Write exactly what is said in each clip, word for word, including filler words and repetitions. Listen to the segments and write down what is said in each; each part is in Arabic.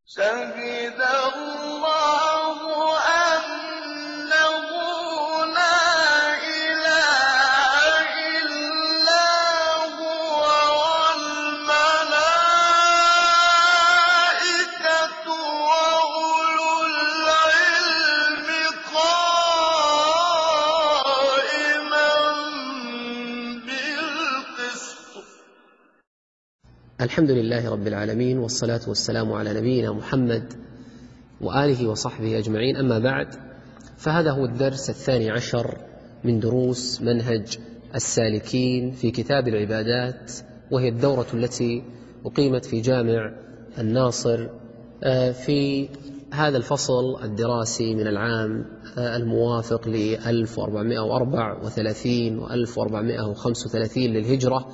شهد الله أنه لا إله إلا هو والملائكة وأولو العلم قائما بالقسط. الحمد لله رب العالمين، والصلاة والسلام على نبينا محمد وآله وصحبه أجمعين. أما بعد، فهذا هو الدرس الثاني عشر من دروس منهج السالكين في كتاب العبادات، وهي الدورة التي أقيمت في جامع الناصر في هذا الفصل الدراسي من العام الموافق ل ألف وأربعمائة وأربعة وثلاثين و ألف وأربعمائة وخمسة وثلاثين للهجرة.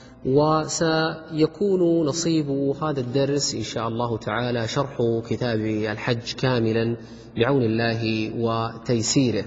وسيكون نصيب هذا الدرس إن شاء الله تعالى شرح كتاب الحج كاملا بعون الله وتيسيره.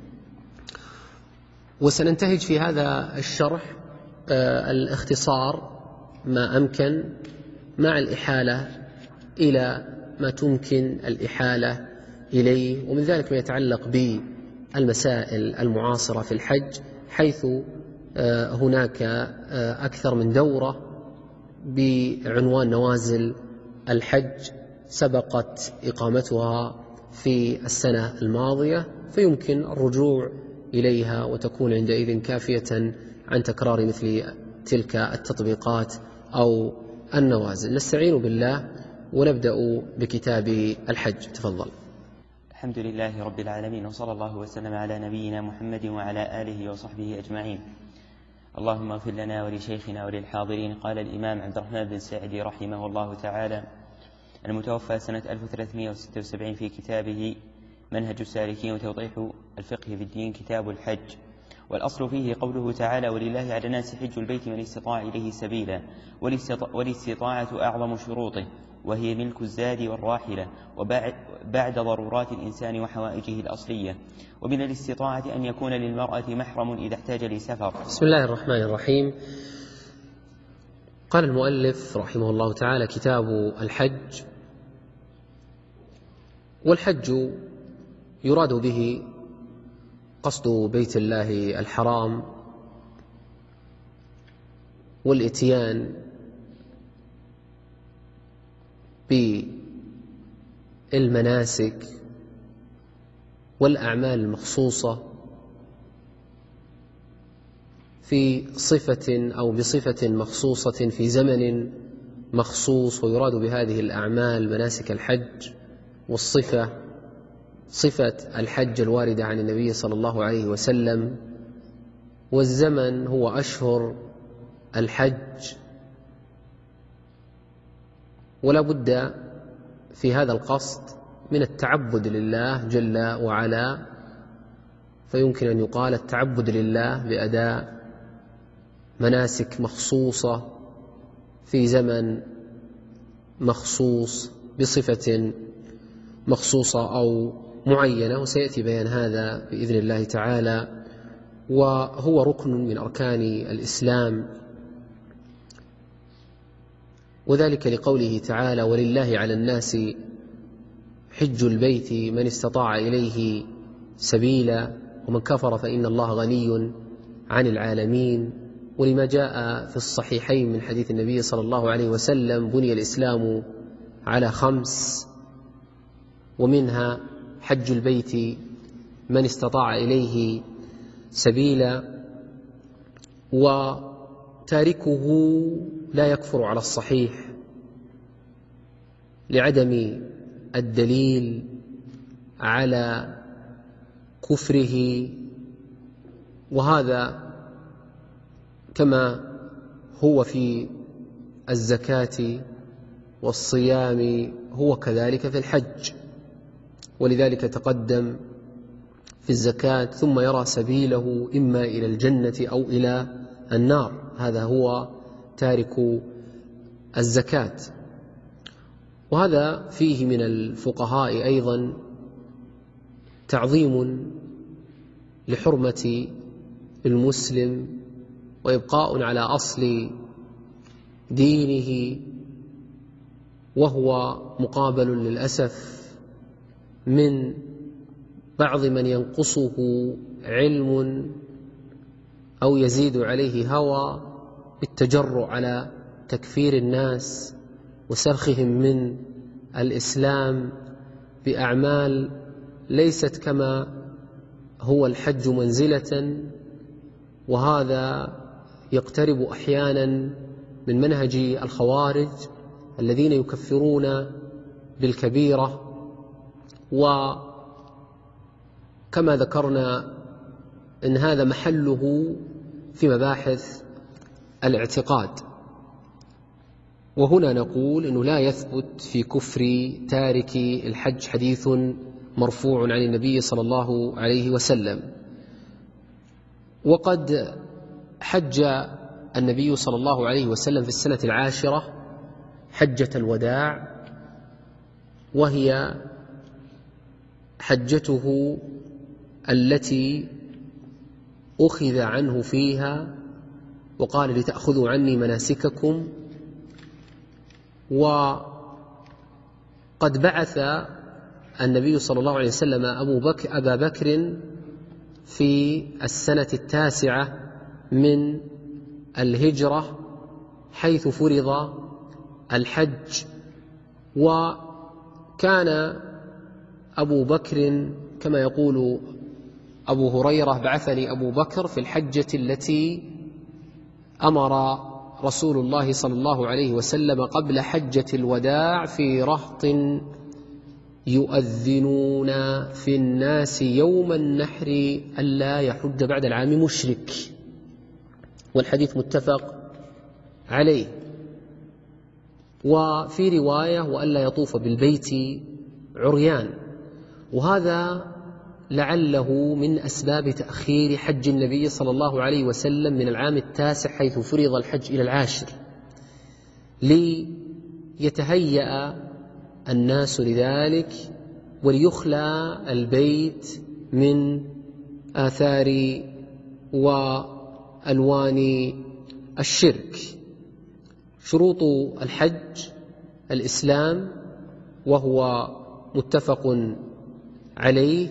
وسننتهج في هذا الشرح الاختصار ما أمكن مع الإحالة إلى ما تمكن الإحالة إليه، ومن ذلك ما يتعلق بالمسائل المعاصرة في الحج، حيث هناك أكثر من دورة بعنوان نوازل الحج سبقت إقامتها في السنة الماضية، فيمكن الرجوع إليها وتكون عندئذ كافية عن تكرار مثل تلك التطبيقات أو النوازل. نستعين بالله ونبدأ بكتاب الحج. تفضل. الحمد لله رب العالمين، وصلى الله وسلم على نبينا محمد وعلى آله وصحبه أجمعين. اللهم اغفر لنا ولشيخنا وللحاضرين. قال الإمام عبد الرحمن بن سعدي رحمه الله تعالى، المتوفى سنة ألف وثلاثمائة وستة وسبعين، في كتابه منهج السالكين وتوضيح الفقه في الدين كتاب الحج. والأصل فيه قوله تعالى: ولله على الناس حج البيت من استطاع إليه سبيلا. والاستطاعة أعظم شروطه، وهي ملك الزاد والراحلة وبعد ضرورات الإنسان وحوائجه الأصلية. ومن الاستطاعة أن يكون للمرأة محرم إذا احتاج لسفر. بسم الله الرحمن الرحيم. قال المؤلف رحمه الله تعالى: كتاب الحج. والحج يراد به قصد بيت الله الحرام والإتيان بالمناسك والأعمال المخصوصة في صفة أو بصفة مخصوصة في زمن مخصوص. ويراد بهذه الأعمال مناسك الحج، والصفة صفة الحج الواردة عن النبي صلى الله عليه وسلم، والزمن هو أشهر الحج. ولا بد في هذا القصد من التعبد لله جل وعلا، فيمكن أن يقال التعبد لله بأداء مناسك مخصوصة في زمن مخصوص بصفة مخصوصة أو معينة، وسيأتي بيان هذا بإذن الله تعالى. وهو ركن من أركان الإسلام، وذلك لقوله تعالى: ولله على الناس حج البيت من استطاع إليه سبيلا ومن كفر فإن الله غني عن العالمين. ولما جاء في الصحيحين من حديث النبي صلى الله عليه وسلم: بني الإسلام على خمس، ومنها حج البيت من استطاع إليه سبيلا. وتاركه لا يكفر على الصحيح لعدم الدليل على كفره، وهذا كما هو في الزكاة والصيام هو كذلك في الحج. ولذلك تقدم في الزكاة ثم يرى سبيله إما إلى الجنة أو إلى النار، هذا هو تارك الزكاة. وهذا فيه من الفقهاء أيضا تعظيم لحرمة المسلم وإبقاء على أصل دينه وهو مقابل للأسف من بعض من ينقصه علم أو يزيد عليه هوى بالتجرؤ على تكفير الناس وسرخهم من الإسلام بأعمال ليست كما هو الحج منزلة، وهذا يقترب أحيانا من منهج الخوارج الذين يكفرون بالكبيرة. وكما ذكرنا إن هذا محله في مباحث الاعتقاد. وهنا نقول إنه لا يثبت في كفر تارك الحج حديث مرفوع عن النبي صلى الله عليه وسلم. وقد حج النبي صلى الله عليه وسلم في السنة العاشرة حجة الوداع، وهي حجته التي أخذ عنه فيها وقال لتأخذوا عني مناسككم. وقد بعث النبي صلى الله عليه وسلم أبو بكر أبا بكر في السنة التاسعة من الهجرة حيث فرض الحج. وكان أبو بكر كما يقول أبو هريرة بعثني أبو بكر في الحجة التي أمر رسول الله صلى الله عليه وسلم قبل حجة الوداع في رهط يؤذنون في الناس يوم النحر ألا يحج بعد العام مشرك، والحديث متفق عليه. وفي رواية وألا يطوف بالبيت عريان، وهذا لعله من أسباب تأخير حج النبي صلى الله عليه وسلم من العام التاسع حيث فرض الحج إلى العاشر، ليتهيأ الناس لذلك وليخلى البيت من آثار وألوان الشرك. شروط الحج الإسلام وهو متفق عليه،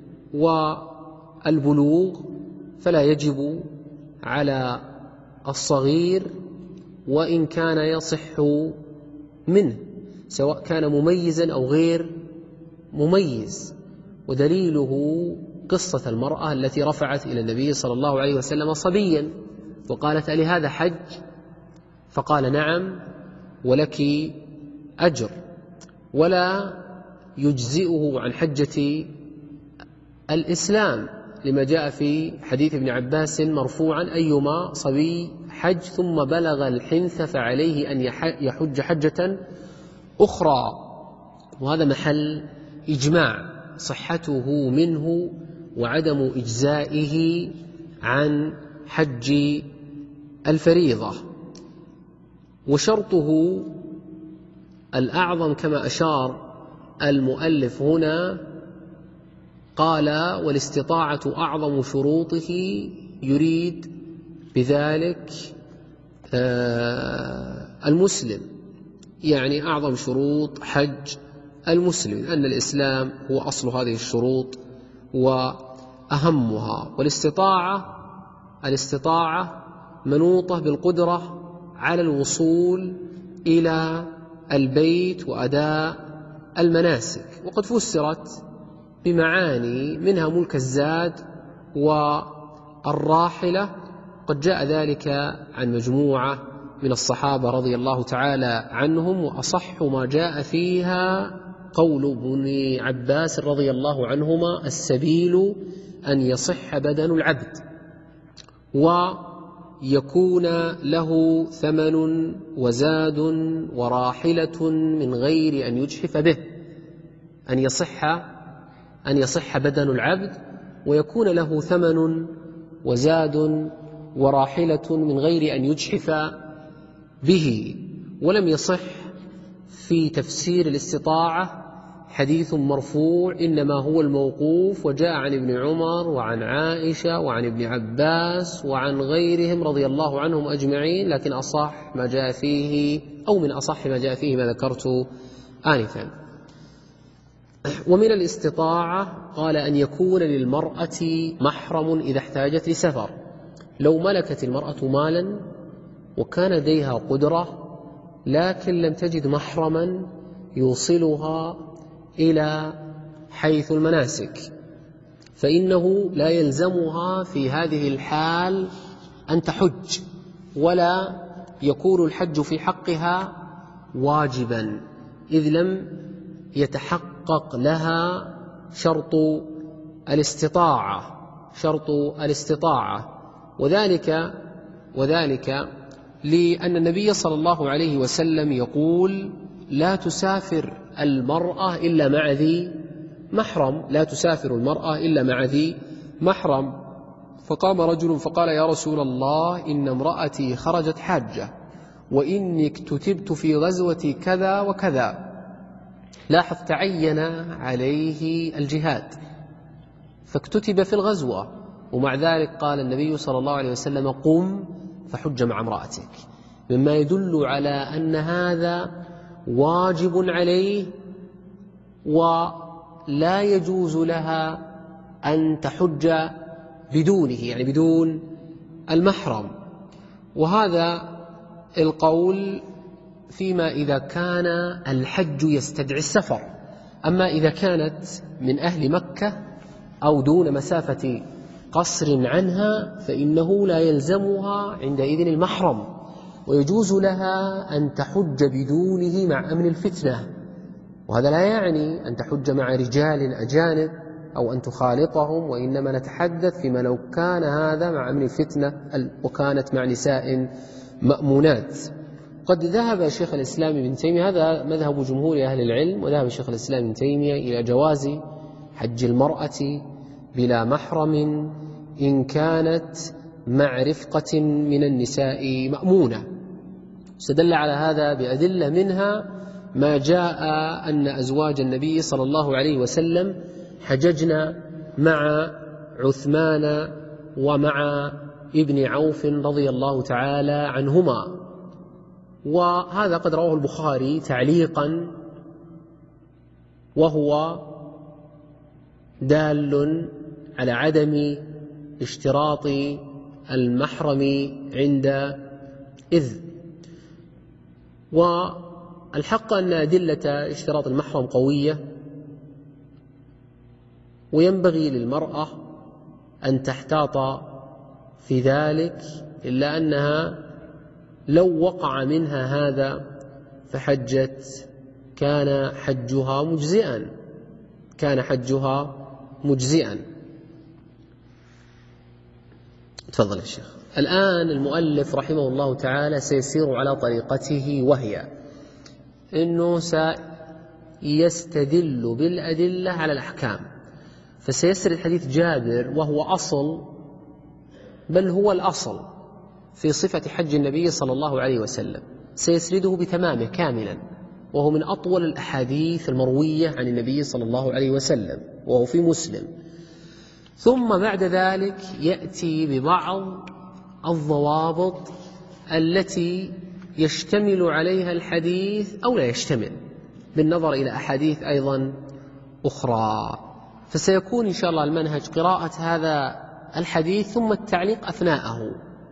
والبلوغ فلا يجب على الصغير وإن كان يصح منه سواء كان مميزا أو غير مميز. ودليله قصة المرأة التي رفعت إلى النبي صلى الله عليه وسلم صبيا وقالت ألي هذا حج؟ فقال نعم ولك أجر، ولا يجزئه عن حجة الإسلام لما جاء في حديث ابن عباس مرفوعا أيما صبي حج ثم بلغ الحنث فعليه أن يحج حجة أخرى. وهذا محل إجماع صحته منه وعدم إجزائه عن حج الفريضة. وشرطه الأعظم كما أشار المؤلف هنا قال والاستطاعة أعظم شروطه، يريد بذلك المسلم، يعني أعظم شروط حج المسلم، أن الإسلام هو أصل هذه الشروط وأهمها. والاستطاعة الاستطاعة منوطة بالقدرة على الوصول إلى البيت وأداء المناسك، وقد فسرت بمعاني منها ملك الزاد والراحلة. قد جاء ذلك عن مجموعة من الصحابة رضي الله تعالى عنهم، وأصح ما جاء فيها قول ابن عباس رضي الله عنهما السبيل أن يصح بدن العبد ويكون له ثمن وزاد وراحلة من غير أن يجحف به، أن يصح أن يصح بدن العبد ويكون له ثمن وزاد وراحلة من غير أن يجحف به. ولم يصح في تفسير الاستطاعة حديث مرفوع، إنما هو الموقوف، وجاء عن ابن عمر وعن عائشة وعن ابن عباس وعن غيرهم رضي الله عنهم أجمعين، لكن أصح ما جاء فيه أو من أصح ما جاء فيه ما ذكرت آنفا. ومن الاستطاعة قال أن يكون للمرأة محرم إذا احتاجت لسفر. لو ملكت المرأة مالا وكان لديها قدرة لكن لم تجد محرما يوصلها إلى حيث المناسك، فإنه لا يلزمها في هذه الحال أن تحج، ولا يكون الحج في حقها واجبا إذ لم يتحقق لها شرط الاستطاعة شرط الاستطاعة وذلك وذلك لأن النبي صلى الله عليه وسلم يقول: لا تسافر المرأة إلا مع ذي محرم لا تسافر المرأة إلا مع ذي محرم. فقام رجل فقال: يا رسول الله، إن امرأتي خرجت حاجة وإني اكتتبت في غزوة كذا وكذا. لاحظ، تعين عليه الجهاد فاكتتب في الغزوة، ومع ذلك قال النبي صلى الله عليه وسلم: قم فحج مع امرأتك، مما يدل على أن هذا واجب عليه ولا يجوز لها أن تحج بدونه، يعني بدون المحرم. وهذا القول فيما إذا كان الحج يستدعي السفر. أما إذا كانت من أهل مكة أو دون مسافة قصر عنها فإنه لا يلزمها عندئذ المحرم، ويجوز لها أن تحج بدونه مع أمن الفتنة. وهذا لا يعني أن تحج مع رجال أجانب أو أن تخالطهم، وإنما نتحدث فيما لو كان هذا مع أمن الفتنة وكانت مع نساء مأمونات. قد ذهب شيخ الإسلام ابن تيمية، هذا مذهب جمهور أهل العلم، وذهب شيخ الإسلام ابن تيمية إلى جواز حج المرأة بلا محرم إن كانت مع رفقة من النساء مأمونة. استدل على هذا بأدلة، منها ما جاء أن أزواج النبي صلى الله عليه وسلم حججنا مع عثمان ومع ابن عوف رضي الله تعالى عنهما، وهذا قد رواه البخاري تعليقا، وهو دال على عدم اشتراط المحرم عند إذ. والحق أن أدلة اشتراط المحرم قوية، وينبغي للمرأة أن تحتاط في ذلك، إلا أنها لو وقع منها هذا فحجت كان حجها مجزئا كان حجها مجزئا. تفضل يا شيخ. الآن المؤلف رحمه الله تعالى سيسير على طريقته، وهي أنه سيستدل بالأدلة على الأحكام، فسيسرد حديث جابر وهو أصل، بل هو الأصل في صفة حج النبي صلى الله عليه وسلم، سيسرده بتمامه كاملا، وهو من أطول الأحاديث المروية عن النبي صلى الله عليه وسلم، وهو في مسلم. ثم بعد ذلك يأتي ببعض الضوابط التي يشتمل عليها الحديث أو لا يشتمل، بالنظر إلى أحاديث أيضا أخرى. فسيكون إن شاء الله المنهج قراءة هذا الحديث ثم التعليق أثناءه.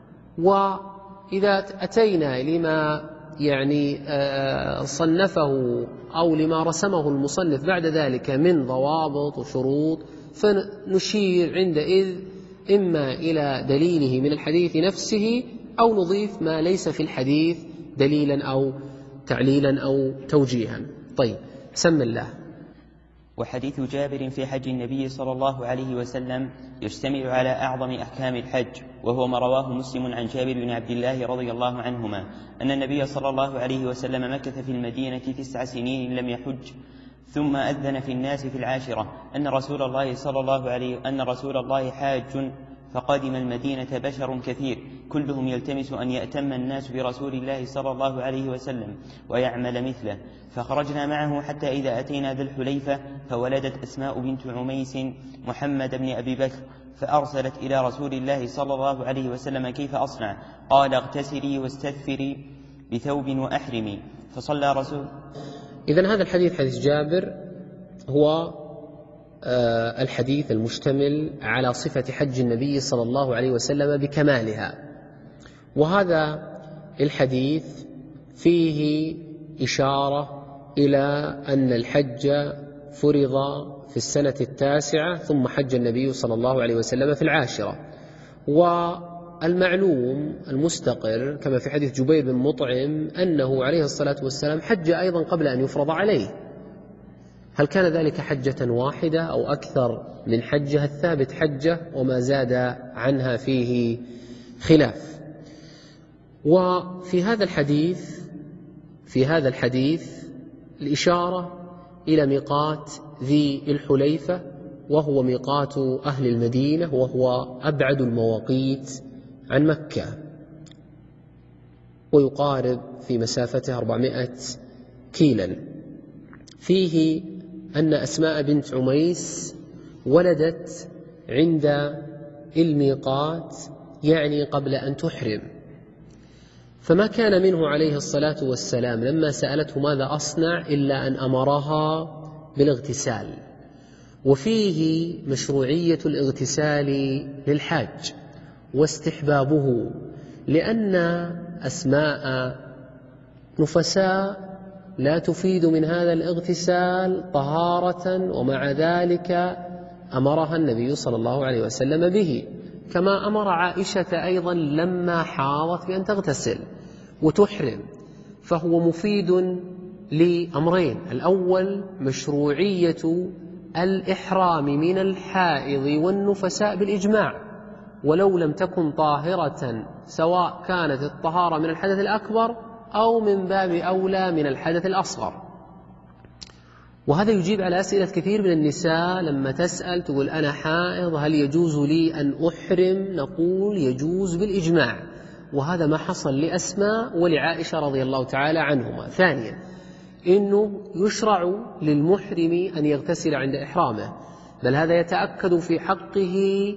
وإذا أتينا لما يعني صنفه أو لما رسمه المصنف بعد ذلك من ضوابط وشروط، فنشير عندئذ إما إلى دليله من الحديث نفسه، أو نضيف ما ليس في الحديث دليلا أو تعليلا أو توجيها. طيب، سم الله. وحديث جابر في حج النبي صلى الله عليه وسلم يشتمل على أعظم أحكام الحج، وهو ما رواه مسلم عن جابر بن عبد الله رضي الله عنهما أن النبي صلى الله عليه وسلم مكث في المدينة تسع سنين لم يحج، ثم أذن في الناس في العاشرة أن رسول الله صلى الله عليه أن رسول الله حاج، فقدم المدينة بشر كثير كلهم يلتمس أن يأتم الناس برسول الله صلى الله عليه وسلم ويعمل مثله. فخرجنا معه حتى إذا أتينا ذا الحليفة فولدت أسماء بنت عميس محمد بن أبي بكر، فأرسلت إلى رسول الله صلى الله عليه وسلم كيف أصنع؟ قال اغتسلي واستثفري بثوب وأحرمي. فصلى رسول. إذن هذا الحديث حديث جابر هو الحديث المشتمل على صفة حج النبي صلى الله عليه وسلم بكمالها، وهذا الحديث فيه إشارة إلى أن الحج فرض في السنة التاسعة ثم حج النبي صلى الله عليه وسلم في العاشرة. والمعلوم المستقر كما في حديث جبير بن مطعم أنه عليه الصلاة والسلام حج أيضا قبل أن يفرض عليه. هل كان ذلك حجة واحدة أو أكثر من حجة؟ الثابت حجة وما زاد عنها فيه خلاف. وفي هذا الحديث في هذا الحديث الإشارة إلى ميقات ذي الحليفة، وهو ميقات أهل المدينة، وهو أبعد المواقيت عن مكة، ويقارب في مسافته أربعمائة كيلا. فيه أن أسماء بنت عميس ولدت عند الميقات، يعني قبل أن تحرم، فما كان منه عليه الصلاة والسلام لما سألته ماذا أصنع إلا أن أمرها بالاغتسال. وفيه مشروعية الاغتسال للحاج واستحبابه، لأن أسماء نفساء لا تفيد من هذا الاغتسال طهارة، ومع ذلك أمرها النبي صلى الله عليه وسلم به، كما أمر عائشة أيضا لما حاضت بأن تغتسل وتحرم. فهو مفيد لأمرين: الأول مشروعية الإحرام من الحائض والنفساء بالإجماع، ولو لم تكن طاهرة، سواء كانت الطهارة من الحدث الأكبر أو من باب أولى من الحدث الأصغر. وهذا يجيب على أسئلة كثير من النساء لما تسأل تقول أنا حائض هل يجوز لي أن أحرم؟ نقول يجوز بالإجماع، وهذا ما حصل لأسماء ولعائشة رضي الله تعالى عنهما. ثانيا، إنه يشرع للمحرم أن يغتسل عند إحرامه، بل هذا يتأكد في حقه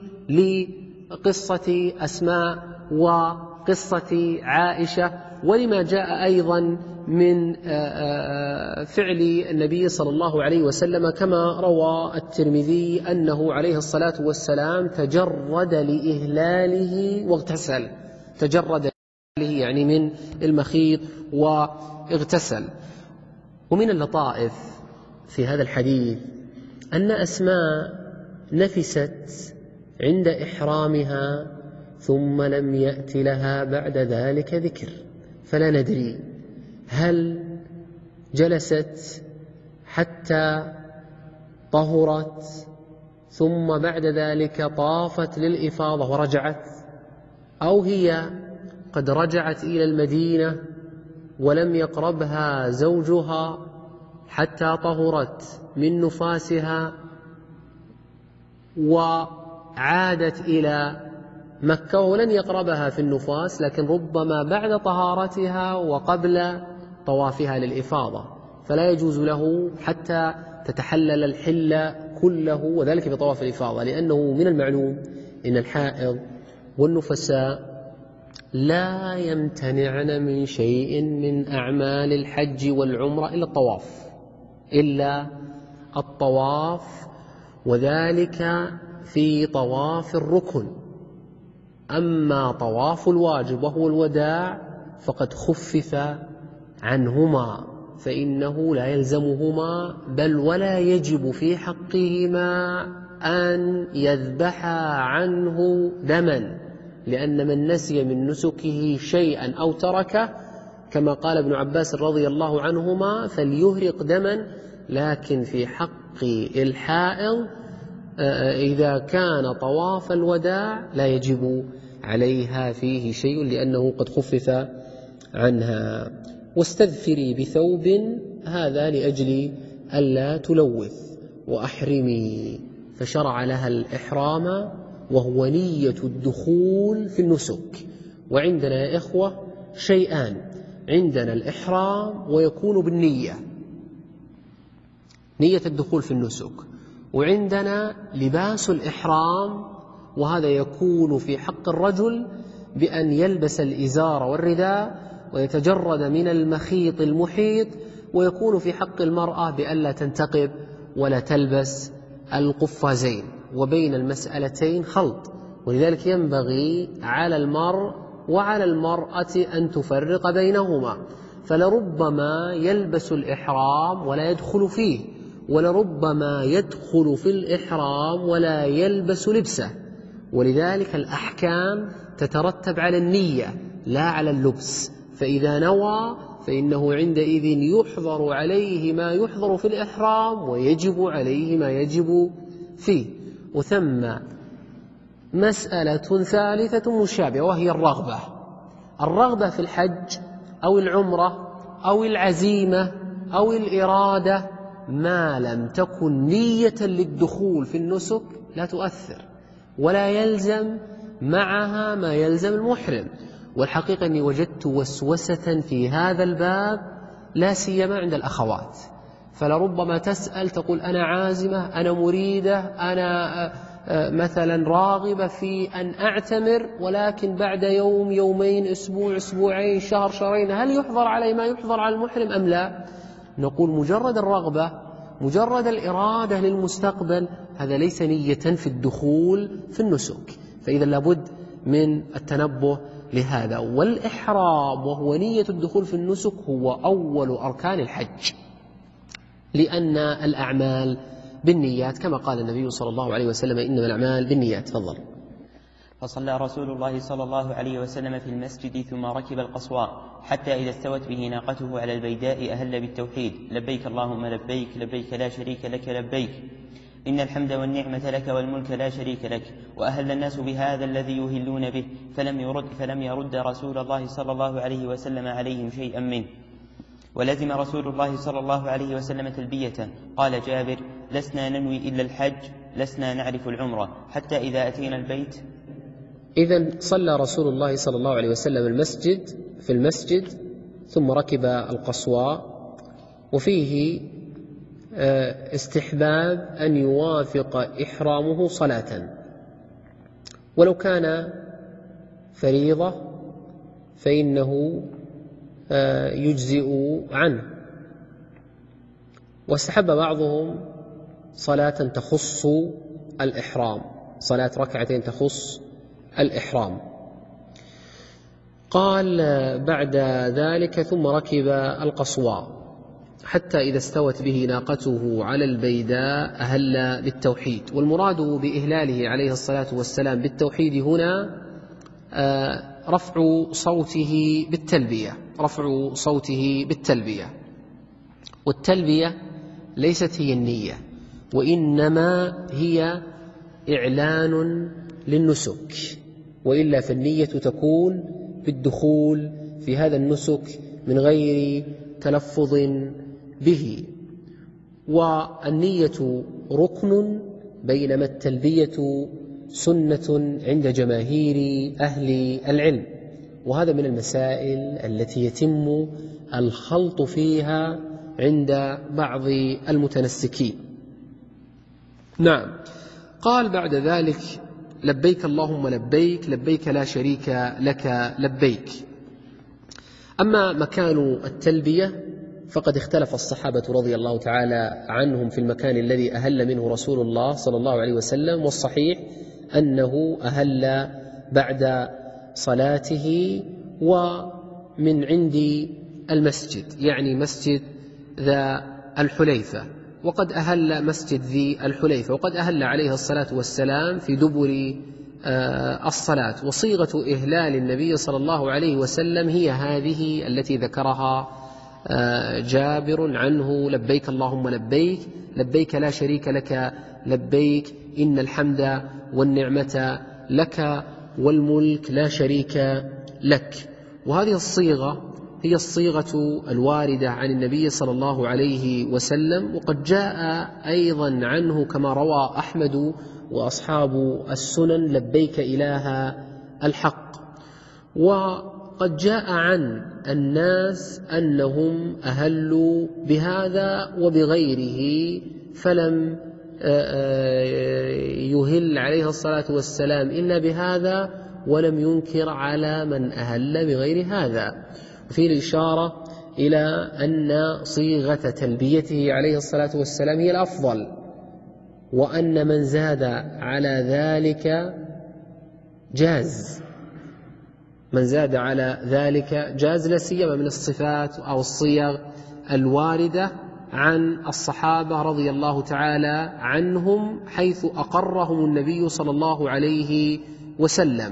لقصة أسماء وقصة عائشة، ولما جاء أيضا من فعل النبي صلى الله عليه وسلم كما روى الترمذي أنه عليه الصلاة والسلام تجرد لإهلاله واغتسل، تجرد لإهلاله يعني من المخيط واغتسل. ومن اللطائف في هذا الحديث أن أسماء نفست عند إحرامها ثم لم يأت لها بعد ذلك ذكر، فلا ندري هل جلست حتى طهرت ثم بعد ذلك طافت للإفاضة ورجعت، أو هي قد رجعت إلى المدينة ولم يقربها زوجها حتى طهرت من نفاسها وعادت إلى مكة ولن يقربها في النفاس، لكن ربما بعد طهارتها وقبل طوافها للإفاضة، فلا يجوز له حتى تتحلل الحل كله، وذلك بطواف الإفاضة، لأنه من المعلوم إن الحائض والنفساء لا يمتنعن من شيء من أعمال الحج والعمرة إلا الطواف إلا الطواف وذلك في طواف الركن. أما طواف الواجب وهو الوداع فقد خفف عنهما، فإنه لا يلزمهما بل ولا يجب في حقهما أن يذبحا عنه دما، لأن من نسي من نسكه شيئا أو تركه كما قال ابن عباس رضي الله عنهما فليهرق دما. لكن في حق الحائض إذا كان طواف الوداع لا يجب عليها فيه شيء لأنه قد خفف عنها. واستذفري بثوب، هذا لأجل ألا تلوث، وأحرمي، فشرع لها الإحرام وهو نية الدخول في النسك، وعندنا يا إخوة شيئان: عندنا الإحرام ويكون بالنية، نية الدخول في النسك، وعندنا لباس الإحرام، وهذا يكون في حق الرجل بأن يلبس الإزار والرداء ويتجرد من المخيط المحيط، ويكون في حق المرأة بألا تنتقب ولا تلبس القفازين، وبين المسألتين خلط، ولذلك ينبغي على المرء وعلى المرأة أن تفرق بينهما، فلربما يلبس الإحرام ولا يدخل فيه، ولربما يدخل في الإحرام ولا يلبس لبسه، ولذلك الأحكام تترتب على النية لا على اللبس، فإذا نوى فإنه عندئذ يحظر عليه ما يحظر في الإحرام ويجب عليه ما يجب فيه. وثم مسألة ثالثة مشابهة وهي الرغبة، الرغبة في الحج أو العمرة أو العزيمة أو الإرادة ما لم تكن نية للدخول في النسك لا تؤثر، ولا يلزم معها ما يلزم المحرم. والحقيقة أني وجدت وسوسة في هذا الباب لا سيما عند الأخوات، فلربما تسأل تقول أنا عازمة، أنا مريدة، أنا مثلا راغبة في أن أعتمر، ولكن بعد يوم يومين أسبوع أسبوعين شهر شهرين هل يحظر علي ما يحظر على المحرم أم لا؟ نقول مجرد الرغبة مجرد الإرادة للمستقبل هذا ليس نية في الدخول في النسك، فإذا لابد من التنبه لهذا. والإحرام وهو نية الدخول في النسك هو أول أركان الحج، لأن الأعمال بالنيات كما قال النبي صلى الله عليه وسلم إنما الأعمال بالنيات. تفضل. فصلى رسول الله صلى الله عليه وسلم في المسجد ثم ركب القصواء حتى إذا استوت به ناقته على البيداء أهل بالتوحيد: لبيك اللهم لبيك، لبيك لا شريك لك لبيك، إن الحمد والنعمة لك والملك لا شريك لك. وأهل الناس بهذا الذي يهلون به، فلم يرد, فلم يرد رسول الله صلى الله عليه وسلم عليهم شيئا منه. ولزم رسول الله صلى الله عليه وسلم تلبية. قال جابر: لسنا ننوي إلا الحج، لسنا نعرف العمرة حتى إذا أتينا البيت. إذن صلى رسول الله صلى الله عليه وسلم المسجد في المسجد ثم ركب القصواء، وفيه استحباب أن يوافق إحرامه صلاة، ولو كان فريضة فإنه يجزئ عنه. واستحب بعضهم صلاة تخص الإحرام، صلاة ركعتين تخص الإحرام. قال بعد ذلك ثم ركب القصواء حتى إذا استوت به ناقته على البيداء أهل بالتوحيد. والمراد بإهلاله عليه الصلاة والسلام بالتوحيد هنا رفع صوته بالتلبية، رفع صوته بالتلبية. والتلبية ليست هي النية، وإنما هي إعلان للنسك، وإلا فالنية تكون بالدخول في هذا النسك من غير تلفظ به. والنية ركن، بينما التلبية سنة عند جماهير أهل العلم، وهذا من المسائل التي يتم الخلط فيها عند بعض المتنسكين. نعم. قال بعد ذلك: لبيك اللهم لبيك، لبيك لا شريك لك لبيك. أما مكان التلبية فقد اختلف الصحابة رضي الله تعالى عنهم في المكان الذي أهل منه رسول الله صلى الله عليه وسلم، والصحيح أنه أهل بعد صلاته ومن عند المسجد، يعني مسجد ذا الحليفة، وقد أهل مسجد ذي الحليفة، وقد أهل عليه الصلاة والسلام في دبر الصلاة. وصيغة إهلال النبي صلى الله عليه وسلم هي هذه التي ذكرها جابر عنه: لبيك اللهم لبيك، لبيك لا شريك لك لبيك، إن الحمد والنعمة لك والملك لا شريك لك. وهذه الصيغة هي الصيغة الواردة عن النبي صلى الله عليه وسلم، وقد جاء أيضا عنه كما روى أحمد وأصحاب السنن: لبيك إله الحق. وقد جاء عن الناس أنهم أهلوا بهذا وبغيره، فلم يهل عليه الصلاة والسلام إلا بهذا، ولم ينكر على من أهل بغير هذا. وفي الإشارة إلى أن صيغة تلبيته عليه الصلاة والسلام هي الأفضل، وأن من زاد على ذلك جاز، من زاد على ذلك جاز، لا سيما من الصفات أو الصيغ الواردة عن الصحابة رضي الله تعالى عنهم، حيث أقرهم النبي صلى الله عليه وسلم.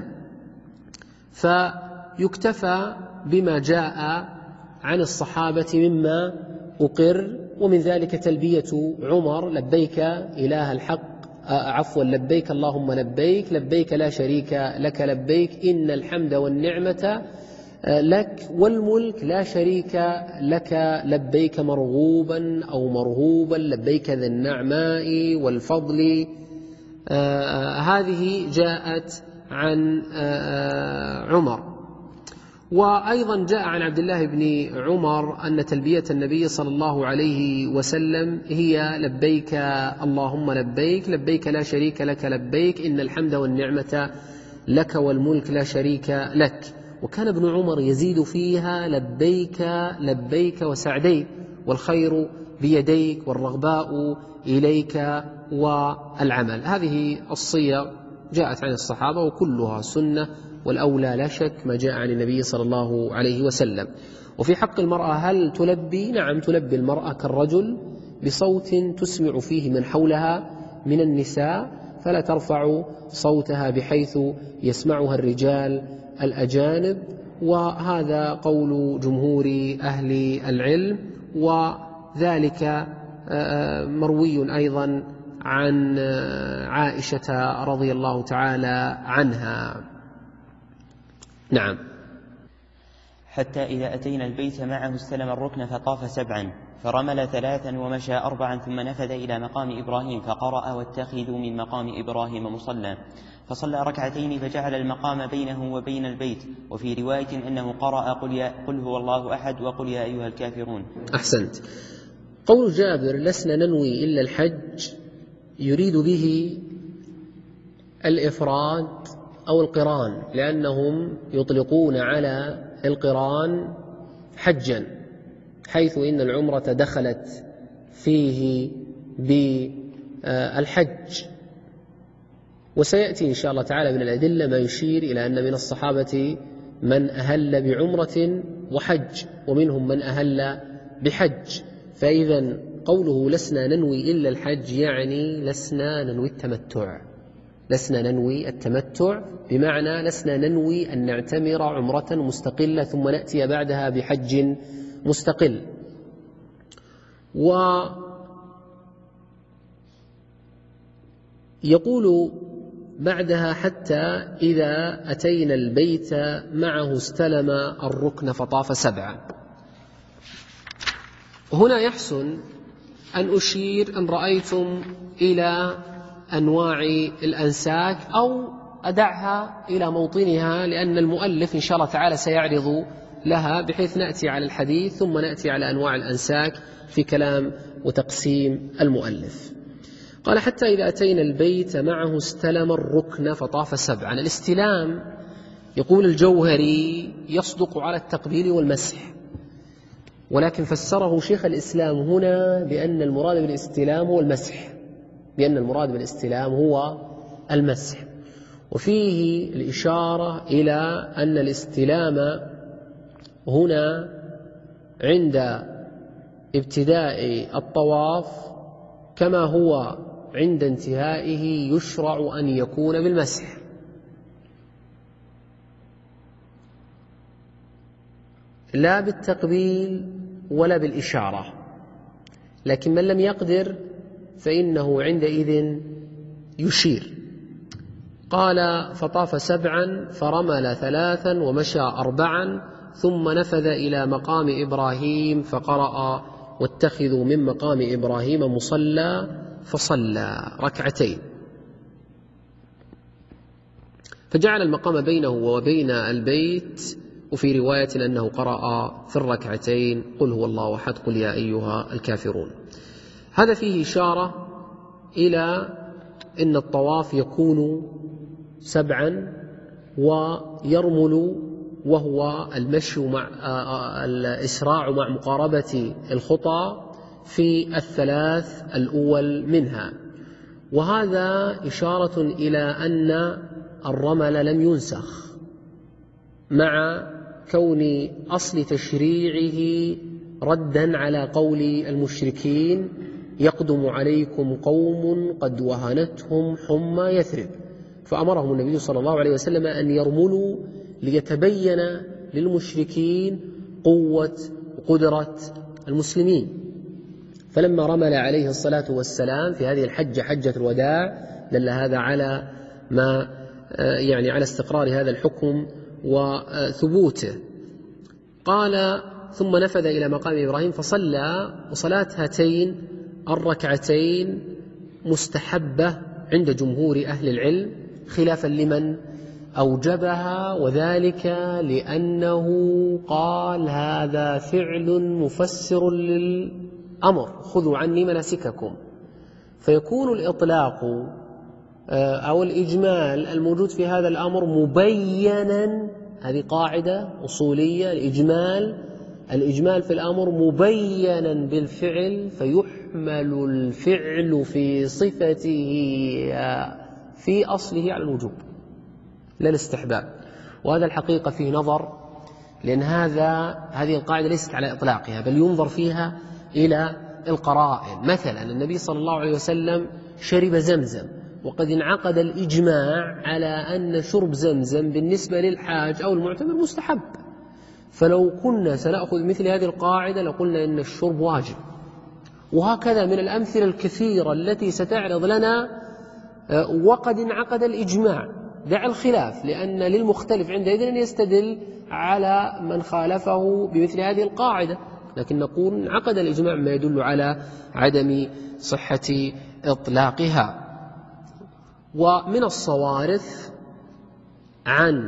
فيكتفى بما جاء عن الصحابة مما أقر، ومن ذلك تلبية عمر: لبيك إله الحق، عفوا لبيك اللهم لبيك، لبيك لا شريك لك لبيك، إن الحمد والنعمة لك والملك لا شريك لك لبيك، مرغوبا أو مرهوبا، لبيك ذا النعماء والفضل. آه هذه جاءت عن آه عمر. وأيضا جاء عن عبد الله بن عمر أن تلبية النبي صلى الله عليه وسلم هي: لبيك اللهم لبيك، لبيك لا شريك لك لبيك، إن الحمد والنعمة لك والملك لا شريك لك. وكان ابن عمر يزيد فيها: لبيك لبيك وسعديك، والخير بيديك، والرغباء إليك، والعمل. هذه الصيغ جاءت عن الصحابة وكلها سنة، والأولى لا شك ما جاء عن النبي صلى الله عليه وسلم. وفي حق المرأة هل تلبي؟ نعم، تلبي المرأة كالرجل بصوت تسمع فيه من حولها من النساء، فلا ترفع صوتها بحيث يسمعها الرجال الأجانب، وهذا قول جمهور أهل العلم. وذلك مروي أيضا عن عائشة رضي الله تعالى عنها. نعم. حتى إذا أتينا البيت معه استلم الركن فطاف سبعا، فرمل ثلاثا، ومشى أربعا، ثم نفذ إلى مقام إبراهيم فقرأ: واتخذوا من مقام إبراهيم مصلى، فصلى ركعتين فجعل المقام بينه وبين البيت. وفي رواية أنه قرأ: قل, يا قل هو الله أحد، وقل يا أيها الكافرون. أحسنت. قول جابر: لسنا ننوي إلا الحج، يريد به الإفراد أو القران، لأنهم يطلقون على القران حجا، حيث إن العمرة دخلت فيه بالحج. وسيأتي إن شاء الله تعالى من الأدلة ما يشير إلى أن من الصحابة من أهل بعمرة وحج، ومنهم من أهل بحج. فإذا قوله لسنا ننوي إلا الحج يعني لسنا ننوي التمتع، لسنا ننوي التمتع بمعنى لسنا ننوي أن نعتمر عمرة مستقلة ثم نأتي بعدها بحج مستقل. ويقول بعدها: حتى إذا أتينا البيت معه استلم الركن فطاف سبعا. هنا يحسن أن أشير إن رأيتم إلى أنواع الأنساك، أو أدعها إلى موطنها، لأن المؤلف إن شاء الله تعالى سيعرض لها، بحيث نأتي على الحديث ثم نأتي على أنواع الأنساك في كلام وتقسيم المؤلف. قال: حتى إذا أتينا البيت معه استلم الركن فطاف سبعا. الاستلام يقول الجوهري يصدق على التقبيل والمسح، ولكن فسره شيخ الإسلام هنا بأن المراد بالاستلام هو المسح، بأن المراد بالاستلام هو المسح. وفيه الإشارة إلى أن الاستلام هنا عند ابتداء الطواف كما هو عند انتهائه يشرع أن يكون بالمسح. لا بالتقبيل ولا بالإشارة، لكن من لم يقدر فإنه عندئذ يشير. قال: فطاف سبعا، فرمل ثلاثا، ومشى أربعا، ثم نفذ إلى مقام إبراهيم فقرأ: واتخذوا من مقام إبراهيم مصلى، فصلى ركعتين. فجعل المقام بينه وبين البيت، وفي رواية أنه قرأ في الركعتين قل هو الله أحد قل يا أيها الكافرون. هذا فيه إشارة إلى أن الطواف يكون سبعا ويرمل، وهو المشي مع الإسراع مع مقاربة الخطى في الثلاث الأول منها. وهذا إشارة إلى أن الرمل لم ينسخ، مع كون أصل تشريعه ردا على قول المشركين يقدم عليكم قوم قد وهنتهم حمى يثرب، فأمرهم النبي صلى الله عليه وسلم أن يرملوا ليتبين للمشركين قوة وقدرة المسلمين. فلما رمل عليه الصلاة والسلام في هذه الحجة حجة الوداع دل هذا على ما يعني على استقرار هذا الحكم وثبوته. قال ثم نفذ إلى مقام إبراهيم فصلى، وصلاة هاتين الركعتين مستحبة عند جمهور أهل العلم خلافا لمن أوجبها، وذلك لأنه قال هذا فعل مفسر للأمر خذوا عني مناسككم، فيكون الإطلاق أو الإجمال الموجود في هذا الأمر مبينا. هذه قاعدة أصولية، الإجمال الإجمال في الأمر مبينا بالفعل، فيحمل الفعل في صفته في أصله على الوجوب لا الاستحباب. وهذا الحقيقة فيه نظر، لأن هذا هذه القاعدة ليست على إطلاقها، بل ينظر فيها إلى القرائن. مثلا النبي صلى الله عليه وسلم شرب زمزم، وقد انعقد الإجماع على أن شرب زمزم بالنسبة للحاج أو المعتمر مستحب، فلو كنا سنأخذ مثل هذه القاعدة لقلنا إن الشرب واجب. وهكذا من الأمثلة الكثيرة التي ستعرض لنا وقد انعقد الإجماع، دع الخلاف، لأن للمختلف عندئذ أن يستدل على من خالفه بمثل هذه القاعدة، لكن نقول انعقد الإجماع ما يدل على عدم صحة إطلاقها. ومن الصوارف عن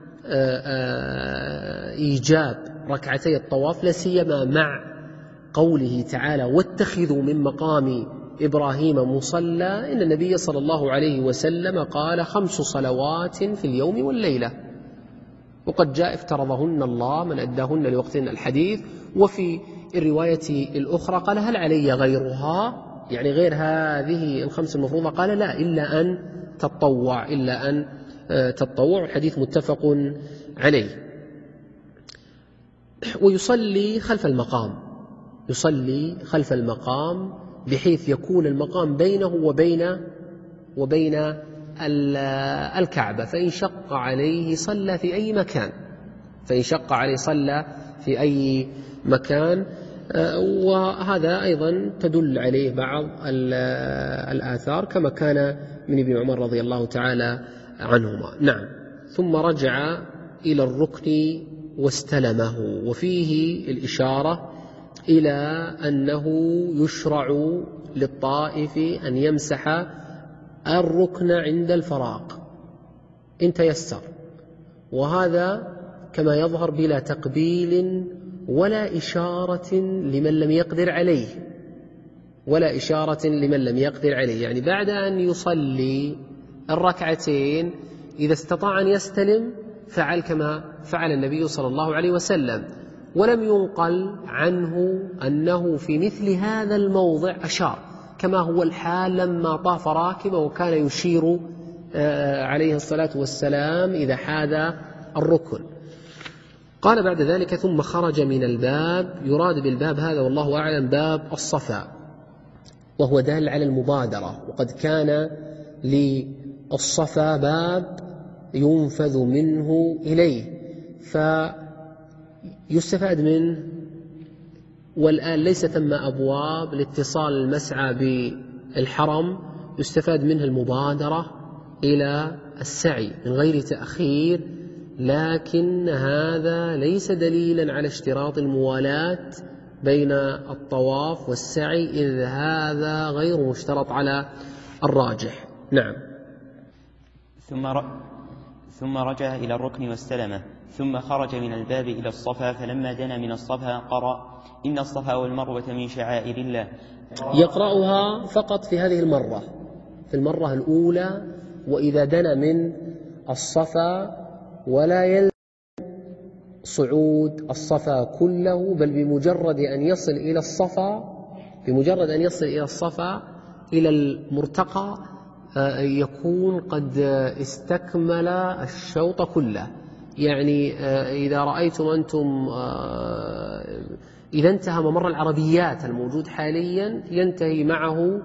إيجاب ركعتي الطواف لا سيما مع قوله تعالى واتخذوا من مقام إبراهيم مصلى، إن النبي صلى الله عليه وسلم قال خمس صلوات في اليوم والليلة، وقد جاء افترضهن الله من أداهن لوقتهن الحديث. وفي الرواية الأخرى قال هل علي غيرها، يعني غير هذه الخمس المفروضة؟ قال لا، إلا أن تطوع إلا أن تطوع. الحديث متفق عليه. ويصلي خلف المقام، يصلي خلف المقام بحيث يكون المقام بينه وبين وبين الكعبة، فإن شق عليه صلى في أي مكان فإن شق عليه صلى في أي مكان. وهذا أيضا تدل عليه بعض الآثار كما كان من ابن عمر رضي الله تعالى عنهما. نعم. ثم رجع إلى الركن واستلمه، وفيه الإشارة إلى أنه يشرع للطائف أن يمسح الركن عند الفراغ إن تيسر، وهذا كما يظهر بلا تقبيل ولا إشارة لمن لم يقدر عليه ولا إشارة لمن لم يقدر عليه يعني بعد أن يصلي الركعتين إذا استطاع أن يستلم فعل كما فعل النبي صلى الله عليه وسلم، ولم ينقل عنه أنه في مثل هذا الموضع أشار، كما هو الحال لما طاف راكبا وكان يشير عليه الصلاة والسلام إذا حاذ الركن. قال بعد ذلك ثم خرج من الباب، يراد بالباب هذا والله أعلم باب الصفا، وهو دال على المبادرة، وقد كان للصفا باب ينفذ منه إليه فيستفاد منه. والآن ليس ثم أبواب لاتصال المسعى بالحرم، يستفاد منها المبادرة إلى السعي من غير تأخير، لكن هذا ليس دليلا على اشتراط الموالاة بين الطواف والسعي، إذ هذا غير مشترط على الراجح. نعم. ثم ر... ثم رجع إلى الركن واستلمه، ثم خرج من الباب إلى الصفا، فلما دنا من الصفا قرأ إن الصفا والمروة من شعائر الله. يقرأها فقط في هذه المرة، في المرة الأولى، وإذا دنا من الصفا، ولا يلزم صعود الصفا كله، بل بمجرد أن يصل إلى الصفا بمجرد أن يصل إلى الصفا إلى المرتقى يكون قد استكمل الشوط كله. يعني إذا رأيتم أنتم إذا انتهى ممر العربيات الموجود حاليا ينتهي معه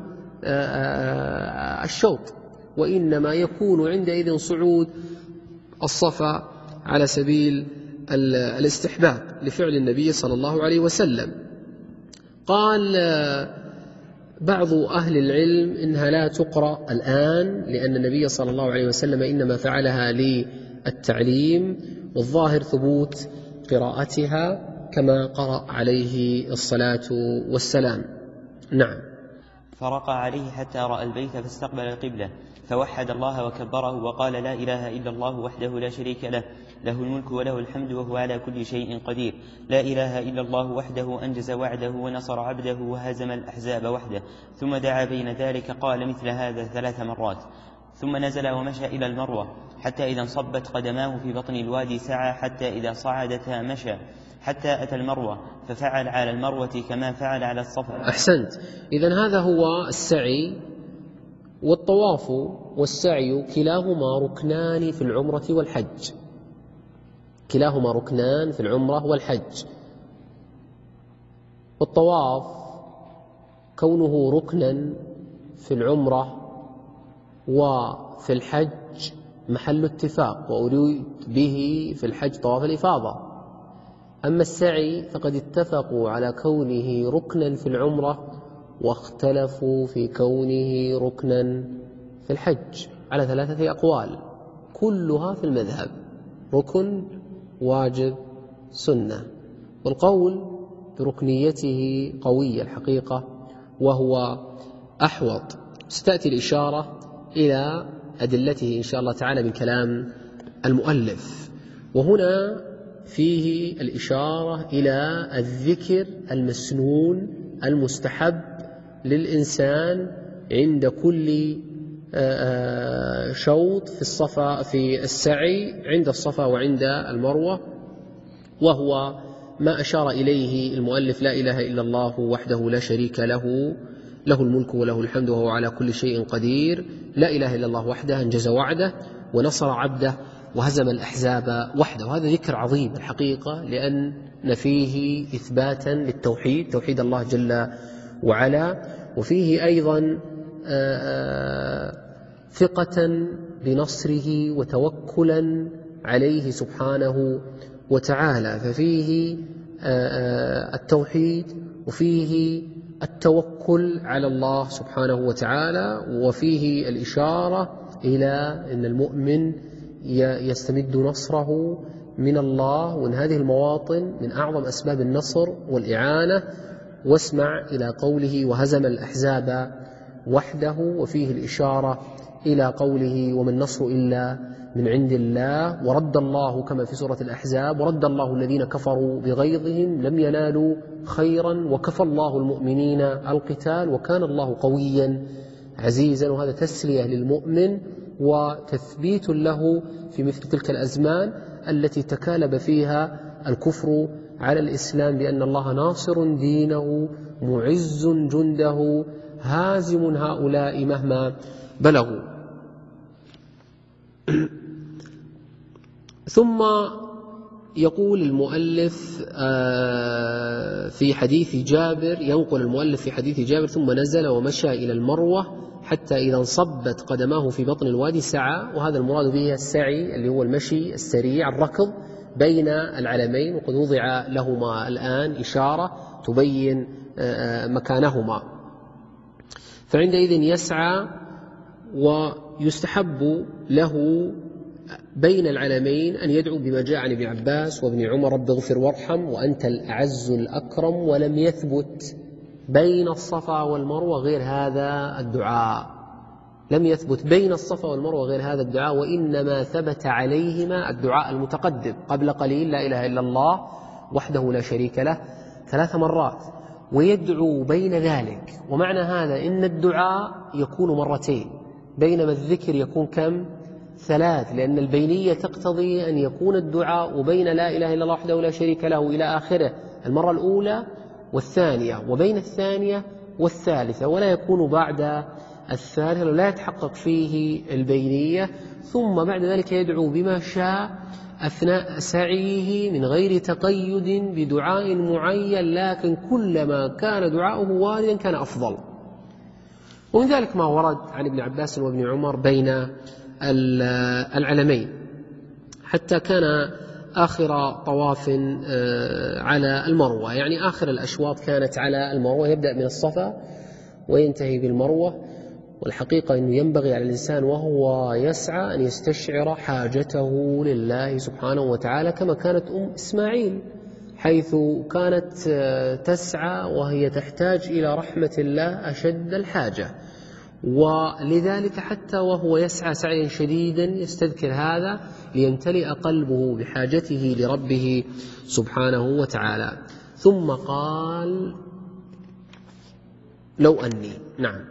الشوط، وإنما يكون عندئذ صعود الصفا على سبيل الاستحباب لفعل النبي صلى الله عليه وسلم. قال بعض أهل العلم إنها لا تقرأ الآن، لأن النبي صلى الله عليه وسلم إنما فعلها للتعليم، والظاهر ثبوت قراءتها كما قرأ عليه الصلاة والسلام. نعم. فرقى عليه حتى رأى البيت فاستقبل القبلة، فوحد الله وكبره وقال لا إله إلا الله وحده لا شريك له، له الملك وله الحمد وهو على كل شيء قدير، لا إله إلا الله وحده أنجز وعده ونصر عبده وهزم الأحزاب وحده. ثم دعا بين ذلك قال مثل هذا ثلاث مرات، ثم نزل ومشى إلى المروة حتى إذا انصبت قدماه في بطن الوادي سعى، حتى إذا صعدتا مشى حتى أتى المروة ففعل على المروة كما فعل على الصفا. أحسنت. إذن هذا هو السعي، والطواف والسعي كلاهما ركنان في العمرة والحج، كلاهما ركنان في العمرة والحج. والطواف كونه ركنا في العمرة وفي الحج محل اتفاق، وأريد به في الحج طواف الإفاضة. أما السعي فقد اتفقوا على كونه ركنا في العمرة، واختلفوا في كونه ركنا في الحج على ثلاثة أقوال كلها في المذهب، ركن، واجب، سنة. والقول بركنيته قوي الحقيقة وهو أحوط. ستأتي الإشارة إلى أدلته إن شاء الله تعالى من كلام المؤلف. وهنا فيه الإشارة إلى الذكر المسنون المستحب للإنسان عند كل شوط في الصفا في السعي عند الصفا وعند المروة، وهو ما أشار إليه المؤلف لا إله إلا الله وحده لا شريك له، له الملك وله الحمد وهو على كل شيء قدير، لا إله إلا الله وحده أنجز وعده ونصر عبده وهزم الأحزاب وحده. وهذا ذكر عظيم الحقيقة، لأن فيه إثباتا للتوحيد، توحيد الله جل وعلا، وفيه أيضا ثقة بنصره وتوكلا عليه سبحانه وتعالى. ففيه التوحيد وفيه التوكل على الله سبحانه وتعالى، وفيه الإشارة إلى أن المؤمن يستمد نصره من الله، وأن هذه المواطن من أعظم أسباب النصر والإعانة. واسمع إلى قوله وهزم الأحزاب وحده، وفيه الإشارة إلى قوله وما النصر إلا من عند الله، ورد الله كما في سورة الأحزاب ورد الله الذين كفروا بغيظهم لم ينالوا خيرا وكفى الله المؤمنين القتال وكان الله قويا عزيزا. وهذا تسلية للمؤمن وتثبيت له في مثل تلك الأزمان التي تكالب فيها الكفر على الإسلام، بأن الله ناصر دينه معز جنده هازم هؤلاء مهما بلغوا. ثم يقول المؤلف في حديث جابر، ينقل المؤلف في حديث جابر ثم نزل ومشى إلى المروة حتى إذا انصبت قدماه في بطن الوادي سعى. وهذا المراد به السعي اللي هو المشي السريع الركض بين العلمين، وقد وضع لهما الآن إشارة تبين مكانهما. فعندئذ يسعى، ويستحب له بين العلمين أن يدعو بما جاء عن ابن عباس وابن عمر رب اغفر وارحم وأنت الأعز الأكرم. ولم يثبت بين الصفا والمروة غير هذا الدعاء، لم يثبت بين الصفا والمروة غير هذا الدعاء، وإنما ثبت عليهما الدعاء المتقدم قبل قليل: لا إله إلا الله وحده لا شريك له، ثلاث مرات، ويدعو بين ذلك. ومعنى هذا إن الدعاء يكون مرتين، بينما الذكر يكون كم؟ ثلاث، لأن البينية تقتضي أن يكون الدعاء بين لا إله إلا الله وحده لا شريك له إلى آخره المرة الأولى والثانية، وبين الثانية والثالثة، ولا يكون بعد الثالثة لا يتحقق فيه البينية. ثم بعد ذلك يدعو بما شاء أثناء سعيه من غير تقيد بدعاء معين، لكن كلما كان دعاؤه واردا كان أفضل. ومن ذلك ما ورد عن ابن عباس وابن عمر بين العلمين، حتى كان آخر طواف على المروة، يعني آخر الأشواط كانت على المروة، يبدأ من الصفا وينتهي بالمروة. والحقيقة أنه ينبغي على الإنسان وهو يسعى أن يستشعر حاجته لله سبحانه وتعالى، كما كانت أم إسماعيل، حيث كانت تسعى وهي تحتاج إلى رحمة الله أشد الحاجة، ولذلك حتى وهو يسعى سعيا شديدا يستذكر هذا ليمتلئ قلبه بحاجته لربه سبحانه وتعالى. ثم قال: لو أني، نعم،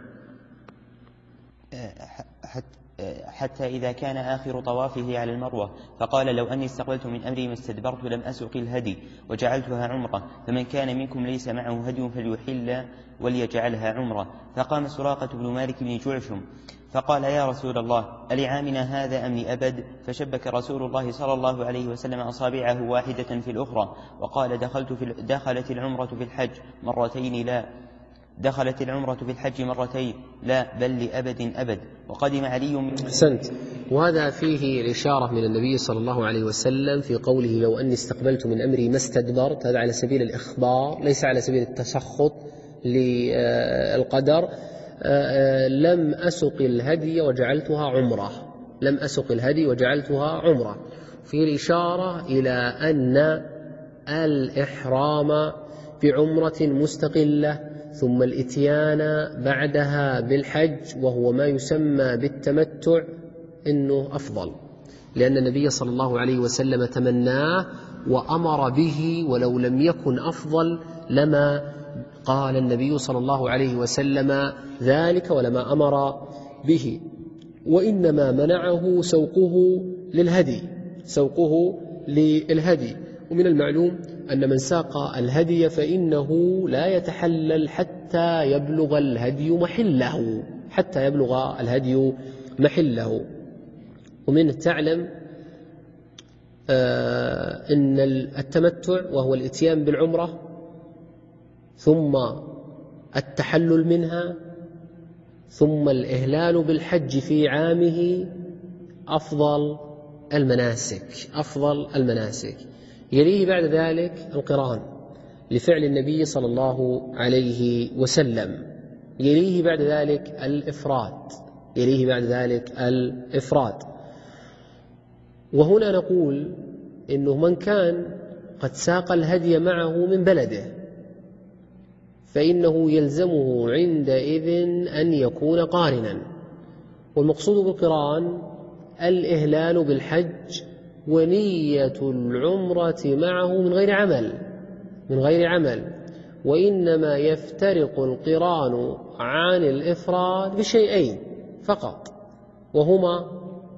حتى إذا كان آخر طوافه على المروة فقال: لو أني استقبلت من أمري ما استدبرت لم أسق الهدي وجعلتها عمرة، فمن كان منكم ليس معه هدي فليحل وليجعلها عمرة. فقام سراقة بن مالك بن جعشم فقال: يا رسول الله، ألعامنا هذا أم لأبد؟ فشبك رسول الله صلى الله عليه وسلم أصابعه واحدة في الأخرى وقال: دخلت في دخلت العمرة في الحج مرتين لا دخلت العمرة في الحج مرتين لا بل لأبد أبد. وقدم علي من أحسنت. وهذا فيه الإشارة من النبي صلى الله عليه وسلم في قوله: لو أني استقبلت من أمري ما استدبرت، هذا على سبيل الإخبار ليس على سبيل التسخط للقدر. لم أسق الهدي وجعلتها عمرة، لم أسق الهدي وجعلتها عمرة، فيه الإشارة إلى أن الإحرام بعمرة مستقلة ثم الإتيان بعدها بالحج وهو ما يسمى بالتمتع إنه أفضل، لأن النبي صلى الله عليه وسلم تمناه وأمر به، ولو لم يكن أفضل لما قال النبي صلى الله عليه وسلم ذلك ولما أمر به، وإنما منعه سوقه للهدي سوقه للهدي. ومن المعلوم أن من ساق الهدي فإنه لا يتحلل حتى يبلغ الهدي محله حتى يبلغ الهدي محله. ومن تعلم آه أن التمتع وهو الإتيان بالعمرة ثم التحلل منها ثم الإهلال بالحج في عامه أفضل المناسك أفضل المناسك يليه بعد ذلك القران لفعل النبي صلى الله عليه وسلم، يليه بعد ذلك الإفراد يليه بعد ذلك الإفراد. وهنا نقول إنه من كان قد ساق الهدي معه من بلده فإنه يلزمه عندئذ أن يكون قارنا، والمقصود بالقران الإهلال بالحج ونية العمرة معه من غير عمل من غير عمل وإنما يفترق القران عن الإفراد بشيئين فقط، وهما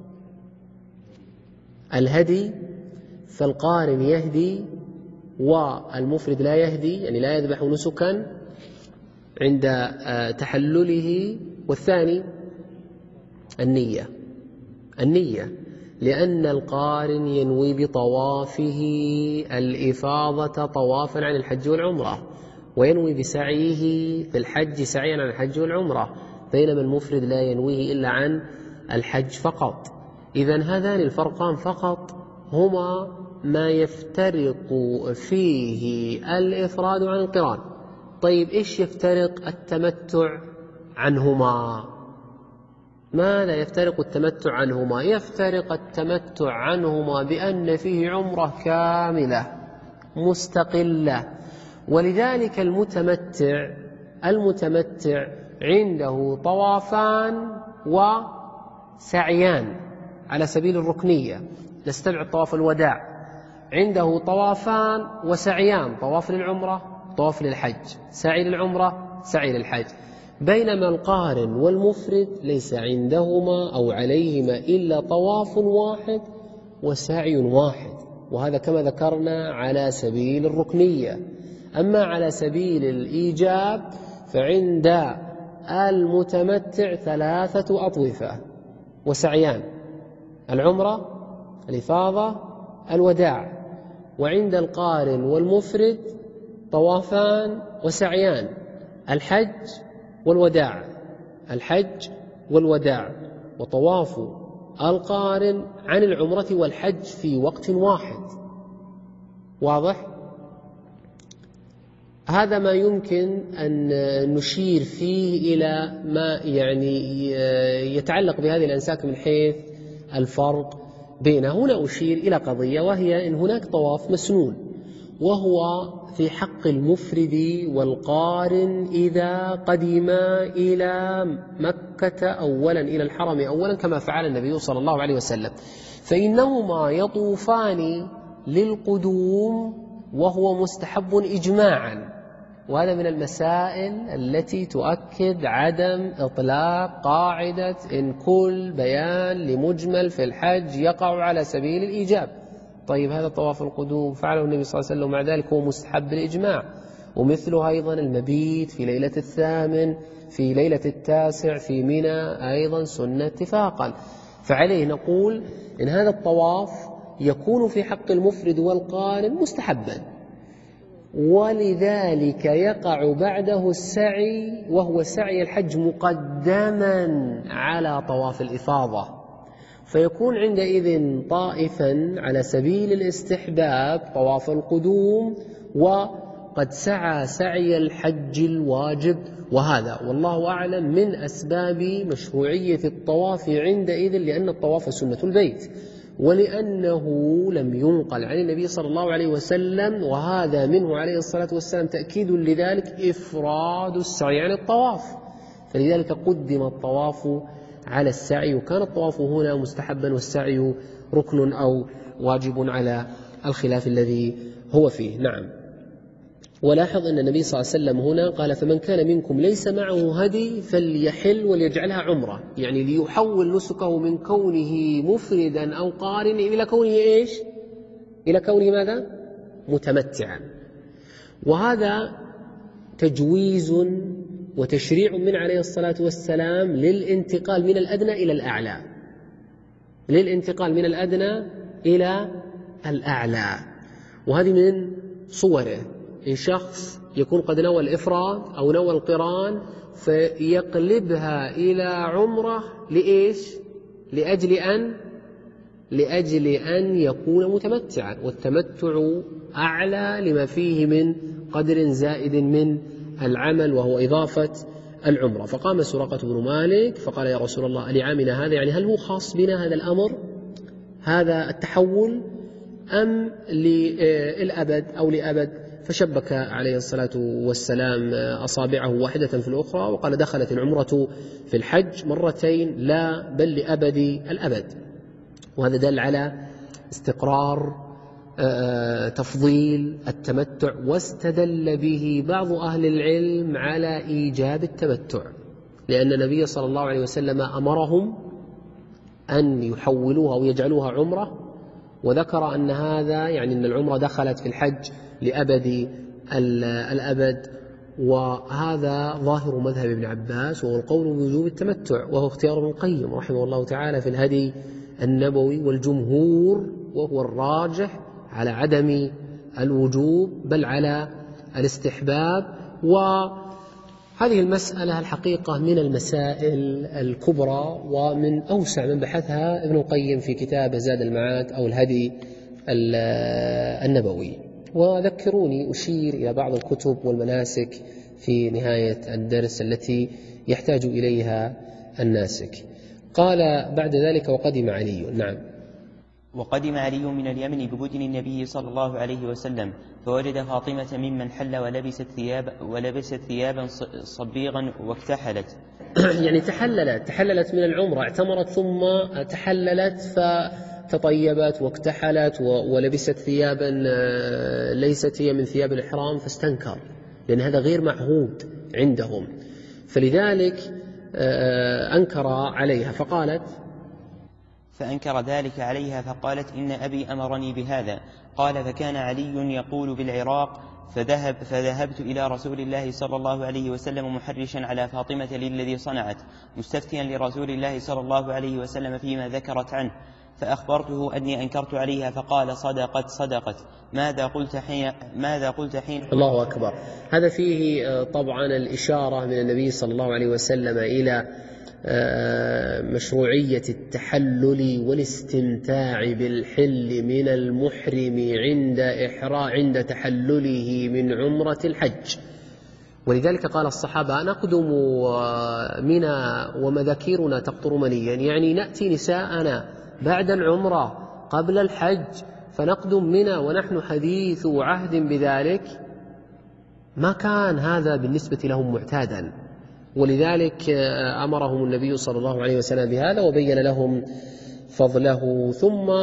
الهدي، فالقارن يهدي والمفرد لا يهدي، يعني لا يذبح نسكا عند تحلله. والثاني النية النية لأن القارن ينوي بطوافه الإفاضة طوافا عن الحج والعمرة، وينوي بسعيه في الحج سعيا عن الحج والعمرة، بينما المفرد لا ينويه إلا عن الحج فقط. إذن هذان الفرقان فقط هما ما يفترق فيه الإفراد عن القران. طيب إيش يفترق التمتع عنهما؟ ماذا يفترق التمتع عنهما؟ يفترق التمتع عنهما بأن فيه عمرة كاملة مستقلة، ولذلك المتمتع المتمتع عنده طوافان وسعيان على سبيل الركنية. نستبعد طواف الوداع، عنده طوافان وسعيان، طواف للعمرة طواف للحج، سعي للعمرة سعي للحج. بينما القارن والمفرد ليس عندهما أو عليهما إلا طواف واحد وسعي واحد، وهذا كما ذكرنا على سبيل الركنية. أما على سبيل الإيجاب فعند المتمتع ثلاثة أطوفة وسعيان: العمرة، الإفاضة، الوداع. وعند القارن والمفرد طوافان وسعيان: الحج والوداع، الحج والوداع. وطواف القارن عن العمرة والحج في وقت واحد. واضح؟ هذا ما يمكن أن نشير فيه إلى ما يعني يتعلق بهذه الأنساك من حيث الفرق بينه. هنا أشير إلى قضية، وهي إن هناك طواف مسنون، وهو في حق المفرد والقارن إذا قدما إلى مكة أولا، إلى الحرم أولا، كما فعل النبي صلى الله عليه وسلم، فإنهما يطوفان للقدوم وهو مستحب إجماعا. وهذا من المسائل التي تؤكد عدم إطلاق قاعدة إن كل بيان لمجمل في الحج يقع على سبيل الإيجاب. طيب هذا طواف القدوم فعله النبي صلى الله عليه وسلم، مع ذلك هو مستحب الإجماع. ومثله أيضا المبيت في ليلة الثامن، في ليلة التاسع في منى أيضا سنة اتفاقا. فعليه نقول إن هذا الطواف يكون في حق المفرد والقارن مستحبا، ولذلك يقع بعده السعي، وهو سعي الحج، مقدما على طواف الإفاضة، فيكون عندئذ طائفا على سبيل الاستحباب طواف القدوم، وقد سعى سعي الحج الواجب. وهذا والله أعلم من أسباب مشروعية الطواف عندئذ، لأن الطواف سنة البيت، ولأنه لم ينقل عن النبي صلى الله عليه وسلم، وهذا منه عليه الصلاة والسلام تأكيد لذلك، إفراد السعي عن الطواف، فلذلك قدم الطواف على السعي، وكان الطواف هنا مستحبا والسعي ركن أو واجب على الخلاف الذي هو فيه. نعم. ولاحظ أن النبي صلى الله عليه وسلم هنا قال: فمن كان منكم ليس معه هدي فليحل وليجعلها عمرة، يعني ليحول نسكه من كونه مفردا أو قارن إلى كونه إيش؟ إلى كونه ماذا؟ متمتعا. وهذا تجويز وتشريع من عليه الصلاة والسلام للانتقال من الأدنى إلى الأعلى، للانتقال من الأدنى إلى الأعلى. وهذه من صوره، إن شخص يكون قد نوى الإفراد أو نوى القران فيقلبها إلى عمرة لإيش؟ لأجل أن لأجل أن يكون متمتعا، والتمتع أعلى لما فيه من قدر زائد من العمل، وهو إضافة العمرة. فقام سراقة بن مالك فقال: يا رسول الله، لعامنا هذا، يعني هل هو خاص بنا هذا الأمر، هذا التحول، أم للأبد أو لأبد؟ فشبك عليه الصلاة والسلام أصابعه واحدة في الأخرى وقال: دخلت العمرة في الحج مرتين، لا بل لأبد الأبد. وهذا دل على استقرار تفضيل التمتع، واستدل به بعض أهل العلم على إيجاب التمتع، لأن النبي صلى الله عليه وسلم أمرهم أن يحولوها ويجعلوها عمرة، وذكر أن هذا يعني أن العمرة دخلت في الحج لأبد الأبد. وهذا ظاهر مذهب ابن عباس، وهو القول بوجوب التمتع، وهو اختيار ابن القيم رحمه الله تعالى في الهدي النبوي، والجمهور وهو الراجح على عدم الوجوب بل على الاستحباب. وهذه المسألة الحقيقة من المسائل الكبرى ومن أوسع من بحثها ابن القيم في كتاب زاد المعاد أو الهدي النبوي. وذكروني أشير إلى بعض الكتب والمناسك في نهاية الدرس التي يحتاج إليها الناسك. قال بعد ذلك: وقدم علي. نعم. وقدم علي من اليمن ببدن النبي صلى الله عليه وسلم فوجد فاطمة ممن حل ولبست ثياب ولبست ثيابا صبيغا واكتحلت. يعني تحللت تحللت من العمرة، اعتمرت ثم تحللت فتطيبت واكتحلت ولبست ثيابا ليست هي من ثياب الإحرام، فاستنكر لأن هذا غير معهود عندهم، فلذلك أنكر عليها فقالت فأنكر ذلك عليها فقالت إن أبي أمرني بهذا. قال فكان علي يقول بالعراق فذهب فذهبت إلى رسول الله صلى الله عليه وسلم محرشا على فاطمة للذي صنعت، مستفتيا لرسول الله صلى الله عليه وسلم فيما ذكرت عنه، فأخبرته أني أنكرت عليها فقال صدقت صدقت ماذا قلت حين ماذا قلت حين الله أكبر. هذا فيه طبعا الإشارة من النبي صلى الله عليه وسلم إلى مشروعية التحلل والاستمتاع بالحل من المحرم عند إحرام عند تحلله من عمرة الحج. ولذلك قال الصحابة نقدم منى ومذاكيرنا تقطر منيا، يعني نأتي نساءنا بعد العمرة قبل الحج فنقدم منى ونحن حديث عهد بذلك. ما كان هذا بالنسبة لهم معتادا، ولذلك أمرهم النبي صلى الله عليه وسلم بهذا وبين لهم فضله. ثم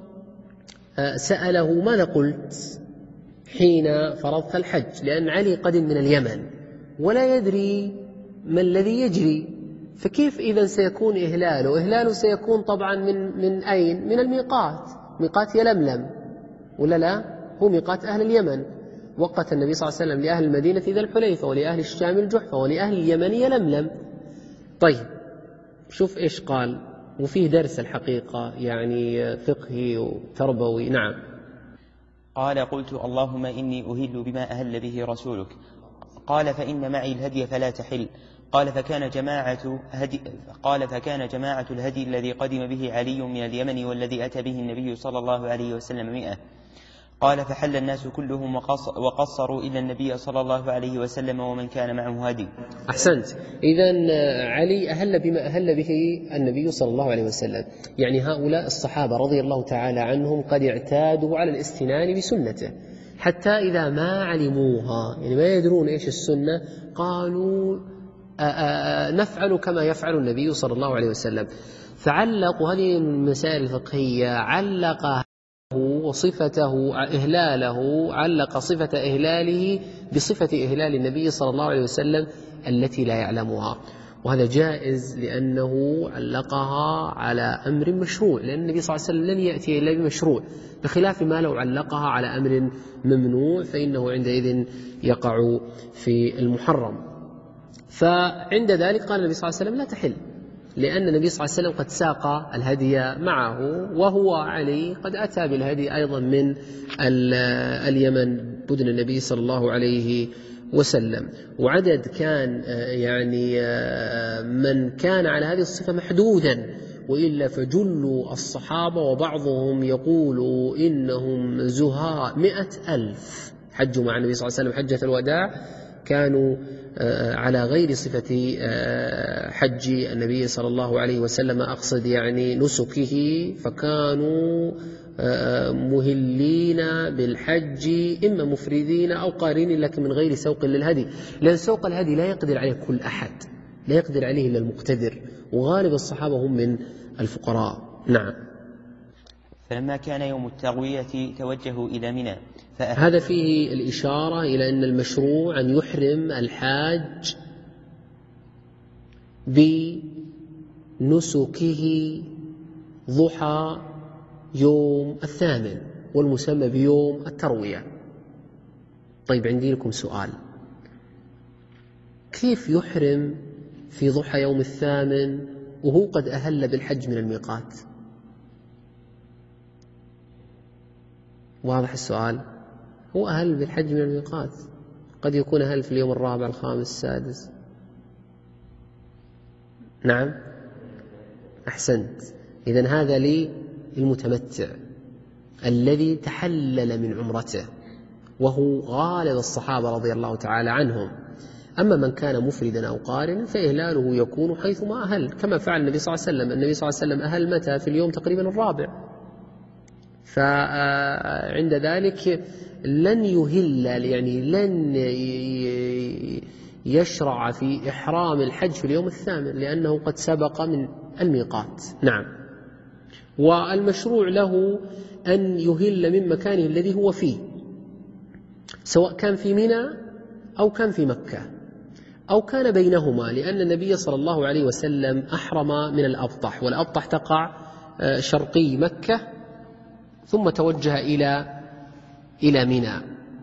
سأله ماذا قلت حين فرضت الحج، لأن علي قدم من اليمن ولا يدري ما الذي يجري، فكيف إذن سيكون إهلاله؟ إهلاله سيكون طبعا من, من أين؟ من الميقات، ميقات يلملم ولا لا؟ هو ميقات أهل اليمن. وقت النبي صلى الله عليه وسلم لأهل المدينة ذا الحليفة ولأهل الشام الجحفة ولأهل اليمن يلملم. طيب شوف إيش قال، وفيه درس الحقيقة يعني فقهي وتربوي. نعم. قال قلت اللهم إني أهل بما أهل به رسولك. قال فإن معي الهدي فلا تحل. قال فكان جماعة هدي قال فكان جماعة الهدي الذي قدم به علي من اليمن والذي أتى به النبي صلى الله عليه وسلم مئة. قال فحل الناس كلهم وقصروا إلا النبي صلى الله عليه وسلم ومن كان معه هدي. أحسنت. إذن علي أهل بما أهل به النبي صلى الله عليه وسلم، يعني هؤلاء الصحابة رضي الله تعالى عنهم قد اعتادوا على الاستنان بسنته، حتى إذا ما علموها يعني ما يدرون إيش السنة قالوا آآ آآ نفعل كما يفعل النبي صلى الله عليه وسلم. فعلقوا هذه المسائل الفقهية، علق وصفته إهلاله علق صفة إهلاله بصفة إهلال النبي صلى الله عليه وسلم التي لا يعلمها، وهذا جائز لأنه علقها على أمر مشروع، لأن النبي صلى الله عليه وسلم لن يأتي إلا بمشروع، بخلاف ما لو علقها على أمر ممنوع فإنه عندئذ يقع في المحرم. فعند ذلك قال النبي صلى الله عليه وسلم لا تحل، لأن النبي صلى الله عليه وسلم قد ساق الهدي معه، وهو علي قد أتى بالهدي أيضا من اليمن بدن النبي صلى الله عليه وسلم. وعدد كان يعني من كان على هذه الصفة محدودا، وإلا فجل الصحابة وبعضهم يقول إنهم زهاء مئة ألف حجوا مع النبي صلى الله عليه وسلم حجة الوداع، كانوا على غير صفة حج النبي صلى الله عليه وسلم، أقصد يعني نسكه، فكانوا مهلين بالحج إما مفردين أو قارنين لكن من غير سوق للهدي، لأن سوق الهدي لا يقدر عليه كل أحد، لا يقدر عليه إلا المقتدر، وغالب الصحابة هم من الفقراء. نعم. فلما كان يوم التروية توجهوا إلى منى. هذا فيه الإشارة إلى أن المشروع أن يحرم الحاج بنسكه ضحى يوم الثامن والمسمى بيوم التروية. طيب عندي لكم سؤال، كيف يحرم في ضحى يوم الثامن وهو قد أهل بالحج من الميقات؟ واضح السؤال؟ هو أهل بالحج من الميقات، قد يكون أهل في اليوم الرابع الخامس السادس. نعم أحسنت. إذن هذا لي المتمتع الذي تحلل من عمرته، وهو غالب الصحابة رضي الله تعالى عنهم. أما من كان مفردا أو قارنا فإهلاله يكون حيثما أهل، كما فعل النبي صلى الله عليه وسلم. النبي صلى الله عليه وسلم أهل متى؟ في اليوم تقريبا الرابع، فعند ذلك لن يهل، يعني لن يشرع في إحرام الحج في اليوم الثامن لأنه قد سبق من الميقات. نعم. والمشروع له أن يهل من مكانه الذي هو فيه، سواء كان في منى أو كان في مكة أو كان بينهما، لأن النبي صلى الله عليه وسلم أحرم من الأبطح، والأبطح تقع شرقي مكة ثم توجه إلى إلى منى.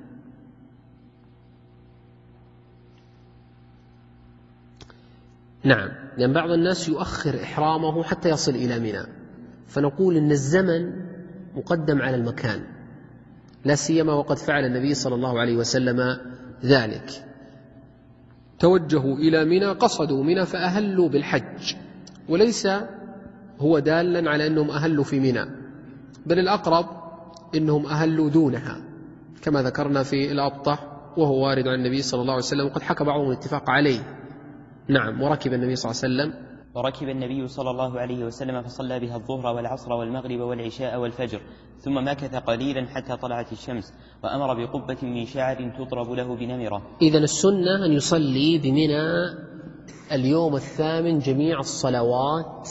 نعم، لأن بعض الناس يؤخر إحرامه حتى يصل إلى منى، فنقول إن الزمن مقدم على المكان، لا سيما وقد فعل النبي صلى الله عليه وسلم ذلك. توجهوا إلى منى، قصدوا منى فأهلوا بالحج، وليس هو دالا على أنهم أهلوا في منى، بل الأقرب إنهم أهلوا دونها كما ذكرنا في الأبطح، وهو وارد عن النبي صلى الله عليه وسلم وقد حكى بعضهم الاتفاق عليه. نعم. وركب النبي صلى الله عليه وسلم وركب النبي صلى الله عليه وسلم فصلى بها الظهر والعصر والمغرب والعشاء والفجر، ثم مكث قليلا حتى طلعت الشمس، وأمر بقبة من شعر تضرب له بنمرة. إذن السنة أن يصلي بمنى اليوم الثامن جميع الصلوات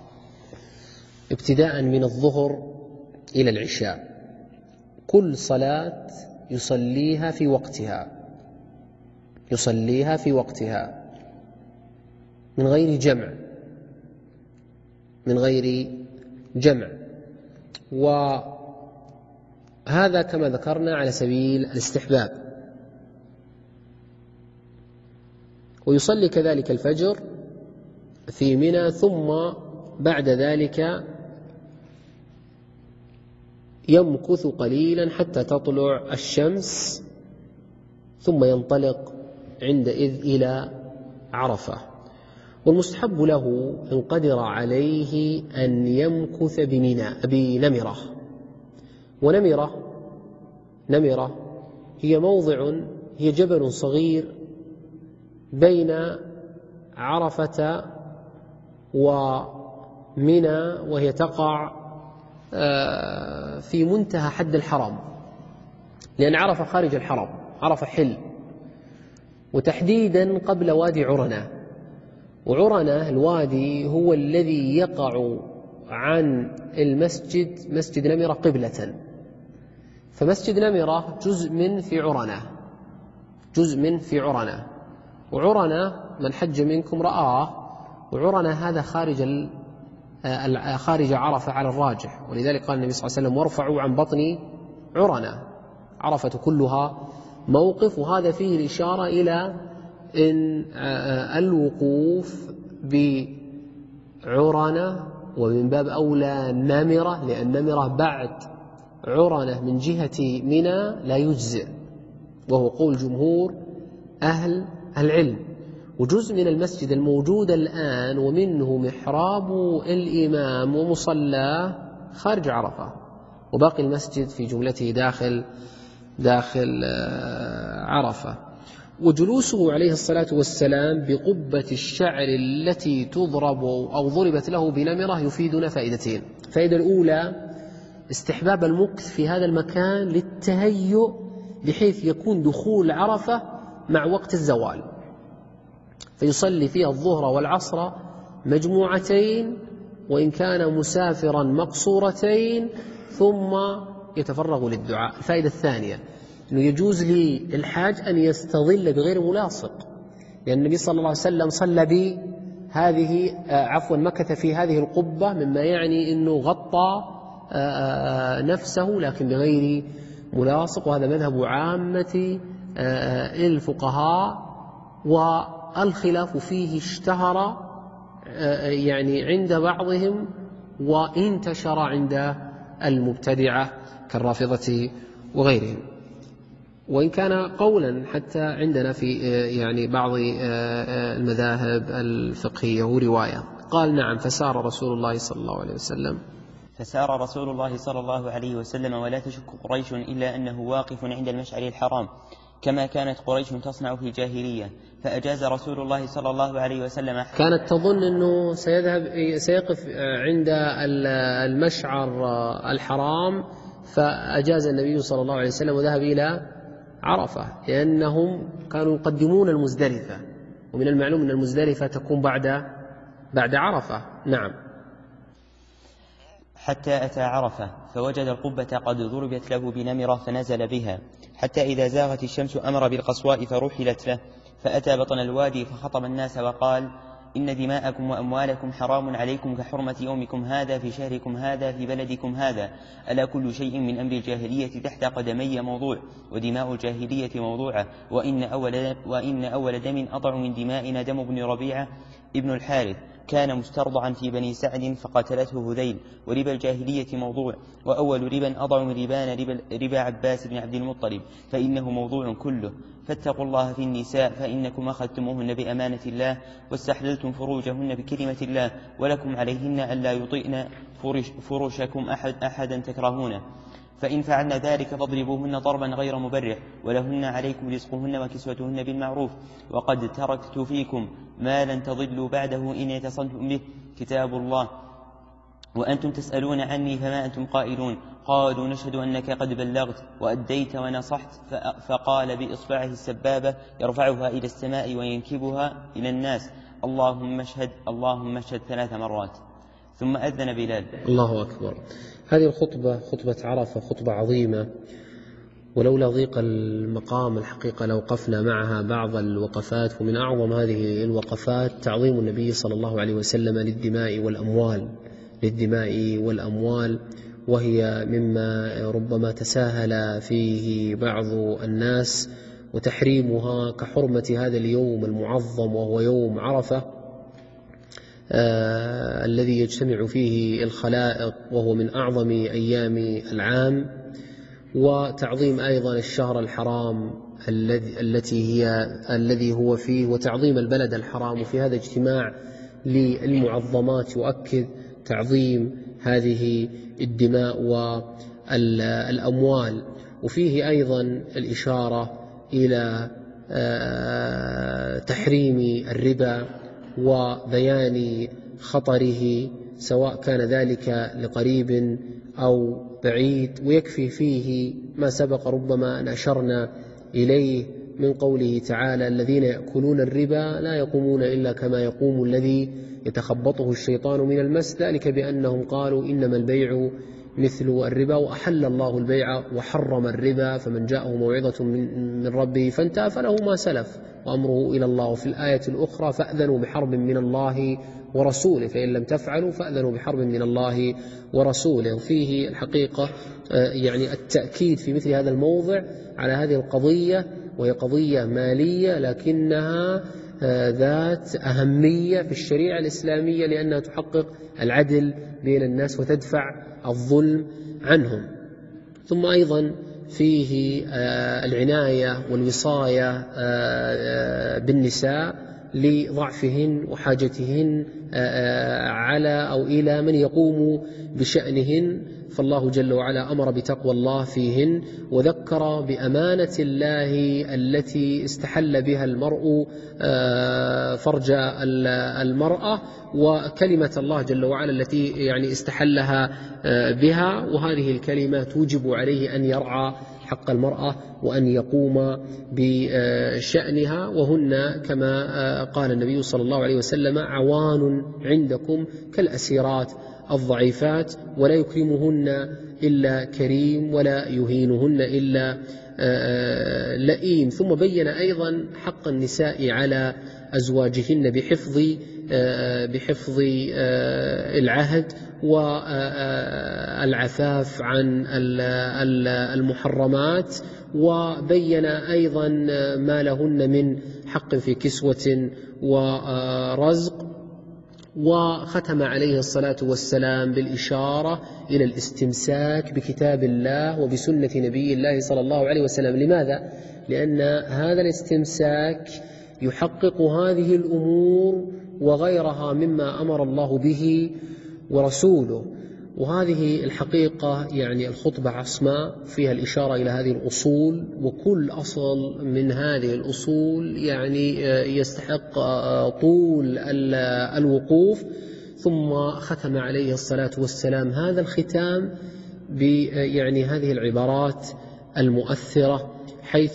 ابتداء من الظهر إلى العشاء، كل صلاة يصليها في وقتها، يصليها في وقتها من غير جمع، من غير جمع. وهذا كما ذكرنا على سبيل الاستحباب. ويصلي كذلك الفجر في منى، ثم بعد ذلك يمكث قليلا حتى تطلع الشمس، ثم ينطلق عندئذ إلى عرفة. والمستحب له إن قدر عليه أن يمكث بمنى بنمرة. ونمرة نمرة هي موضع، هي جبل صغير بين عرفة ومنى، وهي تقع في منتهى حد الحرم، لأن عرفة خارج الحرم، عرفة حل، وتحديدا قبل وادي عرنة. وعرنة الوادي هو الذي يقع عن المسجد، مسجد نمرة، قبلة، فمسجد نمرة جزء من في عرنة، جزء من في عرنة. وعرنة من حج منكم رآه، وعرنة هذا خارج خارج عرفة على الراجح، ولذلك قال النبي صلى الله عليه وسلم: وارفعوا عن بطن عرنة. عرفة كلها موقف، وهذا فيه الإشارة إلى إن الوقوف بعرنة، ومن باب أولى نمرة، لأن نمرة بعد عرنة من جهة منى لا يجزئ، وهو قول جمهور أهل العلم. وجزء من المسجد الموجود الآن ومنه محراب الإمام ومصلاه خارج عرفة، وباقي المسجد في جملته داخل داخل عرفة. وجلوسه عليه الصلاة والسلام بقبة الشعر التي تضرب أو ضربت له بنمرة يفيدنا فائدتين. الفائدة الأولى استحباب المكث في هذا المكان للتهيؤ، بحيث يكون دخول عرفة مع وقت الزوال، فيصلي فيها الظهر والعصر مجموعتين، وإن كان مسافرا مقصورتين، ثم يتفرغ للدعاء. الفائدة الثانية أنه يجوز للحاج أن يستظل بغير ملاصق، لأن النبي صلى الله عليه وسلم صلى بهذه عفوا مكث في هذه القبة، مما يعني أنه غطى نفسه لكن بغير ملاصق، وهذا مذهب عامة الفقهاء، والخلاف فيه اشتهر يعني عند بعضهم وانتشر عند المبتدعة كالرافضة وغيرهم، وإن كان قولا حتى عندنا في يعني بعض المذاهب الفقهية ورواية. قال: نعم، فسار رسول الله صلى الله عليه وسلم فسار رسول الله صلى الله عليه وسلم، ولا تشك قريش إلا أنه واقف عند المشعر الحرام، كما كانت قريش تصنع في الجاهلية، فأجاز رسول الله صلى الله عليه وسلم. كانت تظن أنه سيذهب سيقف عند المشعر الحرام فأجاز النبي صلى الله عليه وسلم وذهب إلى عرفة، لأنهم كانوا يقدمون المزدلفة، ومن المعلوم أن المزدلفة تكون بعد بعد عرفة. نعم. حتى أتى عرفة فوجد القبة قد ضربت له بنمرة فنزل بها، حتى إذا زاغت الشمس أمر بالقصواء فرحلت له، فأتى بطن الوادي فخطب الناس وقال: إن دماءكم وأموالكم حرام عليكم كحرمة يومكم هذا في شهركم هذا في بلدكم هذا، ألا كل شيء من أمر الجاهلية تحت قدمي موضوع، ودماء الجاهلية موضوعة، وإن أول, وإن أول دم أضع من دمائنا دم بن ربيعة ابن الحارث كان مسترضعا في بني سعد فقتلته هذيل، وربا الجاهلية موضوع، وأول ربا أضع من ربان ربا, ربا عباس بن عبد المطلب فإنه موضوع كله. فاتقوا الله في النساء فإنكم أخذتموهن بأمانة الله واستحللتم فروجهن بكلمة الله، ولكم عليهن ألا يطئن فرش فرشكم أحد أحدا تكرهونه، فإن فعلن ذلك فاضربوهن ضربا غير مبرح، ولهن عليكم رزقهن وكسوتهن بالمعروف، وقد تركت فيكم ما لن تضلوا بعده إن اعتصمتم به كتاب الله، وأنتم تسألون عني فما أنتم قائلون. قالوا: نشهد أنك قد بلغت وأديت ونصحت. فقال بإصبعه السبابة يرفعها إلى السماء وينكبها إلى الناس: اللهم اشهد اللهم اشهد ثلاث مرات، ثم أذن بلال. الله أكبر. هذه الخطبة خطبة عرفة خطبة عظيمة، ولولا ضيق المقام الحقيقة لوقفنا معها بعض الوقفات، ومن أعظم هذه الوقفات تعظيم النبي صلى الله عليه وسلم للدماء والأموال للدماء والأموال وهي مما ربما تساهل فيه بعض الناس، وتحريمها كحرمة هذا اليوم المعظم وهو يوم عرفة آه الذي يجتمع فيه الخلائق، وهو من أعظم أيام العام، وتعظيم أيضا الشهر الحرام الذي التي هي الذي هو فيه، وتعظيم البلد الحرام. وفي هذا اجتماع للمعظمات يؤكد تعظيم هذه الدماء والأموال، وفيه أيضا الإشارة إلى تحريم الربا وبيان خطره، سواء كان ذلك لقريب أو بعيد. ويكفي فيه ما سبق ربما أن أشرنا إليه من قوله تعالى: الذين يأكلون الربا لا يقومون إلا كما يقوم الذي يتخبطه الشيطان من المس، ذلك بأنهم قالوا إنما البيع مثل الربا، وأحل الله البيع وحرم الربا، فمن جاءه موعظة من ربه فانتهى فله ما سلف وأمره إلى الله. وفي الآية الأخرى: فأذنوا بحرب من الله ورسوله، فإن لم تفعلوا فأذنوا بحرب من الله ورسوله. وفيه الحقيقة يعني التأكيد في مثل هذا الموضع على هذه القضية، وهي قضية مالية لكنها ذات أهمية في الشريعة الإسلامية، لأنها تحقق العدل بين الناس وتدفع الظلم عنهم. ثم أيضا فيه العناية والوصاية بالنساء لضعفهن وحاجتهن على أو إلى من يقوم بشأنهن، فالله جل وعلا أمر بتقوى الله فيهن، وذكر بأمانة الله التي استحل بها المرء فرج المرأة، وكلمة الله جل وعلا التي يعني استحلها بها، وهذه الكلمة توجب عليه أن يرعى حق المرأة وأن يقوم بشأنها، وهن كما قال النبي صلى الله عليه وسلم: عوان عندكم كالأسيرات الضعيفات، ولا يكرمهن إلا كريم ولا يهينهن إلا لئيم. ثم بين أيضا حق النساء على أزواجهن بحفظ بحفظ العهد والعفاف عن المحرمات، وبين أيضا ما لهن من حق في كسوة ورزق، وختم عليه الصلاة والسلام بالإشارة إلى الاستمساك بكتاب الله وبسنة نبي الله صلى الله عليه وسلم. لماذا؟ لأن هذا الاستمساك يحقق هذه الأمور وغيرها مما أمر الله به ورسوله. وهذه الحقيقة يعني الخطبة عصماء فيها الإشارة إلى هذه الأصول، وكل أصل من هذه الأصول يعني يستحق طول الوقوف. ثم ختم عليه الصلاة والسلام هذا الختام يعني هذه العبارات المؤثرة، حيث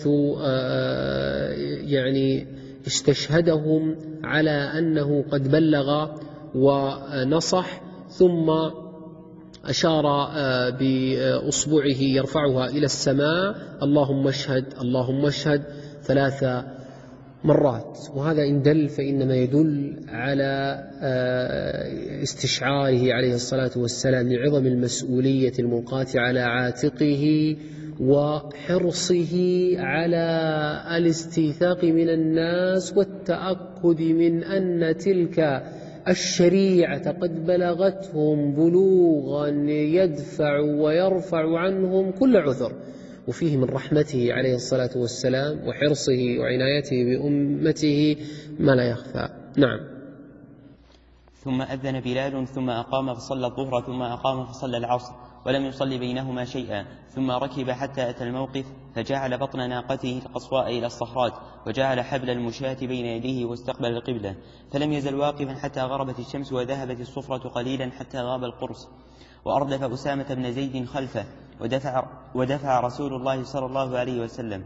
يعني استشهدهم على أنه قد بلغ ونصح، ثم أشار بأصبعه يرفعها إلى السماء: اللهم اشهد اللهم اشهد ثلاث مرات. وهذا إن دل فإنما يدل على استشعاره عليه الصلاة والسلام لعظم المسؤولية الملقاة على عاتقه، وحرصه على الاستيثاق من الناس والتأكد من أن تلك الشريعة قد بلغتهم بلوغا يدفع ويرفع عنهم كل عذر. وفيه من رحمته عليه الصلاة والسلام وحرصه وعنايته بأمته ما لا يخفى. نعم. ثم أذن بلال ثم أقام فصلى الظهر ثم أقام فصلى العصر ولم يصلي بينهما شيئا، ثم ركب حتى أتى الموقف فجعل بطن ناقته القصواء إلى الصخرات، وجعل حبل المشاة بين يديه واستقبل القبلة، فلم يزل واقفا حتى غربت الشمس وذهبت الصفرة قليلا حتى غاب القرص. وأردف أسامة بن زيد خلفه ودفع, ودفع رسول الله صلى الله عليه وسلم.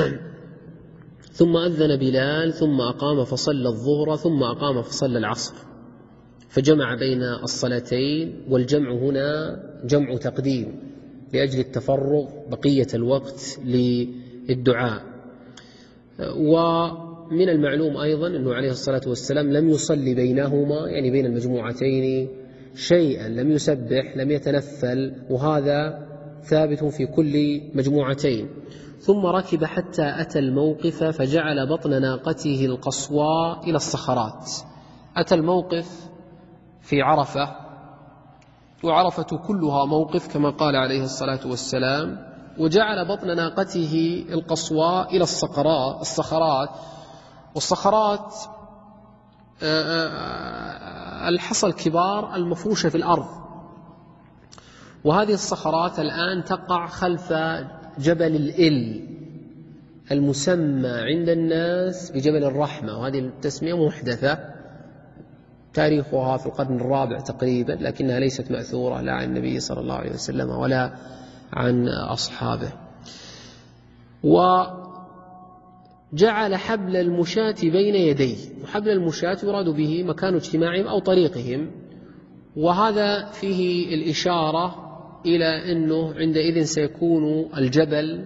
ثم أذن بلال ثم أقام فصلى الظهر ثم أقام فصلى العصر، فجمع بين الصلاتين، والجمع هنا جمع تقديم لأجل التفرغ بقية الوقت للدعاء. ومن المعلوم أيضا أنه عليه الصلاة والسلام لم يصلي بينهما، يعني بين المجموعتين، شيئا، لم يسبح لم يتنفل، وهذا ثابت في كل مجموعتين. ثم ركب حتى أتى الموقف فجعل بطن ناقته القصواء إلى الصخرات. أتى الموقف في عرفة، وعرفة كلها موقف كما قال عليه الصلاة والسلام، وجعل بطن ناقته القصواء إلى الصخرات. والصخرات الحصى الكبار المفروشة في الأرض، وهذه الصخرات الآن تقع خلف جبل الإل المسمى عند الناس بجبل الرحمة، وهذه التسمية محدثة، تاريخها في القرن الرابع تقريبا، لكنها ليست مأثورة لا عن النبي صلى الله عليه وسلم ولا عن أصحابه. وجعل حبل المشاة بين يديه، وحبل المشاة يراد به مكان اجتماعهم أو طريقهم، وهذا فيه الإشارة إلى أنه عندئذ سيكون الجبل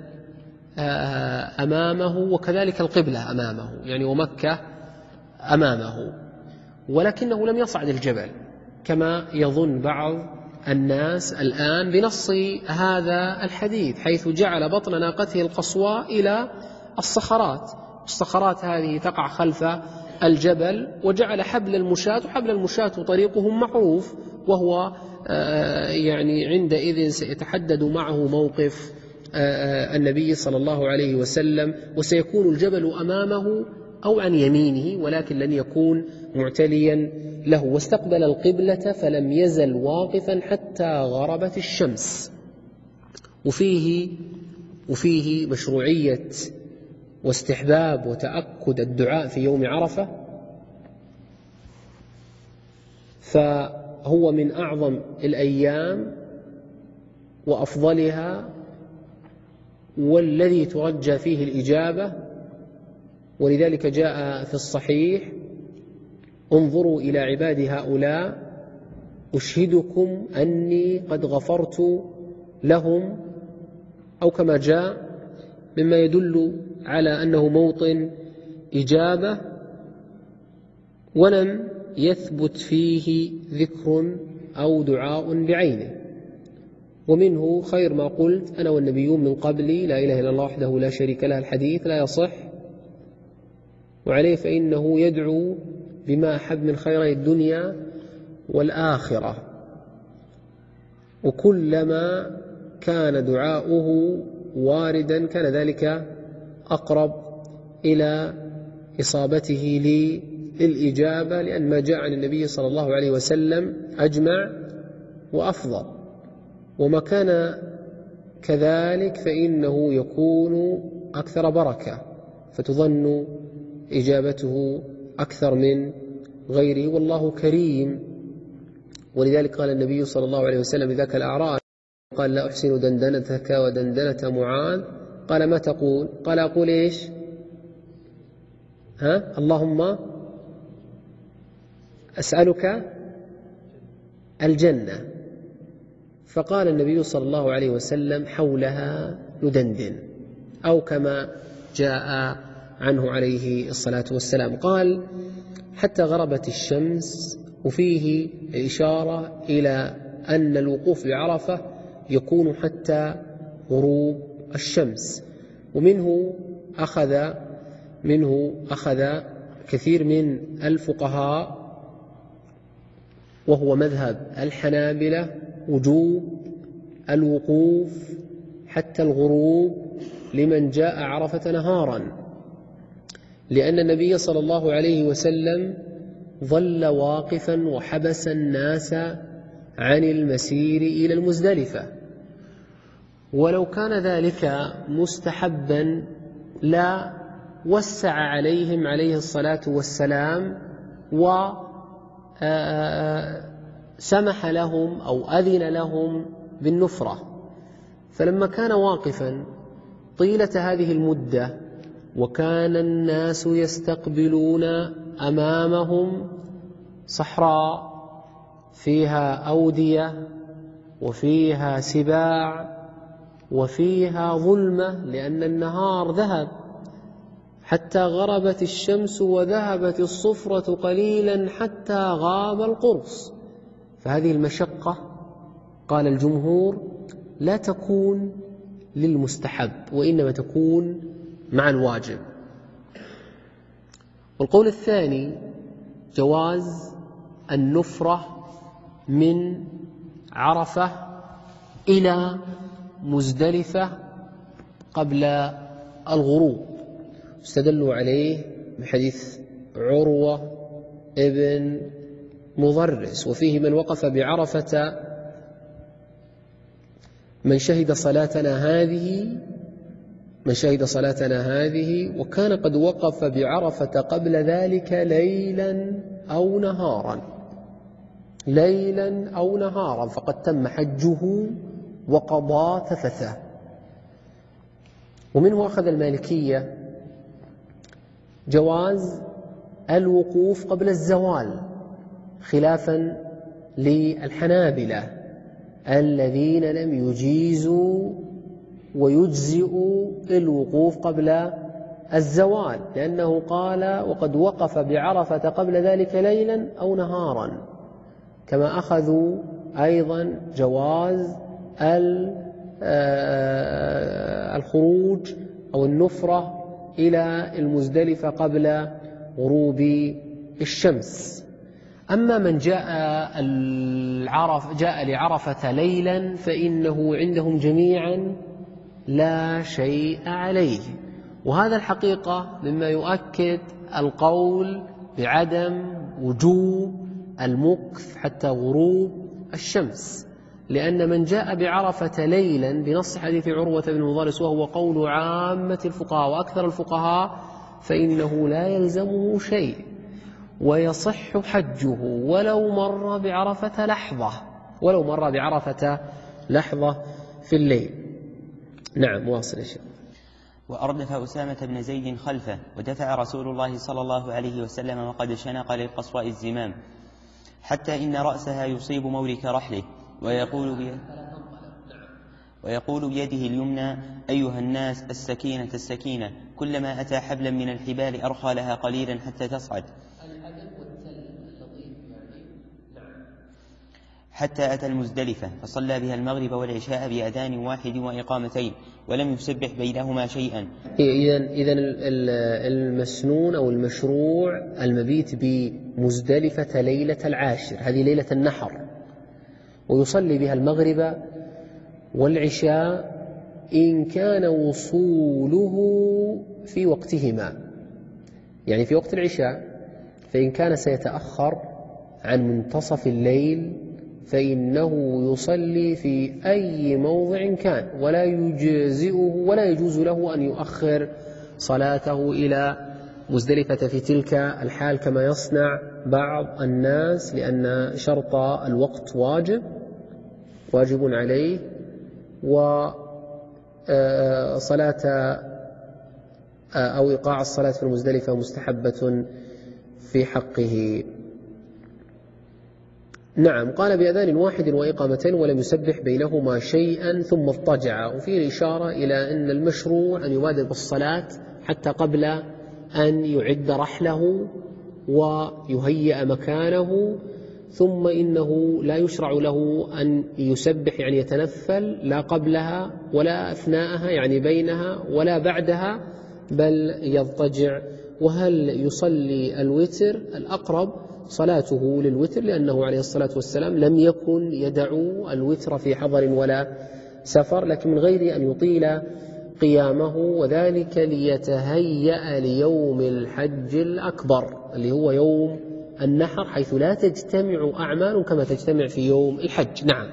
أمامه وكذلك القبلة أمامه، يعني ومكة أمامه، ولكنه لم يصعد الجبل كما يظن بعض الناس الآن بنص هذا الحديث، حيث جعل بطن ناقته القصواء إلى الصخرات. الصخرات هذه تقع خلف الجبل، وجعل حبل المشاة، وحبل المشاة طريقهم معروف، وهو يعني عندئذ سيتحدد معه موقف النبي صلى الله عليه وسلم، وسيكون الجبل أمامه أو عن يمينه، ولكن لن يكون معتليا له. واستقبل القبلة فلم يزل واقفا حتى غربت الشمس. وفيه, وفيه مشروعية واستحباب وتأكد الدعاء في يوم عرفة، فهو من أعظم الأيام وأفضلها، والذي ترجى فيه الإجابة. ولذلك جاء في الصحيح: انظروا إلى عباد هؤلاء أشهدكم أني قد غفرت لهم، أو كما جاء مما يدل على أنه موطن إجابة، ولم يثبت فيه ذكر أو دعاء بعينه. ومنه خير ما قلت أنا والنبيون من قبلي لا إله إلا الله وحده لا شريك له، الحديث لا يصح، وعليه فإنه يدعو بما أحب من خيري الدنيا والآخرة، وكلما كان دعاؤه واردا كان ذلك أقرب إلى إصابته للإجابة، لأن ما جاء عن النبي صلى الله عليه وسلم أجمع وأفضل، وما كان كذلك فإنه يكون أكثر بركة، فتظن إجابته أكثر من غيره، والله كريم. ولذلك قال النبي صلى الله عليه وسلم: ذاك الأعرابي قال لا أحسن دندنتك ودندنة معاذ. قال ما تقول؟ قال أقول إيش؟ ها اللهم أسألك الجنة. فقال النبي صلى الله عليه وسلم حولها ندندن، أو كما جاء عنه عليه الصلاة والسلام. قال حتى غربت الشمس، وفيه إشارة إلى أن الوقوف بعرفة يكون حتى غروب الشمس. ومنه أخذ منه أخذ كثير من الفقهاء، وهو مذهب الحنابلة، وجوب الوقوف حتى الغروب لمن جاء عرفة نهارا، لأن النبي صلى الله عليه وسلم ظل واقفا وحبس الناس عن المسير إلى المزدلفة. ولو كان ذلك مستحبا لا وسع عليهم عليه الصلاة والسلام وسمح لهم أو أذن لهم بالنفرة. فلما كان واقفا طيلة هذه المدة وكان الناس يستقبلون أمامهم صحراء فيها أودية وفيها سباع وفيها ظلمة، لأن النهار ذهب حتى غربت الشمس وذهبت الصفرة قليلا حتى غاب القرص. فهذه المشقة قال الجمهور لا تكون للمستحب، وإنما تكون مع الواجب. والقول الثاني جواز النفرة من عرفة إلى مزدلفة قبل الغروب، استدلوا عليه بحديث عروة ابن مضرس، وفيه من وقف بعرفة من شهد صلاتنا هذه من شهد صلاتنا هذه وكان قد وقف بعرفة قبل ذلك ليلا أو نهارا ليلا أو نهارا فقد تم حجه وقضى تفثه. ومنه أخذ المالكية جواز الوقوف قبل الزوال، خلافا للحنابلة الذين لم يجيزوا ويجزئوا الوقوف قبل الزوال، لأنه قال وقد وقف بعرفة قبل ذلك ليلا أو نهارا. كما أخذوا أيضا جواز الخروج أو النفرة إلى المزدلفة قبل غروب الشمس. أما من جاء العرف جاء لعرفة ليلا فإنه عندهم جميعا لا شيء عليه، وهذا الحقيقة مما يؤكد القول بعدم وجوب المكث حتى غروب الشمس، لأن من جاء بعرفة ليلا بنص حديث عروة بن مضرس وهو قول عامة الفقهاء وأكثر الفقهاء فإنه لا يلزمه شيء ويصح حجه ولو مر بعرفة لحظة ولو مر بعرفة لحظة في الليل. نعم واصل يا شيخ. وأردف أسامة بن زيد خلفه ودفع رسول الله صلى الله عليه وسلم وقد شنق للقصواء الزمام حتى إن رأسها يصيب مورك رحله ويقول بي ويقول بيده اليمنى أيها الناس السكينة السكينة، كلما أتى حبلا من الحبال أرخى لها قليلا حتى تصعد حتى أتى المزدلفة فصلى بها المغرب والعشاء بأذان واحد وإقامتين ولم يسبح بينهما شيئا. إذن إذن المسنون أو المشروع المبيت بمزدلفة ليلة العاشر، هذه ليلة النحر، ويصلي بها المغرب والعشاء إن كان وصوله في وقتهما، يعني في وقت العشاء، فإن كان سيتأخر عن منتصف الليل فإنه يصلي في أي موضع كان ولا يجزئه ولا يجوز له أن يؤخر صلاته إلى مزدلفة في تلك الحال كما يصنع بعض الناس، لأن شرط الوقت واجب واجب عليه وصلاة أو إيقاع الصلاة في المزدلفة مستحبة في حقه. نعم، قال بأذان واحد وإقامتين ولم يسبح بينهما شيئا ثم اضطجع. وفيه الإشارة إلى أن المشروع أن يبادر بالصلاة حتى قبل أن يعد رحله ويهيئ مكانه، ثم إنه لا يشرع له أن يسبح يعني يتنفل لا قبلها ولا أثناءها يعني بينها ولا بعدها، بل يضطجع. وهل يصلي الوتر؟ الأقرب صلاته للوتر، لأنه عليه الصلاة والسلام لم يكن يدعو الوتر في حضر ولا سفر، لكن من غير أن يطيل قيامه، وذلك ليتهيأ ليوم الحج الأكبر اللي هو يوم النحر، حيث لا تجتمع أعمال كما تجتمع في يوم الحج. نعم.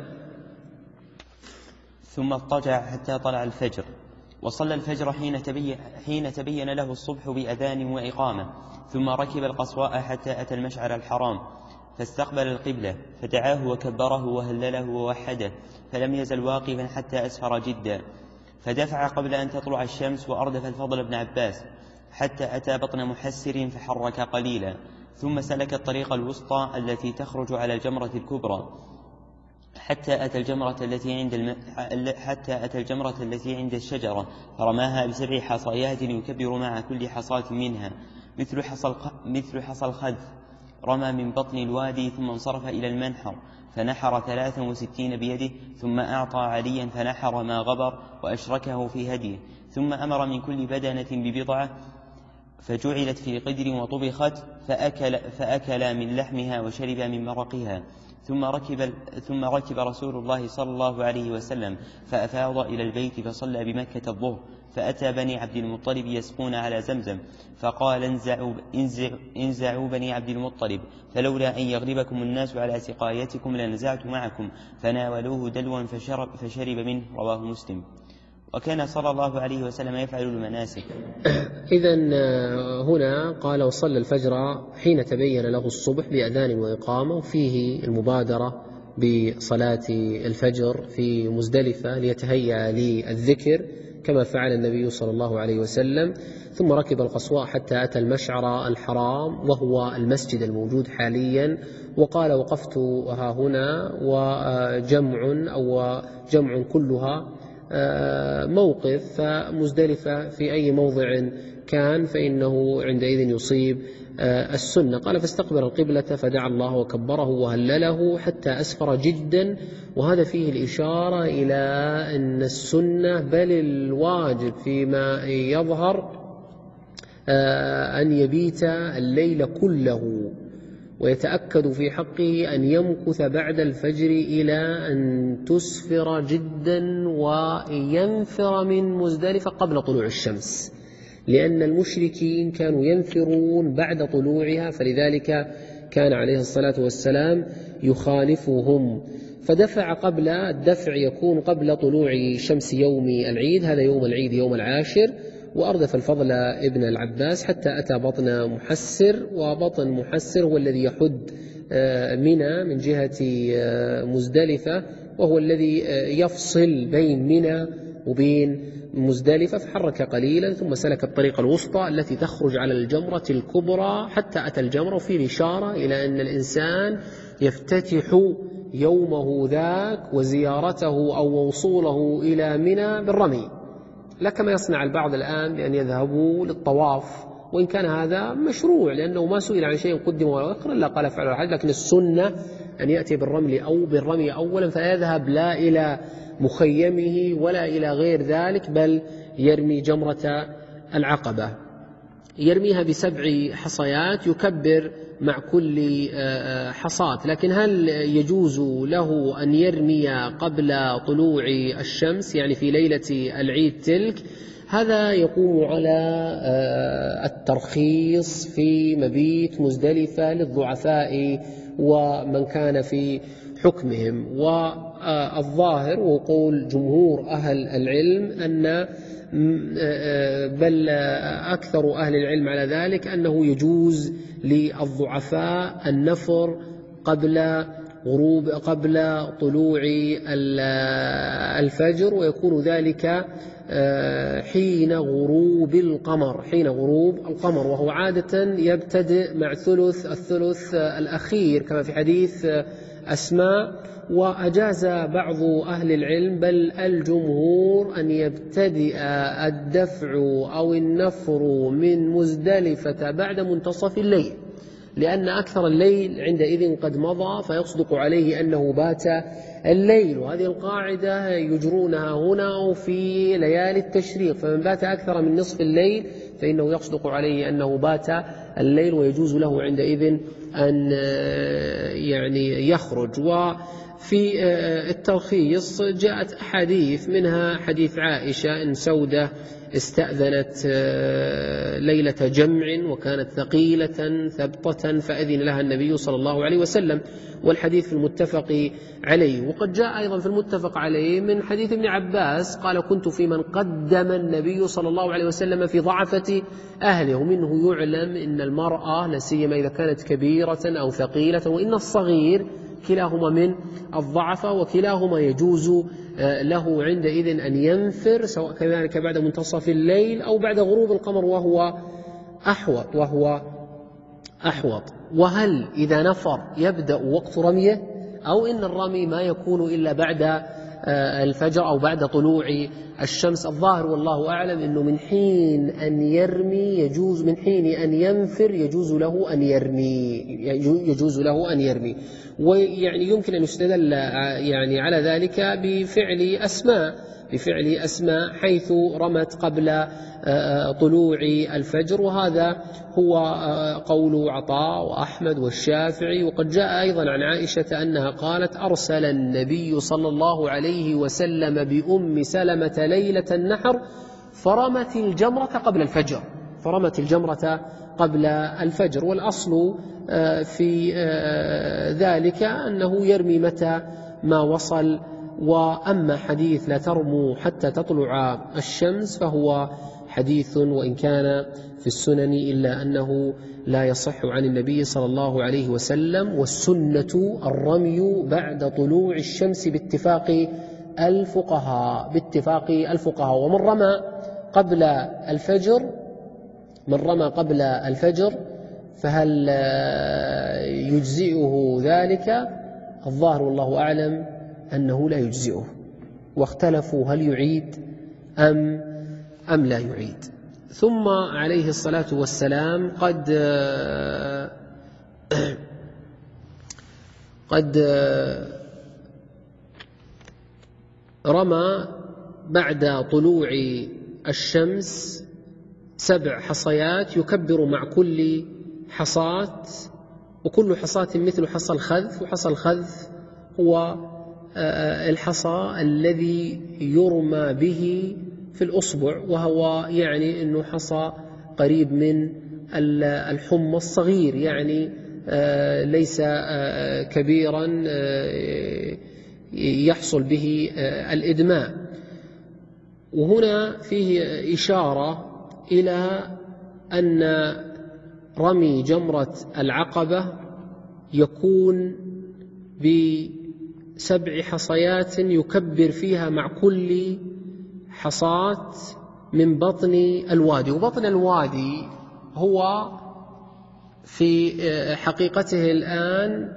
ثم اضطجع حتى طلع الفجر، وصلى الفجر حين تبين, حين تبين له الصبح بأذان وإقامة، ثم ركب القصواء حتى أتى المشعر الحرام فاستقبل القبلة، فدعاه وكبره وهلله ووحده، فلم يزل واقفا حتى أسفر جدا، فدفع قبل أن تطلع الشمس وأردف الفضل بن عباس حتى أتى بطن محسر فحرك قليلا، ثم سلك الطريق الوسطى التي تخرج على الجمرة الكبرى حتى أتى الجمرة التي عند الم... حتى أتى الجمرة التي عند الشجرة، فرماها بسبع حصيات يكبر مع كل حصاة منها مثل حصى مثل حصى الخذ، رمى من بطن الوادي ثم انصرف إلى المنحر فنحر ثلاثا وستين بيده، ثم أعطى عليا فنحر ما غبر وأشركه في هديه، ثم أمر من كل بدنة ببضعة فجعلت في قدر وطبخت فأكل, فأكل من لحمها وشرب من مرقها، ثم ركب, ثم ركب رسول الله صلى الله عليه وسلم فأفاض إلى البيت فصلى بمكة الظهر، فأتى بني عبد المطلب يسقون على زمزم، فقال انزعوا, انزعوا بني عبد المطلب، فلولا أن يغلبكم الناس على سقايتكم لنزعت معكم، فناولوه دلوا فشرب, فشرب منه. رواه مسلم. وكان صلى الله عليه وسلم يفعل المناسك. إذن هنا قال وصلى الفجر حين تبين له الصبح بأذان وإقامة، وفيه المبادرة بصلاة الفجر في مزدلفة ليتهيأ للذكر كما فعل النبي صلى الله عليه وسلم. ثم ركب القصواء حتى أتى المشعر الحرام وهو المسجد الموجود حاليا، وقال وقفت ها هنا وجمع أو جمع كلها موقف، فمزدلفة في أي موضع كان فإنه عندئذ يصيب السنة. قال فاستقبل القبلة فدعا الله وكبره وهلله حتى أسفر جدا، وهذا فيه الإشارة إلى أن السنة بل الواجب فيما يظهر أن يبيت الليل كله، ويتأكد في حقه أن يمكث بعد الفجر إلى أن تسفر جدا وينفر من مزدلفة قبل طلوع الشمس، لأن المشركين كانوا ينفرون بعد طلوعها، فلذلك كان عليه الصلاة والسلام يخالفهم. فدفع قبل الدفع يكون قبل طلوع شمس يوم العيد، هذا يوم العيد يوم العاشر، وأردف الفضل ابن العباس حتى أتى بطن محسر، وبطن محسر هو الذي يحد منى من جهة مزدلفة، وهو الذي يفصل بين منى وبين مزدلفة، فحرك قليلا ثم سلك الطريق الوسطى التي تخرج على الجمرة الكبرى حتى أتى الجمرة. وفي إشارة إلى أن الإنسان يفتتح يومه ذاك وزيارته أو وصوله إلى منى بالرمي، لا كما يصنع البعض الآن بأن يذهبوا للطواف، وإن كان هذا مشروع لأنه ما سئل عن شيء قدم ولا أخر إلا قال افعلوا الحج، لكن السنة أن يأتي بالرمل أو بالرمي أولا، فلا يذهب لا إلى مخيمه ولا إلى غير ذلك، بل يرمي جمرة العقبة، يرميها بسبع حصيات يكبر مع كل حصاة. لكن هل يجوز له أن يرمي قبل طلوع الشمس يعني في ليلة العيد تلك؟ هذا يقوم على الترخيص في مبيت مزدلفة للضعفاء ومن كان في حكمهم، والظاهر وقول جمهور أهل العلم أن بل أكثر أهل العلم على ذلك أنه يجوز للضعفاء النفر قبل غروب قبل طلوع الفجر، ويكون ذلك حين غروب القمر حين غروب القمر وهو عادة يبتدئ مع ثلث الثلث الأخير كما في حديث أسماء. وأجاز بعض أهل العلم بل الجمهور أن يبتدئ الدفع أو النفر من مزدلفة بعد منتصف الليل، لأن أكثر الليل عندئذ قد مضى فيصدق عليه أنه بات الليل، وهذه القاعدة يجرونها هنا وفي ليالي التشريق، فمن بات أكثر من نصف الليل فإنه يصدق عليه أنه بات الليل ويجوز له عندئذ أن يعني يخرج. وفي التلخيص جاءت أحاديث منها حديث عائشة إن سودة استأذنت ليلة جمع وكانت ثقيلة ثبطة فأذن لها النبي صلى الله عليه وسلم، والحديث في المتفق عليه. وقد جاء أيضا في المتفق عليه من حديث ابن عباس قال كنت في من قدم النبي صلى الله عليه وسلم في ضعفة أهله، ومنه يعلم إن المرأة لا سيما إذا كانت كبيرة أو ثقيلة وإن الصغير كلاهما من الضعفة، وكلاهما يجوز له عندئذ أن ينفر سواء كذلك بعد منتصف الليل أو بعد غروب القمر وهو أحوط وهو أحوط. وهل إذا نفر يبدأ وقت رميه أو إن الرمي ما يكون إلا بعد الفجر أو بعد طلوع الشمس؟ الظاهر والله أعلم أنه من حين أن يرمي يجوز من حين أن ينفر يجوز له أن يرمي يجوز له أن يرمي ويعني يمكن أن يستدل يعني على ذلك بفعل أسماء بفعل أسماء حيث رمت قبل طلوع الفجر، وهذا هو قول عطاء وأحمد والشافعي. وقد جاء أيضا عن عائشة أنها قالت أرسل النبي صلى الله عليه وسلم بأم سلمة ليلة النحر فرمت الجمرة قبل الفجر فرمت الجمرة قبل الفجر والأصل في ذلك أنه يرمي متى ما وصل. وأما حديث لا ترموا حتى تطلع الشمس فهو حديث وإن كان في السنن إلا أنه لا يصح عن النبي صلى الله عليه وسلم، والسنة الرمي بعد طلوع الشمس باتفاق الفقهاء باتفاق الفقهاء ومن رمى قبل الفجر من رمى قبل الفجر فهل يجزئه ذلك؟ الظاهر والله أعلم أنه لا يجزئه، واختلفوا هل يعيد أم أم لا يعيد. ثم عليه الصلاة والسلام قد قد رمى بعد طلوع الشمس سبع حصيات يكبر مع كل حصاة، وكل حصاة مثل حصى الخذف، وحصى الخذف هو الحصى الذي يرمى به في الأصبع، وهو يعني أنه حصى قريب من الحمى الصغير، يعني ليس كبيرا يحصل به الإدماء. وهنا فيه إشارة إلى أن رمي جمرة العقبة يكون بسبع حصيات يكبر فيها مع كل حصاة من بطن الوادي. وبطن الوادي هو في حقيقته الآن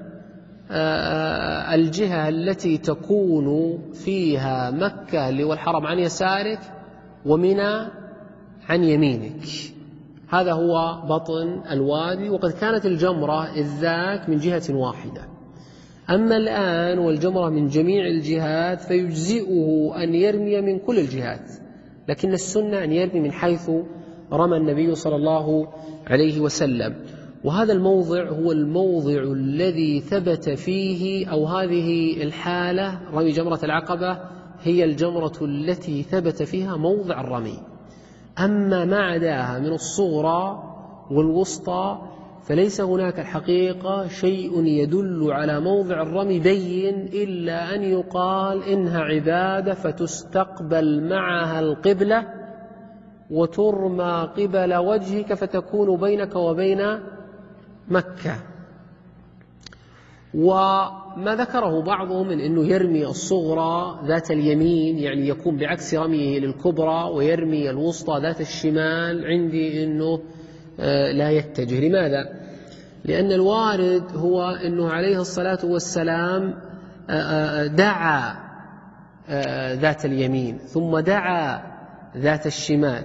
الجهة التي تكون فيها مكة اللي هو الحرم عن يسارك ومنى عن يمينك، هذا هو بطن الوادي. وقد كانت الجمرة إذ ذاك من جهة واحدة، أما الآن والجمرة من جميع الجهات فيجزئه أن يرمي من كل الجهات، لكن السنة أن يرمي من حيث رمى النبي صلى الله عليه وسلم. وهذا الموضع هو الموضع الذي ثبت فيه، أو هذه الحالة رمي جمرة العقبة هي الجمرة التي ثبت فيها موضع الرمي. أما ما عداها من الصغرى والوسطى فليس هناك الحقيقة شيء يدل على موضع الرمي بين إلا أن يقال إنها عبادة فتستقبل معها القبلة وترمى قبل وجهك فتكون بينك وبين مكة. وهذا وما ذكره بعضهم من أنه يرمي الصغرى ذات اليمين، يعني يكون بعكس رميه للكبرى، ويرمي الوسطى ذات الشمال، عندي أنه لا يتجه. لماذا؟ لأن الوارد هو أنه عليه الصلاة والسلام دعا ذات اليمين ثم دعا ذات الشمال،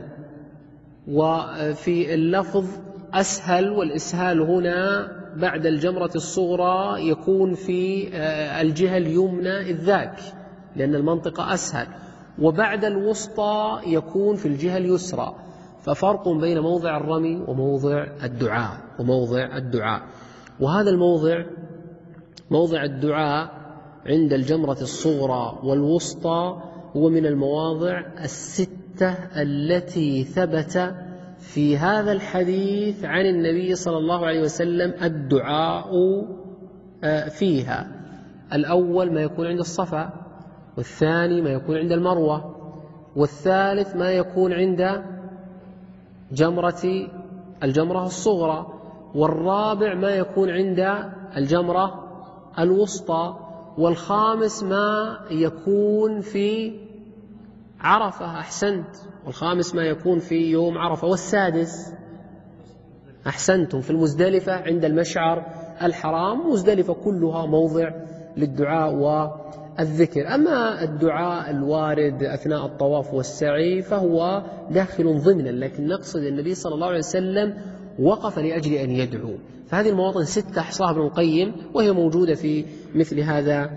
وفي اللفظ أسهل، والإسهال هنا بعد الجمرة الصغرى يكون في الجهة اليمنى إذ ذاك، لأن المنطقة أسهل، وبعد الوسطى يكون في الجهة اليسرى. ففرق بين موضع الرمي وموضع الدعاء وموضع الدعاء وهذا الموضع موضع الدعاء عند الجمرة الصغرى والوسطى هو من المواضع الستة التي ثبت في هذا الحديث عن النبي صلى الله عليه وسلم الدعاء فيها. الأول ما يكون عند الصفا، والثاني ما يكون عند المروة، والثالث ما يكون عند جمرة الجمرة الصغرى، والرابع ما يكون عند الجمرة الوسطى، والخامس ما يكون في عرفة. أحسنت، والخامس ما يكون في يوم عرفة، والسادس أحسنتم في المزدلفة عند المشعر الحرام. مزدلفة كلها موضع للدعاء والذكر. أما الدعاء الوارد أثناء الطواف والسعي فهو داخل ضمنا، لكن نقصد النبي صلى الله عليه وسلم وقف لأجل أن يدعو. فهذه المواطن ستة أحصاها ابن القيم، وهي موجودة في مثل هذا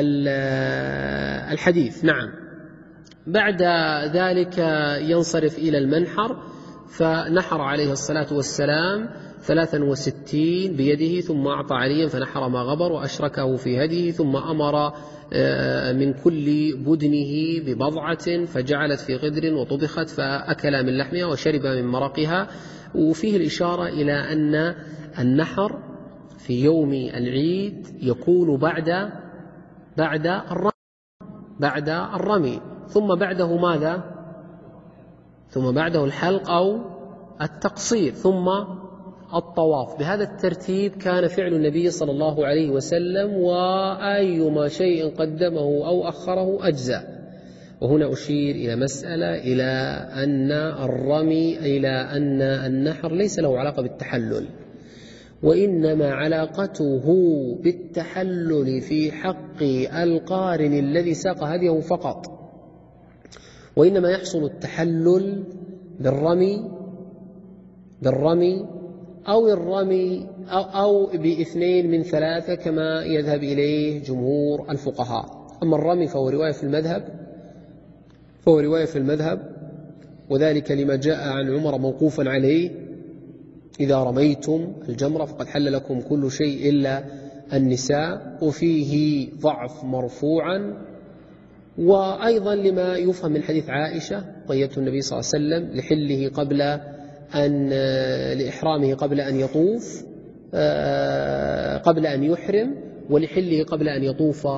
الحديث. نعم. بعد ذلك ينصرف إلى المنحر، فنحر عليه الصلاة والسلام ثلاثا وستين بيده، ثم أعطى عليا فنحر ما غبر وأشركه في هديه، ثم أمر من كل بدنه ببضعة فجعلت في غدر وطبخت، فأكل من لحمها وشرب من مرقها. وفيه الإشارة إلى أن النحر في يوم العيد يكون بعد بعد الرمي بعد الرمي ثم بعده ماذا؟ ثم بعده الحلق أو التقصير، ثم الطواف. بهذا الترتيب كان فعل النبي صلى الله عليه وسلم، وأيما شيء قدمه أو أخره أجزاء. وهنا أشير إلى مسألة، إلى أن الرمي إلى أن النحر ليس له علاقة بالتحلل، وإنما علاقته بالتحلل في حق القارن الذي ساق هديه فقط. وإنما يحصل التحلل بالرمي بالرمي أو الرمي أو, أو باثنين من ثلاثة كما يذهب إليه جمهور الفقهاء. أما الرمي فهو رواية في المذهب فهو رواية في المذهب وذلك لما جاء عن عمر موقوفا عليه: إذا رميتم الجمرة فقد حل لكم كل شيء إلا النساء. وفيه ضعف مرفوعا. وأيضا لما يفهم من حديث عائشة طيبت النبي صلى الله عليه وسلم لحله قبل أن لإحرامه قبل أن يطوف قبل أن يحرم، ولحله قبل أن يطوف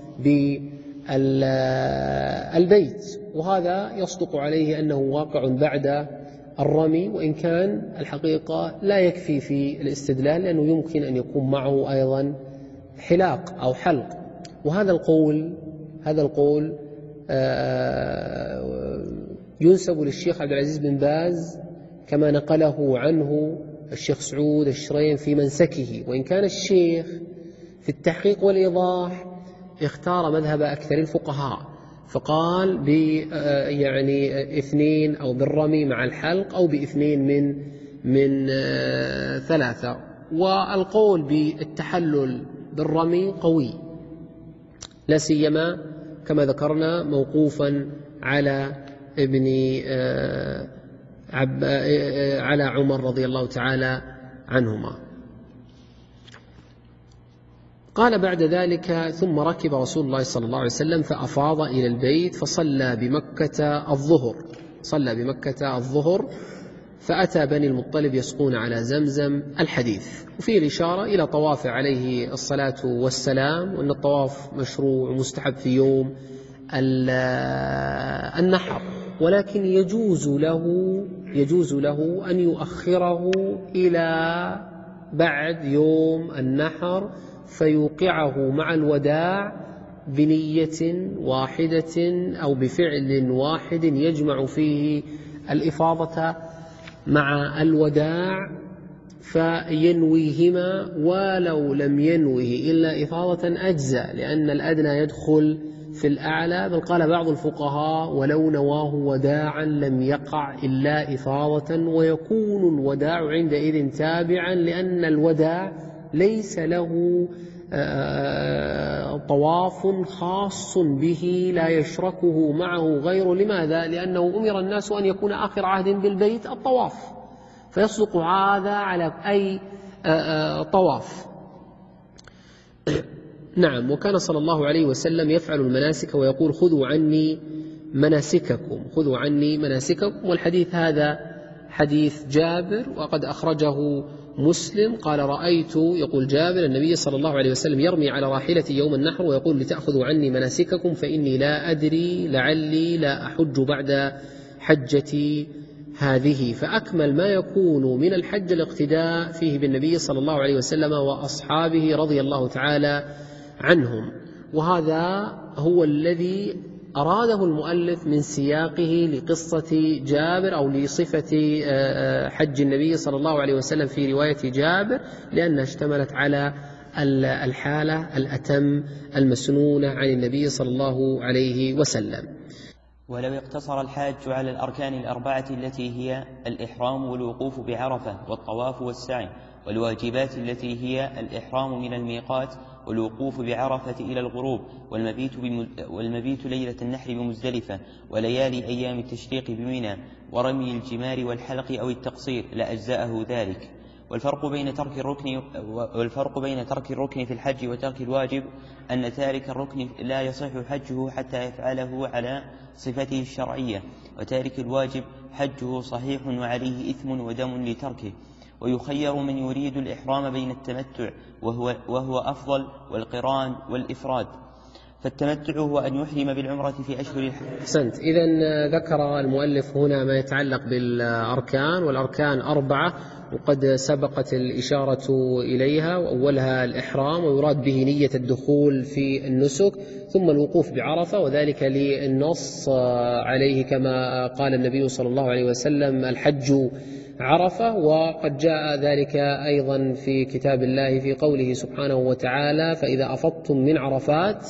بالبيت. وهذا يصدق عليه أنه واقع بعد الرمي، وإن كان الحقيقة لا يكفي في الاستدلال، لأنه يمكن أن يكون معه أيضا حلاق أو حلق. وهذا القول هذا القول ينسب للشيخ عبد العزيز بن باز كما نقله عنه الشيخ سعود الشريم في منسكه، وإن كان الشيخ في التحقيق والإيضاح اختار مذهب أكثر الفقهاء، فقال ب يعني اثنين أو بالرمي مع الحلق أو باثنين من من ثلاثة. والقول بالتحلل بالرمي قوي، لا سيما كما ذكرنا موقوفا على ابن عب على عمر رضي الله تعالى عنهما. قال بعد ذلك: ثم ركب رسول الله صلى الله عليه وسلم فأفاض إلى البيت فصلى بمكة الظهر صلى بمكة الظهر فأتى بني المطلب يسقون على زمزم. الحديث. وفيه الإشارة إلى طواف عليه الصلاة والسلام، وأن الطواف مشروع ومستحب في يوم النحر، ولكن يجوز له يجوز له أن يؤخره إلى بعد يوم النحر فيوقعه مع الوداع بنية واحدة أو بفعل واحد يجمع فيه الإفاضة مع الوداع فينويهما، ولو لم ينوه إلا إفاضة أجزاء، لأن الأدنى يدخل في الأعلى. بل قال بعض الفقهاء ولو نواه وداعا لم يقع إلا إفاضة، ويكون الوداع عندئذ تابعا، لأن الوداع ليس له طواف خاص به لا يشركه معه غيره. لماذا؟ لأنه أمر الناس أن يكون آخر عهد بالبيت الطواف، فيصدق هذا على أي طواف. نعم. وكان صلى الله عليه وسلم يفعل المناسك ويقول خذوا عني مناسككم، خذوا عني مناسككم. والحديث هذا حديث جابر وقد أخرجه مسلم. قال رأيت، يقول جابر، النبي صلى الله عليه وسلم يرمي على راحلة يوم النحر ويقول لتأخذوا عني مناسككم فإني لا أدري لعلي لا أحج بعد حجتي هذه. فأكمل ما يكون من الحج الاقتداء فيه بالنبي صلى الله عليه وسلم وأصحابه رضي الله تعالى عنهم. وهذا هو الذي أراده المؤلف من سياقه لقصة جابر أو لصفة حج النبي صلى الله عليه وسلم في رواية جابر، لأنها اشتملت على الحالة الأتم المسنونة عن النبي صلى الله عليه وسلم. ولو اقتصر الحاج على الأركان الأربعة التي هي الإحرام والوقوف بعرفة والطواف والسعي، والواجبات التي هي الإحرام من الميقات والوقوف بعرفة إلى الغروب، والمبيت, والمبيت ليلة النحر بمزدلفة، وليالي أيام التشريق بمنى، ورمي الجمار والحلق أو التقصير لأجزاءه ذلك. والفرق بين ترك الركن والفرق بين ترك الركن في الحج وترك الواجب أن تارك الركن لا يصح حجه حتى يفعله على صفته الشرعية، وتارك الواجب حجه صحيح وعليه إثم ودم لتركه. ويخير من يريد الإحرام بين التمتع وهو, وهو أفضل، والقران والإفراد. فالتمتع هو أن يحرم بالعمرة في أشهر الحج. أحسنت. إذن ذكر المؤلف هنا ما يتعلق بالأركان، والأركان أربعة وقد سبقت الإشارة إليها، وأولها الإحرام ويراد به نية الدخول في النسك، ثم الوقوف بعرفة وذلك للنص عليه كما قال النبي صلى الله عليه وسلم الحج عرفة. وقد جاء ذلك أيضا في كتاب الله في قوله سبحانه وتعالى فإذا أفضتم من عرفات،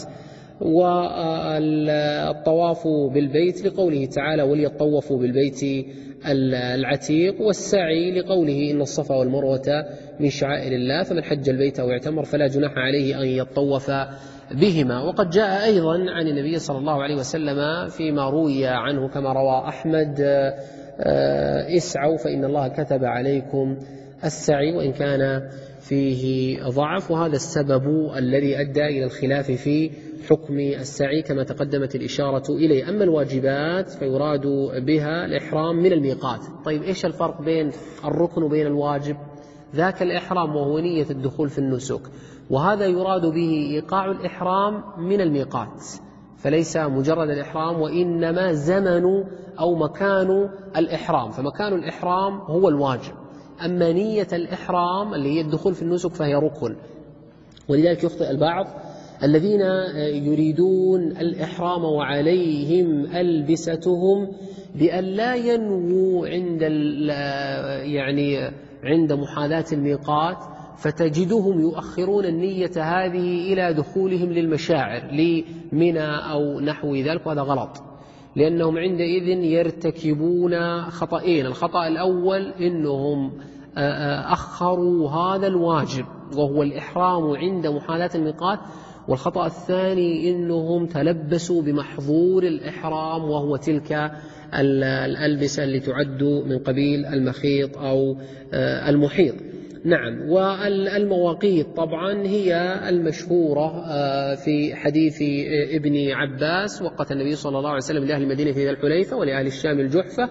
والطواف بالبيت لقوله تعالى وليطوفوا بالبيت العتيق، والسعي لقوله إن الصفا والمروة من شعائر الله فمن حج البيت أو اعتمر فلا جناح عليه أن يطوف بهما. وقد جاء أيضا عن النبي صلى الله عليه وسلم فيما روي عنه كما روى أحمد اسعوا فإن الله كتب عليكم السعي، وإن كان فيه ضعف، وهذا السبب الذي أدى إلى الخلاف في حكم السعي كما تقدمت الإشارة إليه. أما الواجبات فيراد بها الإحرام من الميقات. طيب إيش الفرق بين الركن وبين الواجب؟ ذاك الإحرام وهو نية الدخول في النسك، وهذا يراد به إيقاع الإحرام من الميقات، فليس مجرد الإحرام وإنما زمن أو مكان الإحرام، فمكان الإحرام هو الواجب. أما نية الإحرام اللي هي الدخول في النسك فهي ركن. ولذلك يخطئ البعض الذين يريدون الإحرام وعليهم ألبستهم بأن لا ينووا عند يعني عند محاذاة الميقات، فتجدهم يؤخرون النية هذه إلى دخولهم للمشاعر لمنى أو نحو ذلك، وهذا غلط، لأنهم عندئذ يرتكبون خطأين. الخطأ الأول إنهم أخروا هذا الواجب وهو الإحرام عند محاذاة الميقات، والخطأ الثاني إنهم تلبسوا بمحظور الإحرام وهو تلك الألبسة اللي تعد من قبيل المخيط أو المحيط. نعم. والمواقيت طبعا هي المشهورة في حديث ابن عباس وقت النبي صلى الله عليه وسلم لأهل المدينة ذي الحليفة، ولأهل الشام الجحفة،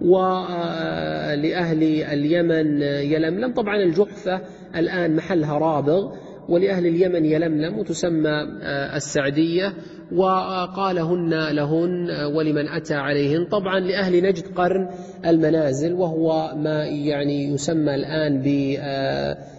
ولأهل اليمن يلملم. طبعا الجحفة الآن محلها رابغ، ولأهل اليمن يلملم وتسمى السعدية، وقالهن لهن ولمن أتى عليهن. طبعا لأهل نجد قرن المنازل، وهو ما يعني يسمى الآن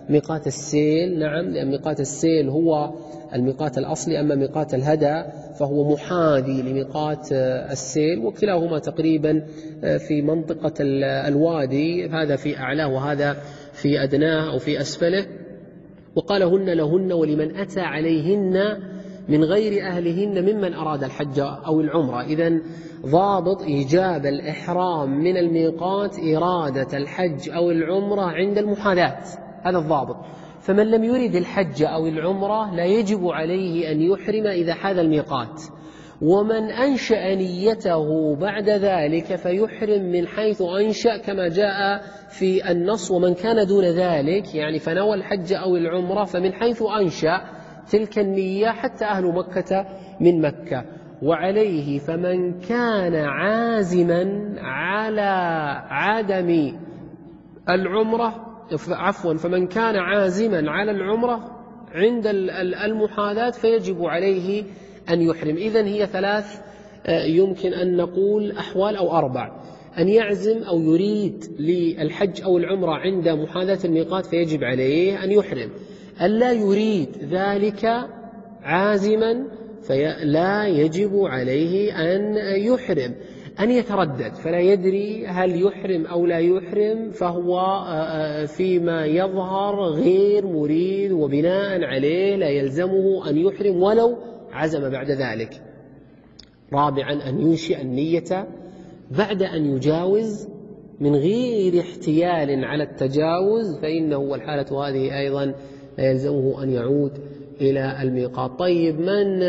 ميقات السيل. نعم، لأن ميقات السيل هو الميقات الأصلي، أما ميقات الهدى فهو محاذي لميقات السيل، وكلاهما تقريبا في منطقة الوادي، هذا في أعلاه وهذا في أدناه أو في أسفله. وقال هن لهن ولمن أتى عليهن من غير أهلهن ممن أراد الحج أو العمرة. إذن ضابط إيجاب الإحرام من الميقات إرادة الحج أو العمرة عند المحاذاة، هذا الضابط. فمن لم يرد الحج أو العمرة لا يجب عليه أن يحرم إذا حاذ الميقات، ومن أنشأ نيته بعد ذلك فيحرم من حيث أنشأ كما جاء في النص. ومن كان دون ذلك يعني فنوى الحج أو العمرة فمن حيث أنشأ تلك النية حتى أهل مكة من مكة. وعليه فمن كان عازما على عدم العمرة عفوا فمن كان عازما على العمرة عند المحاذاة فيجب عليه أن يحرم. إذن هي ثلاث يمكن أن نقول أحوال أو أربع: أن يعزم أو يريد للحج أو العمرة عند محاذاة الميقات فيجب عليه أن يحرم، أن لا يريد ذلك عازما فلا يجب عليه أن يحرم، أن يتردد فلا يدري هل يحرم أو لا يحرم فهو فيما يظهر غير مريد، وبناء عليه لا يلزمه أن يحرم ولو عزم بعد ذلك. رابعا أن ينشئ النية بعد أن يجاوز من غير احتيال على التجاوز، فإنه والحالة هذه أيضا لا يلزمه أن يعود إلى الميقات. طيب من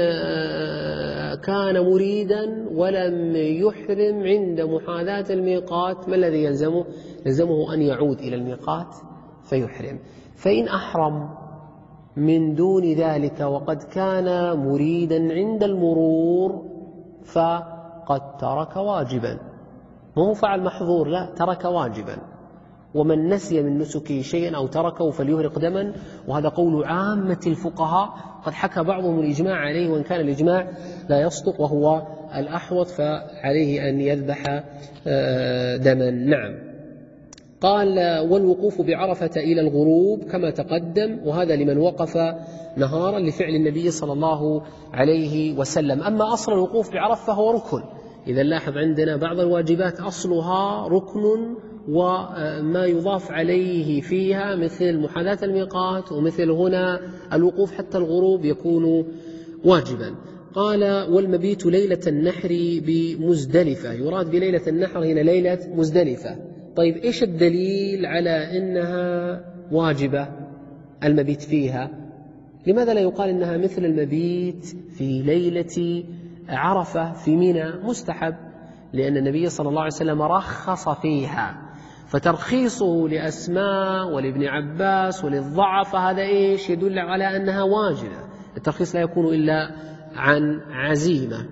كان مريدا ولم يحرم عند محاذاة الميقات ما الذي يلزمه؟ يلزمه أن يعود إلى الميقات فيحرم. فإن أحرم من دون ذلك وقد كان مريدا عند المرور فقد ترك واجبا، ما هو فعل محظور، لا، ترك واجبا. ومن نسي من نسكه شيئا أو تركه فليهرق دما، وهذا قول عامة الفقهاء، قد حكى بعضهم الإجماع عليه وإن كان الإجماع لا يصدق وهو الأحوط، فعليه أن يذبح دما. نعم. قال والوقوف بعرفة إلى الغروب كما تقدم، وهذا لمن وقف نهارا لفعل النبي صلى الله عليه وسلم. أما أصل الوقوف بعرفة فهو ركن. إذا لاحظ عندنا بعض الواجبات أصلها ركن وما يضاف عليه فيها مثل محاذاة الميقات ومثل هنا الوقوف حتى الغروب يكون واجبا. قال والمبيت ليلة النحر بمزدلفة، يراد بليلة النحر هنا ليلة مزدلفة. طيب إيش الدليل على إنها واجبة المبيت فيها؟ لماذا لا يقال إنها مثل المبيت في ليلة عرفة في منى؟ مستحب، لأن النبي صلى الله عليه وسلم رخص فيها، فترخيصه لأسماء ولابن عباس وللضعف هذا إيش يدل على أنها واجبة. الترخيص لا يكون إلا عن عزيمة.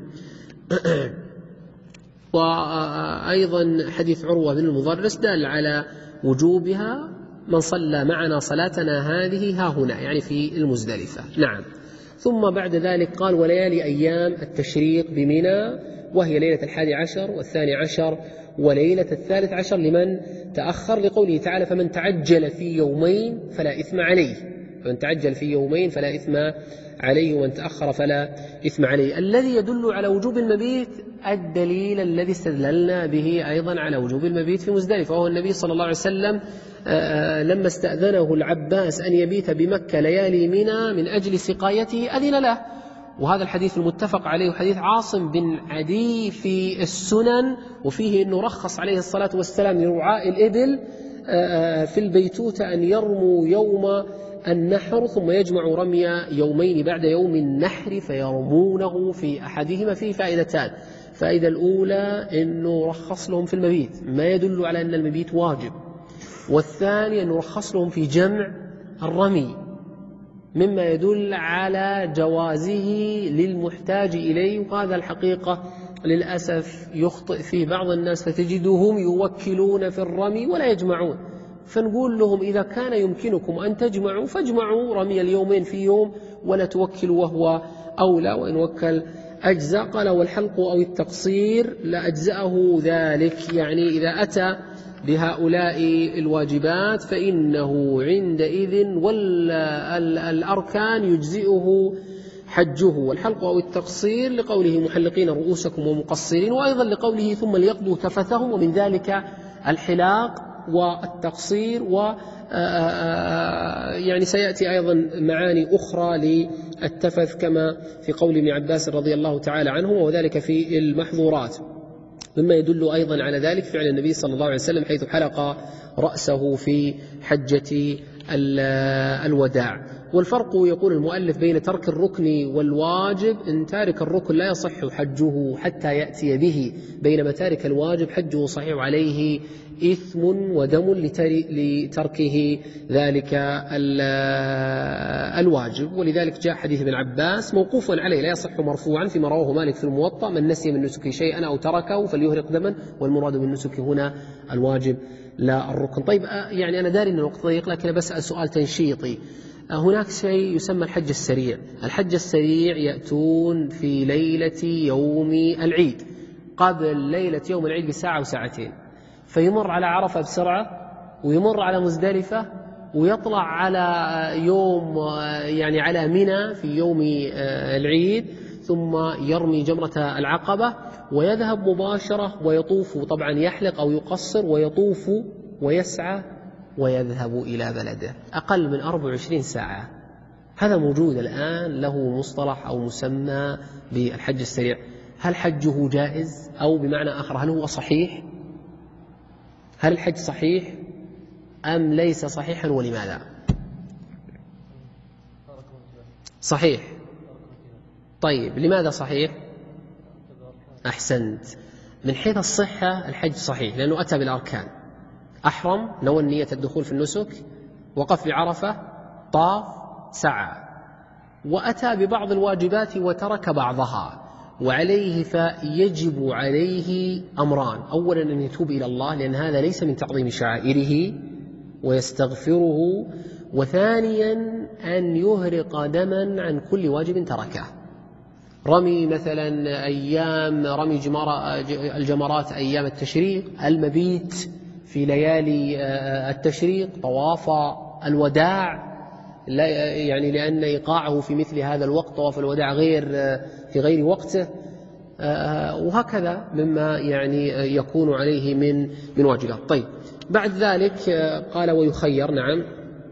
وأيضا حديث عروة بن المضرس دل على وجوبها: من صلى معنا صلاتنا هذه ها هنا، يعني في المزدلفة. نعم. ثم بعد ذلك قال وليالي أيام التشريق بمنى، وهي ليلة الحادي عشر والثاني عشر وليلة الثالث عشر لمن تأخر، لقوله تعالى فمن تعجل في يومين فلا إثم عليه، فمن تعجل في يومين فلا إثم عليه ومن تأخر فلا إثم عليه. الذي يدل على وجوب المبيت الدليل الذي استدللنا به أيضا على وجوب المبيت في مزدلفة، وهو النبي صلى الله عليه وسلم لما استأذنه العباس أن يبيت بمكة ليالي منى من أجل سقايته أذن له، وهذا الحديث المتفق عليه حديث عاصم بن عدي في السنن، وفيه أنه رخص عليه الصلاة والسلام لرعاء الإبل في البيتوتة أن يرموا يوم النحر ثم يجمع رمي يومين بعد يوم النحر فيرمونه في أحدهما. فيه فائدتان: فائدة الأولى أنه رخص لهم في المبيت ما يدل على أن المبيت واجب، والثاني أنه رخص لهم في جمع الرمي مما يدل على جوازه للمحتاج إليه. وهذا الحقيقة للأسف يخطئ فيه بعض الناس، فتجدهم يوكلون في الرمي ولا يجمعون، فنقول لهم إذا كان يمكنكم أن تجمعوا فاجمعوا رمي اليومين في يوم ولا توكلوا وهو أولى، وإن وكل أجزاء. قال والحلق أو التقصير لا أجزأه ذلك، يعني إذا أتى بهؤلاء الواجبات فإنه عندئذ والأركان يجزئه حجه والحلق أو التقصير، لقوله محلقين رؤوسكم ومقصرين، وأيضا لقوله ثم ليقضوا تفثهم، ومن ذلك الحلاق والتقصير، و يعني سيأتي أيضا معاني أخرى للتفث كما في قول ابن عباس رضي الله تعالى عنه، وذلك في المحظورات. مما يدل أيضا على ذلك فعل النبي صلى الله عليه وسلم حيث حلق رأسه في حجة الوداع. والفرق يقول المؤلف بين ترك الركن والواجب إن تارك الركن لا يصح حجه حتى يأتي به، بينما تارك الواجب حجه صحيح عليه إثم ودم لتركه ذلك الواجب. ولذلك جاء حديث ابن عباس موقوفا عليه لا يصح مرفوعا فيما رواه مالك في الموطأ: من نسي من نسكه شيئا أو تركه فليهرق دما، والمراد بالنسك هنا الواجب لا الركن. طيب يعني أنا داري أن الوقت ضيق، لكن بسأل سؤال تنشيطي. هناك شيء يسمى الحج السريع. الحج السريع يأتون في ليلة يوم العيد قبل ليلة يوم العيد بساعة وساعتين، فيمر على عرفة بسرعة ويمر على مزدلفة ويطلع على يوم يعني على منى في يوم العيد، ثم يرمي جمرة العقبة ويذهب مباشرة ويطوف، طبعا يحلق أو يقصر ويطوف ويسعى ويذهب إلى بلده أقل من أربع وعشرين ساعة. هذا موجود الآن، له مصطلح أو مسمى بالحج السريع. هل حجه جائز؟ أو بمعنى آخر هل هو صحيح؟ هل الحج صحيح أم ليس صحيحا، ولماذا؟ صحيح. طيب لماذا صحيح؟ أحسنت. من حيث الصحة الحج صحيح لأنه أتى بالأركان: أحرم، نوى النية الدخول في النسك، وقف بعرفة، طاف، سعى، وأتى ببعض الواجبات وترك بعضها، وعليه فيجب عليه أمران: أولا أن يتوب إلى الله لأن هذا ليس من تعظيم شعائره ويستغفره، وثانيا أن يهرق دما عن كل واجب تركه. رمي مثلا أيام رمي جمار الجمرات أيام التشريق، المبيت في ليالي التشريق، طواف الوداع، لا يعني لأن إيقاعه في مثل هذا الوقت طواف الوداع غير في غير وقته، وهكذا مما يعني يكون عليه من من واجبات. طيب بعد ذلك قال ويخير. نعم.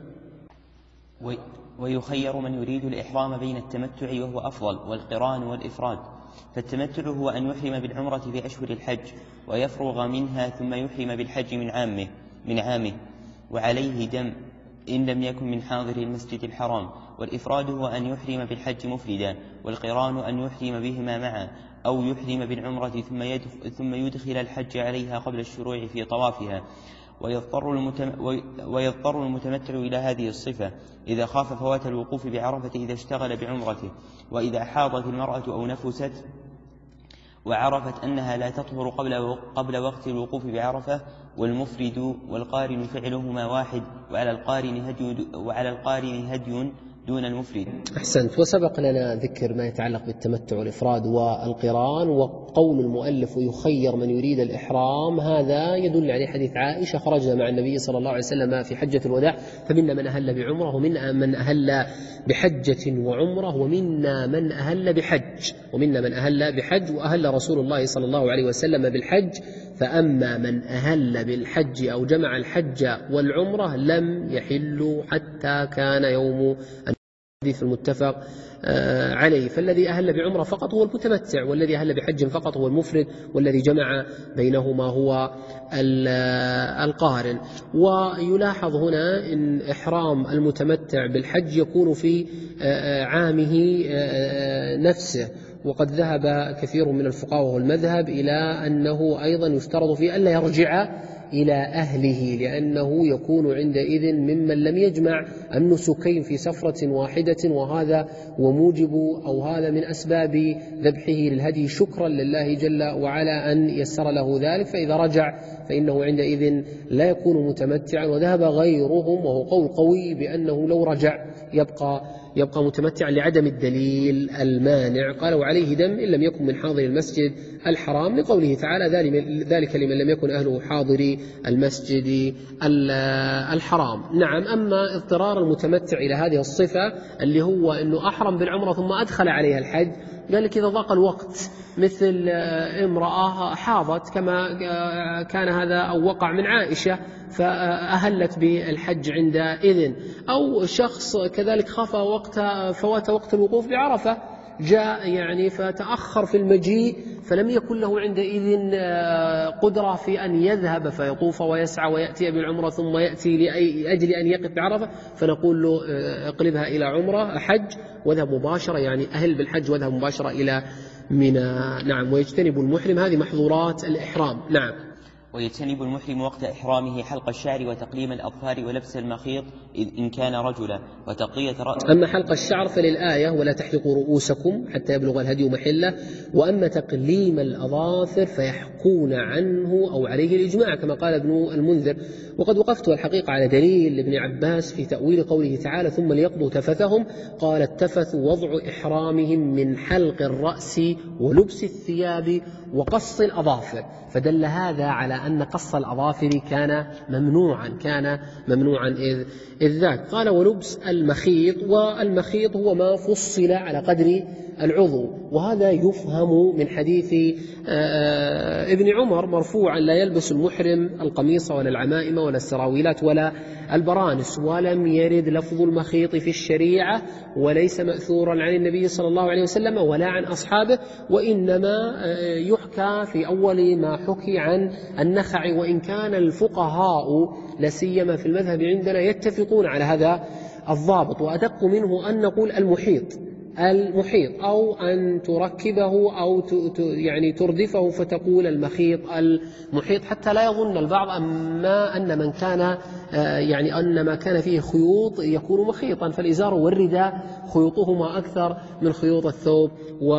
ويخير من يريد الإحرام بين التمتع وهو أفضل والقران والإفراد. فالتمتع هو أن يحرم بالعمرة في أشهر الحج ويفرغ منها ثم يحرم بالحج من عامه من عامه وعليه دم إن لم يكن من حاضر المسجد الحرام. والإفراد هو أن يحرم بالحج مفردا، والقران أن يحرم بهما معا أو يحرم بالعمرة ثم يدخل, ثم يدخل الحج عليها قبل الشروع في طوافها. ويضطر, المتم ويضطر المتمتع إلى هذه الصفة إذا خاف فوات الوقوف بعرفة إذا اشتغل بعمرته، وإذا حاضت المرأة أو نفست وعرفت أنها لا تطهر قبل, قبل وقت الوقوف بعرفة. والمفرد والقارن فعلهما واحد، وعلى القارن هدي, وعلى القارن هدي دون المفرد. أحسنت. وسبق لنا ذكر ما يتعلق بالتمتع والإفراد والقران، وقول المؤلف ويخير من يريد الإحرام هذا يدل عليه حديث عائشة: خرجنا مع النبي صلى الله عليه وسلم في حجة الوداع فمنا من أهل بعمرة ومنا من أهل بحجة وعمرة ومنا من أهل بحج ومنا من أهل بحج وأهل رسول الله صلى الله عليه وسلم بالحج. فأما من أهل بالحج أو جمع الحج والعمرة لم يحلوا حتى كان يوم الحديث المتفق عليه. فالذي أهل بعمرة فقط هو المتمتع، والذي أهل بحج فقط هو المفرد، والذي جمع بينهما هو القارن. ويلاحظ هنا أن إحرام المتمتع بالحج يكون في عامه نفسه، وقد ذهب كثير من الفقهاء وهو المذهب إلى أنه أيضا يفترض فيه ألا يرجع إلى أهله، لأنه يكون عندئذ ممن لم يجمع النسكين في سفرة واحدة، وهذا وموجب أو هذا من أسباب ذبحه للهدي شكرا لله جل وعلا أن يسر له ذلك. فإذا رجع فإنه عندئذ لا يكون متمتعا. وذهب غيرهم وهو قول قوي بأنه لو رجع يبقى يبقى متمتعا لعدم الدليل المانع. قال وعليه دم إن لم يكن من حاضر المسجد الحرام، لقوله تعالى ذلك لمن لم يكن أهله حاضري المسجد الحرام. نعم. أما اضطرار المتمتع إلى هذه الصفة اللي هو أنه أحرم بالعمرة ثم أدخل عليها الحج، قال لك إذا ضاق الوقت، مثل امرأة حاضت كما كان هذا أو وقع من عائشة فأهلت بالحج عندئذ، أو شخص كذلك خاف وقت فوات وقت الوقوف بعرفة، جاء يعني فتأخر في المجيء فلم يكن له عندئذ قدرة في أن يذهب فيطوف ويسعى ويأتي بالعمرة ثم يأتي لأجل أن يقف بعرفة، فنقول له اقلبها إلى عمرة حج واذهب مباشرة، يعني أهل بالحج واذهب مباشرة إلى منى. نعم. ويجتنب المحرم، هذه محظورات الإحرام. نعم. ويجتنب المحرم وقت إحرامه حلق الشعر وتقليم الأظفار ولبس المخيط إن كان رجلا وتقية رأس. أما حلق الشعر فللآية ولا تحلقوا رؤوسكم حتى يبلغ الهدي محله، وأما تقليم الأظافر فيحكون عنه أو عليه الإجماع كما قال ابن المنذر. وقد وقفت الحقيقة على دليل لابن عباس في تأويل قوله تعالى ثم ليقضوا تفثهم، قال التفث وضع إحرامهم من حلق الرأس ولبس الثياب وقص الأظافر، فدل هذا على أن قص الأظافر كان ممنوعا كان ممنوعا إذ, إذ ذاك. قال ولبس المخيط، والمخيط هو ما فصل على قدر العضو، وهذا يفهم من حديث ابن عمر مرفوعا لا يلبس المحرم القميص ولا العمائم ولا السراويلات ولا البرانس، ولم يرد لفظ المخيط في الشريعة وليس مأثورا عن النبي صلى الله عليه وسلم ولا عن أصحابه، وإنما يحكى في أول ما حكي عن النخع، وإن كان الفقهاء لسيما في المذهب عندنا يتفقون على هذا الضابط، وأدق منه أن نقول المحيط المحيط أو أن تركبه أو يعني تردفه فتقول المخيط المحيط، حتى لا يظن البعض أما أن من كان يعني أن ما كان فيه خيوط يكون مخيطا، فالإزار والرداء خيوطهما أكثر من خيوط الثوب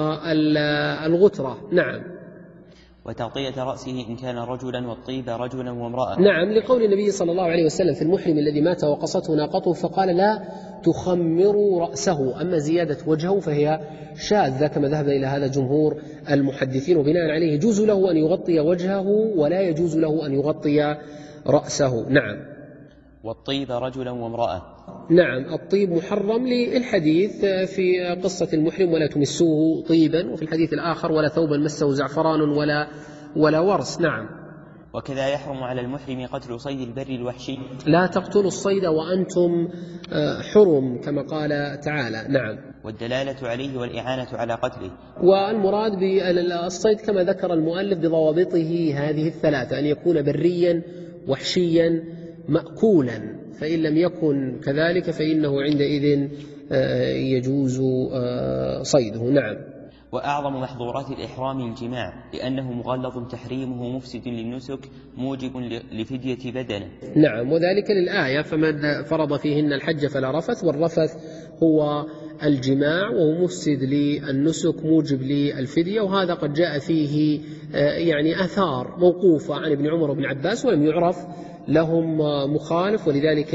والغترة. نعم. وتغطية رأسه إن كان رجلا والطيب رجلا وامرأة. نعم. لقول النبي صلى الله عليه وسلم في المحرم الذي مات وقصته ناقته فقال لا تخمروا رأسه، أما زيادة وجهه فهي شاذة كما ذهب إلى هذا جمهور المحدثين، وبناء عليه يجوز له أن يغطي وجهه ولا يجوز له أن يغطي رأسه. نعم. والطيب رجلا وامرأة. نعم. الطيب محرم للحديث في قصة المحرم ولا تمسوه طيبا، وفي الحديث الآخر ولا ثوبا مسه زعفران ولا ولا ورس. نعم. وكذا يحرم على المحرم قتل صيد البر الوحشي. لا تقتلوا الصيد وأنتم حرم كما قال تعالى. نعم. والدلالة عليه والإعانة على قتله. والمراد بالصيد كما ذكر المؤلف بضوابطه هذه الثلاثة، أن يكون بريا وحشيا مأكولا، فإن لم يكن كذلك فإنه عندئذ يجوز صيده. نعم. وأعظم محظورات الإحرام الجماع، لأنه مغلظ تحريمه مفسد للنسك موجب لفدية بدنه. نعم. وذلك للآية فمن فرض فيهن الحج فلا رفث، والرفث هو الجماع وهو مفسد للنسك موجب للفدية، وهذا قد جاء فيه يعني آثار موقوفة عن ابن عمر وابن عباس ولم يعرف لهم مخالف، ولذلك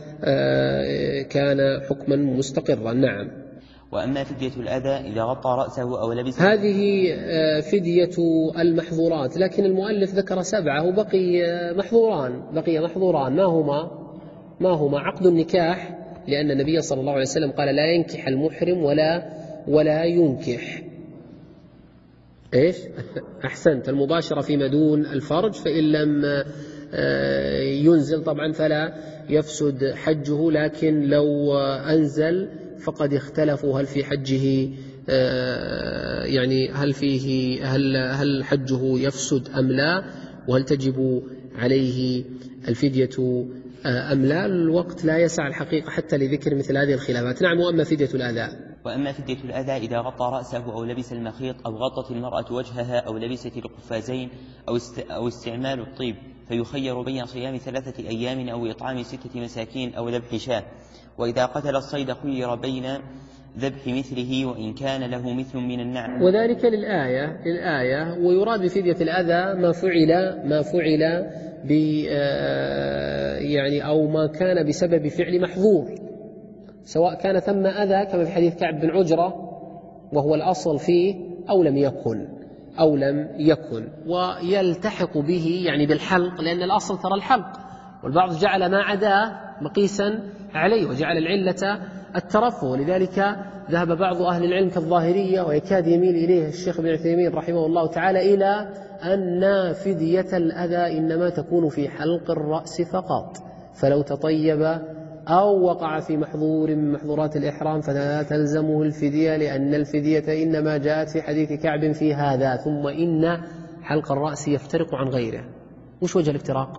كان حكما مستقرا. نعم. وأما فدية الأذى إذا غطى رأسه أو لبس، هذه فدية المحظورات، لكن المؤلف ذكر سبعة وبقي محظوران بقي محظوران ما هما ما هما عقد النكاح، لأن النبي صلى الله عليه وسلم قال لا ينكح المحرم ولا ولا ينكح إيش أحسنت المباشرة فيما دون الفرج، فإن لم ينزل طبعا فلا يفسد حجه، لكن لو أنزل فقد اختلفوا هل في حجه يعني هل فيه هل هل حجه يفسد أم لا، وهل تجب عليه الفدية أم لا. الوقت لا يسع الحقيقة حتى لذكر مثل هذه الخلافات. نعم. وأما فدية الأذى وأما فدية الأذى إذا غطى رأسه أو لبس المخيط أو غطت المرأة وجهها أو لبست القفازين أو, است أو استعمال الطيب، فيخير بين صيام ثلاثة أيام أو إطعام ستة مساكين أو ذبح شاة. وإذا قتل الصيد خير بين ذبح مثله وإن كان له مثل من النعم. وذلك للآية للآية ويراد بفدية الأذى ما فعل ما فعل ب يعني أو ما كان بسبب فعل محظور، سواء كان ثم أذى كما في حديث كعب بن عجرة وهو الأصل فيه أو لم يكن أو لم يكن ويلتحق به يعني بالحلق، لأن الأصل ترى الحلق، والبعض جعل ما عداه مقيسا عليه وجعل العلة الترفه، ولذلك ذهب بعض أهل العلم كالظاهرية ويكاد يميل إليه الشيخ ابن عثيمين رحمه الله تعالى إلى أن فدية الأذى إنما تكون في حلق الرأس فقط، فلو تطيب أو وقع في محظور من محظورات الإحرام فلا تلزمه الفدية، لأن الفدية إنما جاءت في حديث كعب في هذا. ثم إن حلق الرأس يفترق عن غيره. وش وجه الافتراق؟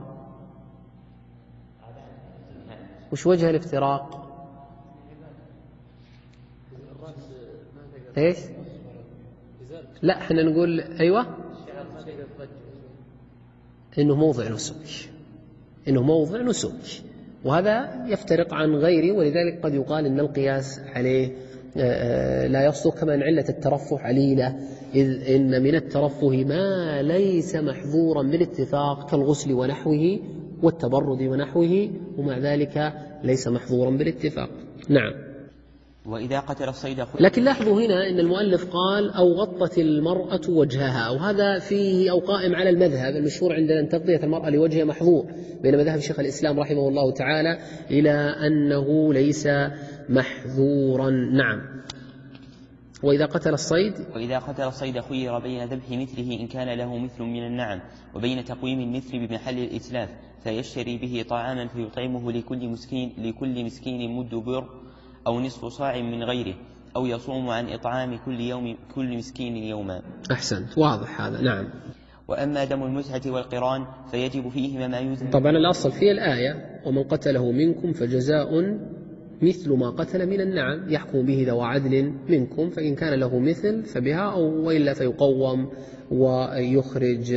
وش وجه الافتراق؟ ايش؟ لا احنا نقول ايوه انه موضع نسك، انه موضع نسك، وهذا يفترق عن غيره، ولذلك قد يقال ان القياس عليه لا يصدق، كما ان علة الترفه عليلة، إذ إن من الترفه ما ليس محظورا بالاتفاق كالغسل ونحوه والتبرد ونحوه، ومع ذلك ليس محظورا بالاتفاق. نعم. وإذا قتل الصيد خ... لكن لاحظوا هنا أن المؤلف قال أو غطت المرأة وجهها، وهذا فيه أو قائم على المذهب المشهور عندنا أن تغطية المرأة لوجهها محظور، بينما ذهب شيخ الإسلام رحمه الله تعالى إلى أنه ليس محظورا. نعم. وإذا قتل الصيد وإذا قتل الصيد خير بين ذبح مثله إن كان له مثل من النعم وبين تقويم المثل بمحل الإتلاف، فيشتري به طعاما فيطعمه لكل مسكين لكل مسكين مد بر أو نصف صاع من غيره، أو يصوم عن إطعام كل يوم كل مسكين يوما. أحسنت، واضح هذا. نعم. وأما دم المتعة والقران فيجب فيهما ما يوزن. طبعا الأصل في الآية ومن قتله منكم فجزاء مثل ما قتل من النعم يحكم به ذو عدل منكم، فإن كان له مثل فبها، أو وإلا فيقوم ويخرج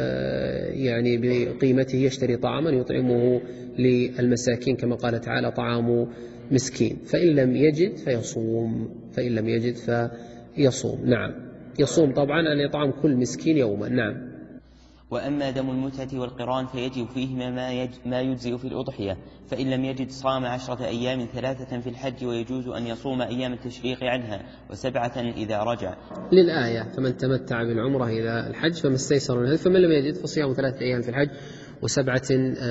يعني بقيمته، يشتري طعاما يطعمه للمساكين كما قال تعالى طعام مسكين، فإن لم يجد فيصوم فإن لم يجد فيصوم. نعم. يصوم طبعا أن يطعم كل مسكين يوما. نعم. وأما دم المتعة والقران فيجب فيهما ما, يج... ما يجزئ في الأضحية، فإن لم يجد صام عشرة أيام ثلاثة في الحج، ويجوز أن يصوم أيام التشريق عنها وسبعة إذا رجع للآية فمن تمتع بالعمرة إلى الحج فما استيسر من الهدي، فمن لم يجد فصيام ثلاثة أيام في الحج وسبعة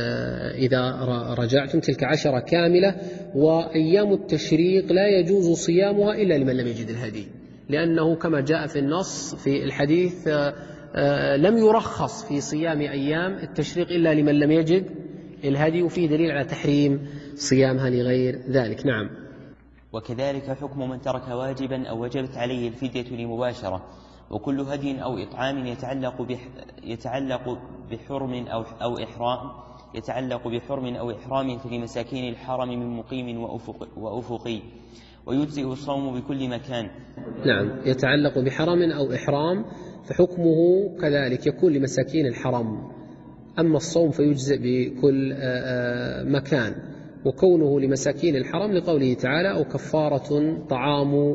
إذا رجعتم، تلك عشرة كاملة. وأيام التشريق لا يجوز صيامها إلا لمن لم يجد الهدي، لأنه كما جاء في النص في الحديث لم يرخص في صيام أيام التشريق إلا لمن لم يجد الهدي، وفيه دليل على تحريم صيامها لغير ذلك. نعم. وكذلك حكم من ترك واجبا أو وجبت عليه الفدية لمباشرة، وكل هدي أو إطعام يتعلق بح يتعلق بحرم أو أو إحرام يتعلق بحرم أو إحرام فلمساكين الحرم من مقيم وأفق وأفقي، ويجزئ الصوم بكل مكان. نعم. يتعلق بحرم أو إحرام فحكمه كذلك يكون لمساكين الحرم، أما الصوم فيجزئ بكل مكان، وكونه لمساكين الحرم لقوله تعالى أو كفارة طعام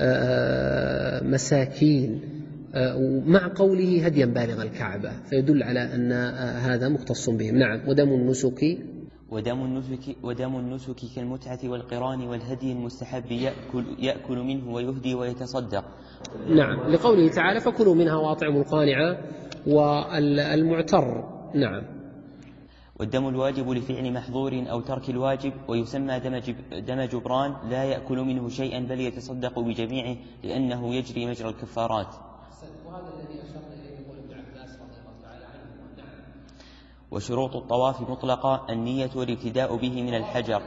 مساكين، مع قوله هديا بالغ الكعبة، فيدل على أن هذا مختص بهم. نعم. ودم النسك ودم النسك ودم النسك كالمتعة والقران والهدي المستحب يأكل, يأكل منه ويهدي ويتصدق. نعم. لقوله تعالى فكلوا منها وأطعموا القانع والمعتر. نعم. والدم الواجب لفعل محظور أو ترك الواجب، ويسمى دم, دم جبران، لا يأكل منه شيئا بل يتصدق بجميعه لأنه يجري مجرى الكفارات. وهذا الذي أشرنا إليه يقول ابن عباس رضي الله تعالى عنه. نعم. وشروط الطواف مطلقة النية والابتداء به من الحجر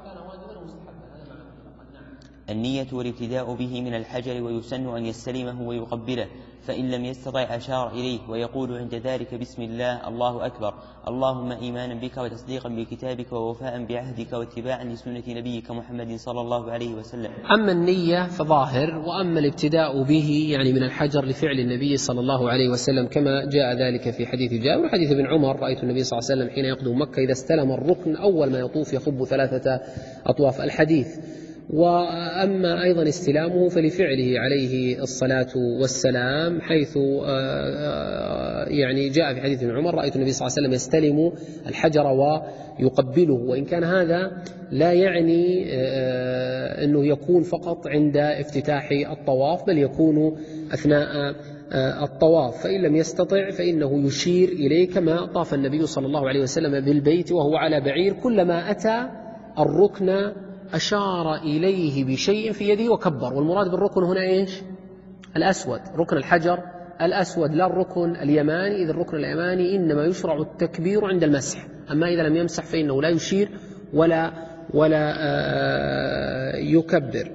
النية والابتداء به من الحجر، ويسن أن يستلمه ويقبله، فإن لم يستطع أشار إليه ويقول عند ذلك بسم الله الله أكبر اللهم إيمانا بك وتصديقا بكتابك ووفاء بعهدك واتباعا لسنة نبيك محمد صلى الله عليه وسلم. أما النية فظاهر، وأما الابتداء به يعني من الحجر لفعل النبي صلى الله عليه وسلم كما جاء ذلك في حديث جابر وحديث ابن عمر، رأيت النبي صلى الله عليه وسلم حين يقدم مكة إذا استلم الركن أول ما يطوف يخب ثلاثة أطواف الحديث. وأما أيضا استلامه فلفعله عليه الصلاة والسلام، حيث يعني جاء في حديث ابن عمر: رأيت النبي صلى الله عليه وسلم يستلم الحجر ويقبله. وإن كان هذا لا يعني أنه يكون فقط عند افتتاح الطواف، بل يكون أثناء الطواف، فإن لم يستطع فإنه يشير إليه، كما طاف النبي صلى الله عليه وسلم بالبيت وهو على بعير، كلما أتى الركن أشار إليه بشيء في يده وكبر. والمراد بالركن هنا إيش؟ الأسود، ركن الحجر الأسود، لا الركن اليماني، إذ الركن اليماني إنما يشرع التكبير عند المسح، أما إذا لم يمسح فإنه لا يشير ولا ولا يكبر.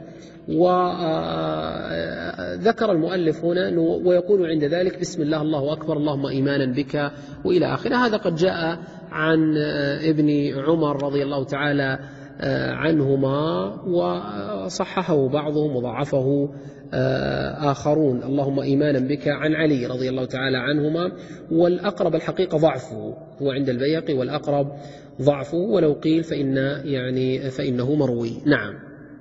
وذكر المؤلف هنا ويقول عند ذلك: بسم الله الله أكبر اللهم إيمانا بك، وإلى آخره. هذا قد جاء عن ابن عمر رضي الله تعالى عنهما، وصححه بعضهم وضعفه آخرون. اللهم إيمانا بك عن علي رضي الله تعالى عنهما، والأقرب الحقيقة ضعفه، هو عند البيهقي والأقرب ضعفه، ولو قيل فإن يعني فإنه مروي. نعم،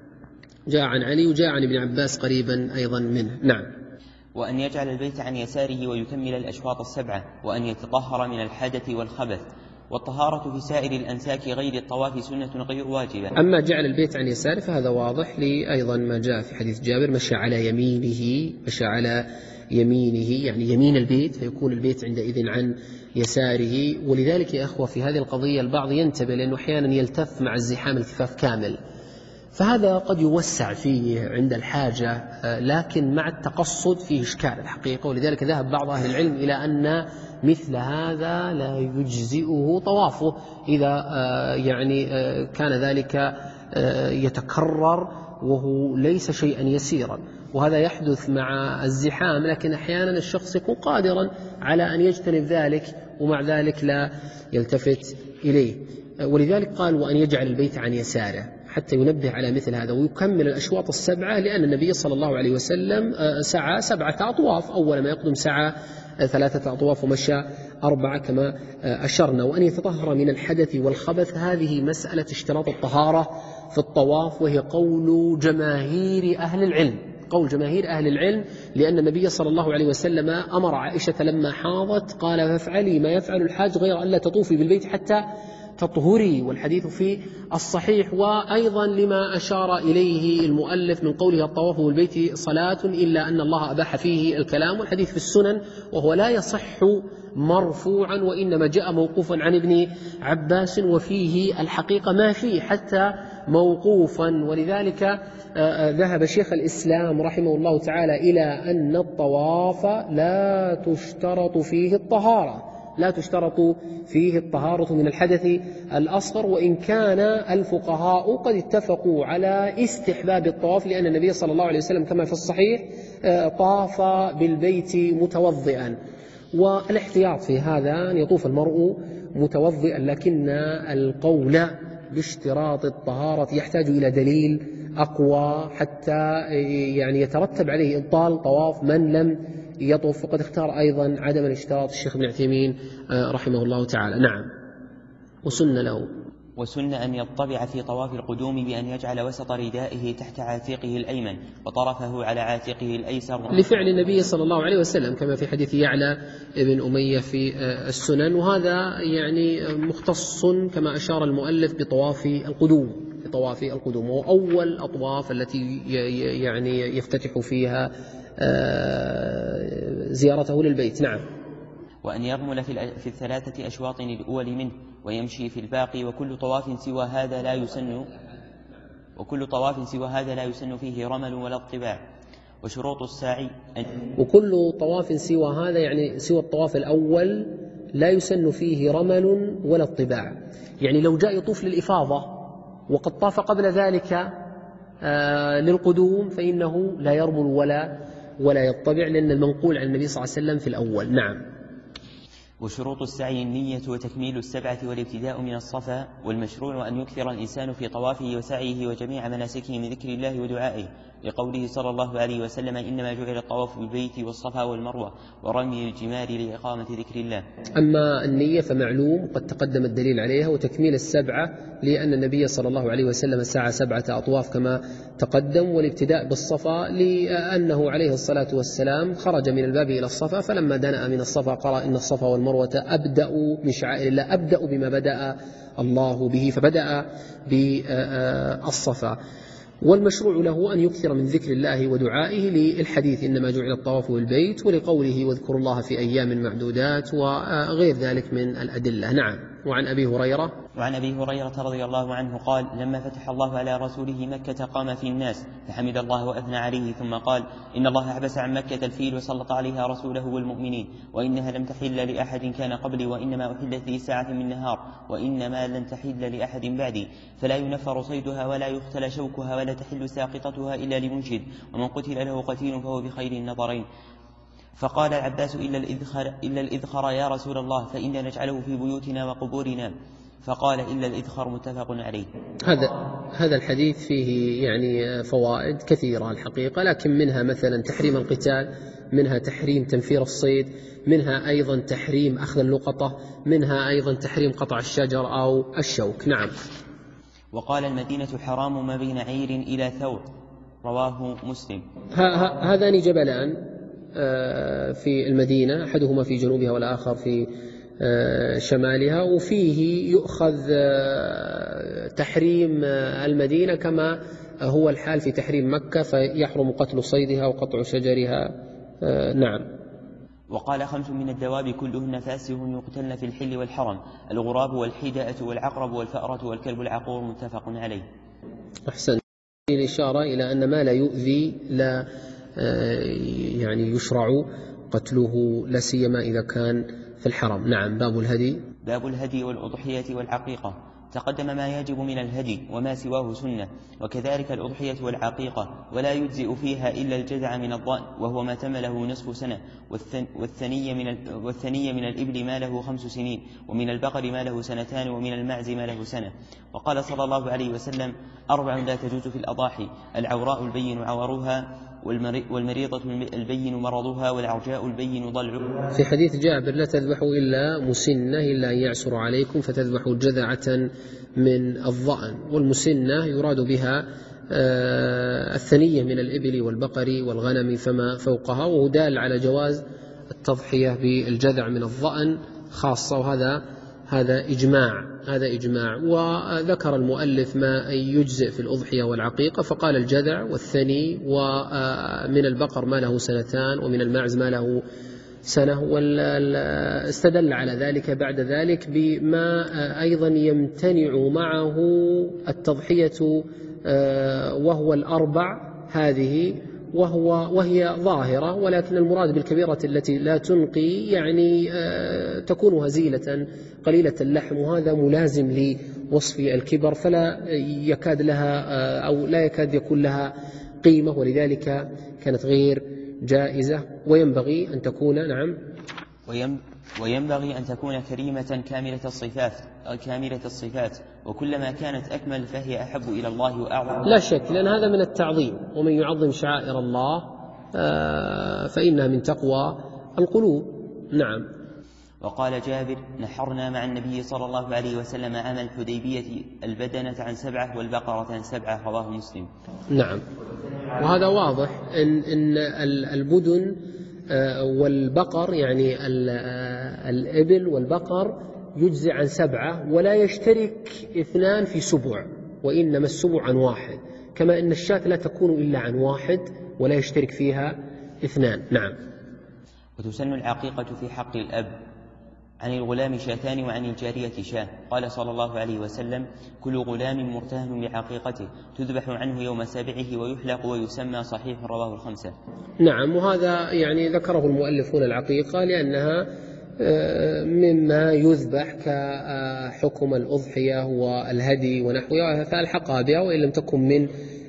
جاء عن علي وجاء عن ابن عباس قريبا أيضا منه. نعم. وأن يجعل البيت عن يساره ويكمل الأشواط السبعة، وأن يتطهر من الحدث والخبث. والطهارة في سائر الأنساك غير الطواف سنة غير واجبة. أما جعل البيت عن يساره فهذا واضح لي أيضا ما جاء في حديث جابر: مشى على يمينه، مشى على يمينه يعني يمين البيت، فيكون البيت عندئذ عن يساره. ولذلك يا أخوة في هذه القضية البعض ينتبه، لأنه أحيانا يلتف مع الزحام التفاف كامل، فهذا قد يوسع فيه عند الحاجة، لكن مع التقصد فيه إشكال الحقيقة. ولذلك ذهب بعض أهل العلم إلى أن مثل هذا لا يجزئه طوافه إذا يعني كان ذلك يتكرر وهو ليس شيئا يسيرا، وهذا يحدث مع الزحام، لكن أحيانا الشخص يكون قادرا على أن يجتنب ذلك ومع ذلك لا يلتفت إليه. ولذلك قال: وأن يجعل البيت عن يساره، حتى ينبه على مثل هذا، ويكمل الأشواط السبعة، لأن النبي صلى الله عليه وسلم سعى سبعة أطواف، أول ما يقدم سعى ثلاثة أطواف ومشى أربعة كما أشرنا. وأن يتطهر من الحدث والخبث، هذه مسألة اشتراط الطهارة في الطواف، وهي قول جماهير أهل العلم، قول جماهير أهل العلم، لأن النبي صلى الله عليه وسلم أمر عائشة لما حاضت قال: فافعلي ما يفعل الحاج غير أن لا تطوفي بالبيت حتى تطهري، والحديث في الصحيح. وأيضا لما أشار إليه المؤلف من قوله: الطواف بالبيت صلاة إلا أن الله أباح فيه الكلام، والحديث في السنن وهو لا يصح مرفوعا، وإنما جاء موقوفا عن ابن عباس، وفيه الحقيقة ما فيه حتى موقوفا. ولذلك ذهب شيخ الإسلام رحمه الله تعالى إلى أن الطواف لا تشترط فيه الطهارة، لا تشترط فيه الطهارة من الحدث الأصغر، وإن كان الفقهاء قد اتفقوا على استحباب الطواف، لأن النبي صلى الله عليه وسلم كما في الصحيح طاف بالبيت متوضئا. والاحتياط في هذا أن يطوف المرء متوضئا، لكن القول باشتراط الطهارة يحتاج إلى دليل أقوى حتى يعني يترتب عليه إبطال طواف من لم يطوف. فقد اختار أيضا عدم الاشتراط الشيخ ابن عثيمين رحمه الله تعالى. نعم. وسن له وسن أن يطبع في طواف القدوم بأن يجعل وسط ردائه تحت عاتقه الأيمن وطرفه على عاتقه الأيسر، لفعل النبي صلى الله عليه وسلم كما في حديث يعلى ابن أمية في السنن. وهذا يعني مختص كما أشار المؤلف بطواف القدوم، بطواف القدوم، وهو أول أطواف التي يعني يفتتح فيها زيارته للبيت. نعم. وأن يرمل في الثلاثة أشواط الأول منه ويمشي في الباقي، وكل طواف سوى هذا لا يسن وكل طواف سوى هذا لا يسن فيه رمل ولا اطباع. وشروط الساعي أن وكل طواف سوى هذا يعني سوى الطواف الأول لا يسن فيه رمل ولا اطباع. يعني لو جاء يطوف للإفاضة وقد طاف قبل ذلك آه للقدوم فإنه لا يرمل ولا ولا يطبع، لأن المنقول عن النبي صلى الله عليه وسلم في الأول. نعم. وشروط السعي النية وتكميل السبعة والابتداء من الصفا. والمشروع أن يكثر الإنسان في طوافه وسعيه وجميع مناسكه من ذكر الله ودعائه، لقوله صلى الله عليه وسلم: إنما جعل الطواف بالبيت والصفا والمروة ورمي الجمار لإقامة ذكر الله. أما النية فمعلوم قد تقدم الدليل عليها، وتكميل السبعة لأن النبي صلى الله عليه وسلم سعى سبعة أطواف كما تقدم، والابتداء بالصفا لأنه عليه الصلاة والسلام خرج من الباب إلى الصفا، فلما دنا من الصفا قرأ: إن الصفا والمروة أبدأوا من شعائر الله، أبدأ بما بدأ الله به، فبدأ بالصفا. والمشروع له أن يكثر من ذكر الله ودعائه للحديث: إنما جعل الطواف بالبيت، ولقوله: واذكروا الله في أيام معدودات، وغير ذلك من الأدلة. نعم. وعن أبي هريرة وعن أبي هريرة رضي الله عنه قال: لما فتح الله على رسوله مكة قام في الناس فحمد الله وأثنى عليه، ثم قال: إن الله حبس عن مكة الفيل وسلط عليها رسوله والمؤمنين، وإنها لم تحل لأحد كان قبلي، وإنما أحلت لي ساعة من نهار، وإنما لن تحل لأحد بعدي، فلا ينفر صيدها ولا يختل شوكها ولا تحل ساقطتها إلا لمنشد، ومن قتل له قتيل فهو بخير النظرين. فقال العباس: إلا الإذخر, إلا الإذخر يا رسول الله، فإنا نجعله في بيوتنا وقبورنا. فقال: إلا الإذخر. متفق عليه. هذا هذا الحديث فيه يعني فوائد كثيرة الحقيقة، لكن منها مثلا تحريم القتال، منها تحريم تنفير الصيد، منها أيضا تحريم أخذ اللقطة، منها أيضا تحريم قطع الشجر أو الشوك. نعم. وقال: المدينة حرام ما بين عير إلى ثور. رواه مسلم. هذان جبلان في المدينة، أحدهما في جنوبها والآخر في شمالها، وفيه يؤخذ تحريم المدينة كما هو الحال في تحريم مكة، فيحرم قتل صيدها وقطع شجرها. نعم. وقال: خمس من الدواب كلهن فاسق يقتلن في الحل والحرم: الغراب والحداءة والعقرب والفأرة والكلب العقور. متفق عليه. أحسن. الإشارة إلى أن ما لا يؤذي لا يعني يشرع قتله، لا سيما إذا كان في الحرم. نعم. باب الهدي. باب الهدي والأضحية والعقيقة. تقدم ما يجب من الهدي وما سواه سنة، وكذلك الأضحية والعقيقة، ولا يجزئ فيها إلا الجذع من الضأن وهو ما تم له نصف سنة، والثني من, والثني من الإبل ما له خمس سنين، ومن البقر ما له سنتان، ومن المعز ما له سنة. وقال صلى الله عليه وسلم: أربع لا تجوز في الأضاحي: العوراء البين عورها، والمريضة البين مرضها، والعرجاء البين ضلعها. في حديث جابر: لا تذبحوا إلا مسنة إلا أن يعسر عليكم فتذبحوا جذعة من الضأن. والمسنة يراد بها الثنية من الإبل والبقر والغنم فما فوقها، وهو دال على جواز التضحية بالجذع من الضأن خاصة، وهذا هذا إجماع هذا إجماع وذكر المؤلف ما يجزئ في الأضحية والعقيقة، فقال: الجذع والثني، ومن البقر ما له سنتان، ومن الماعز ما له سنة. واستدل على ذلك بعد ذلك بما أيضا يمتنع معه التضحية، وهو الأربع هذه، وهو وهي ظاهرة، ولكن المراد بالكبيرة التي لا تنقي يعني تكون هزيلة قليلة اللحم، وهذا ملازم لوصف الكبر، فلا يكاد لها أو لا يكاد يكون لها قيمة، ولذلك كانت غير جائزة. وينبغي أن تكون نعم وينبغي أن تكون كريمة كاملة الصفات كاملة الصفات وكلما كانت أكمل فهي أحب إلى الله وأعظم. لا شك، لأن هذا من التعظيم، ومن يعظم شعائر الله فإنها من تقوى القلوب. نعم. وقال جابر: نحرنا مع النبي صلى الله عليه وسلم عام الحديبية البدنة عن سبعة والبقرة عن سبعة. رواه مسلم. نعم. وهذا واضح إن, إن البدن والبقر يعني الإبل والبقر يجزي عن سبعة، ولا يشترك اثنان في سبع، وإنما السبع عن واحد، كما إن الشاة لا تكون إلا عن واحد ولا يشترك فيها اثنان. نعم. وتسن العقيقة في حق الأب: عن الغلام شاتان وعن الجارية شاة. قال صلى الله عليه وسلم: كل غلام مرتهن بعقيقته تذبح عنه يوم سابعه ويحلق ويسمى صحيح. رواه الخمسة. نعم. وهذا يعني ذكره المؤلفون العقيقة لأنها مما يذبح كحكم الأضحية والهدي ونحوها، فألحقها بها، وإن لم تكن من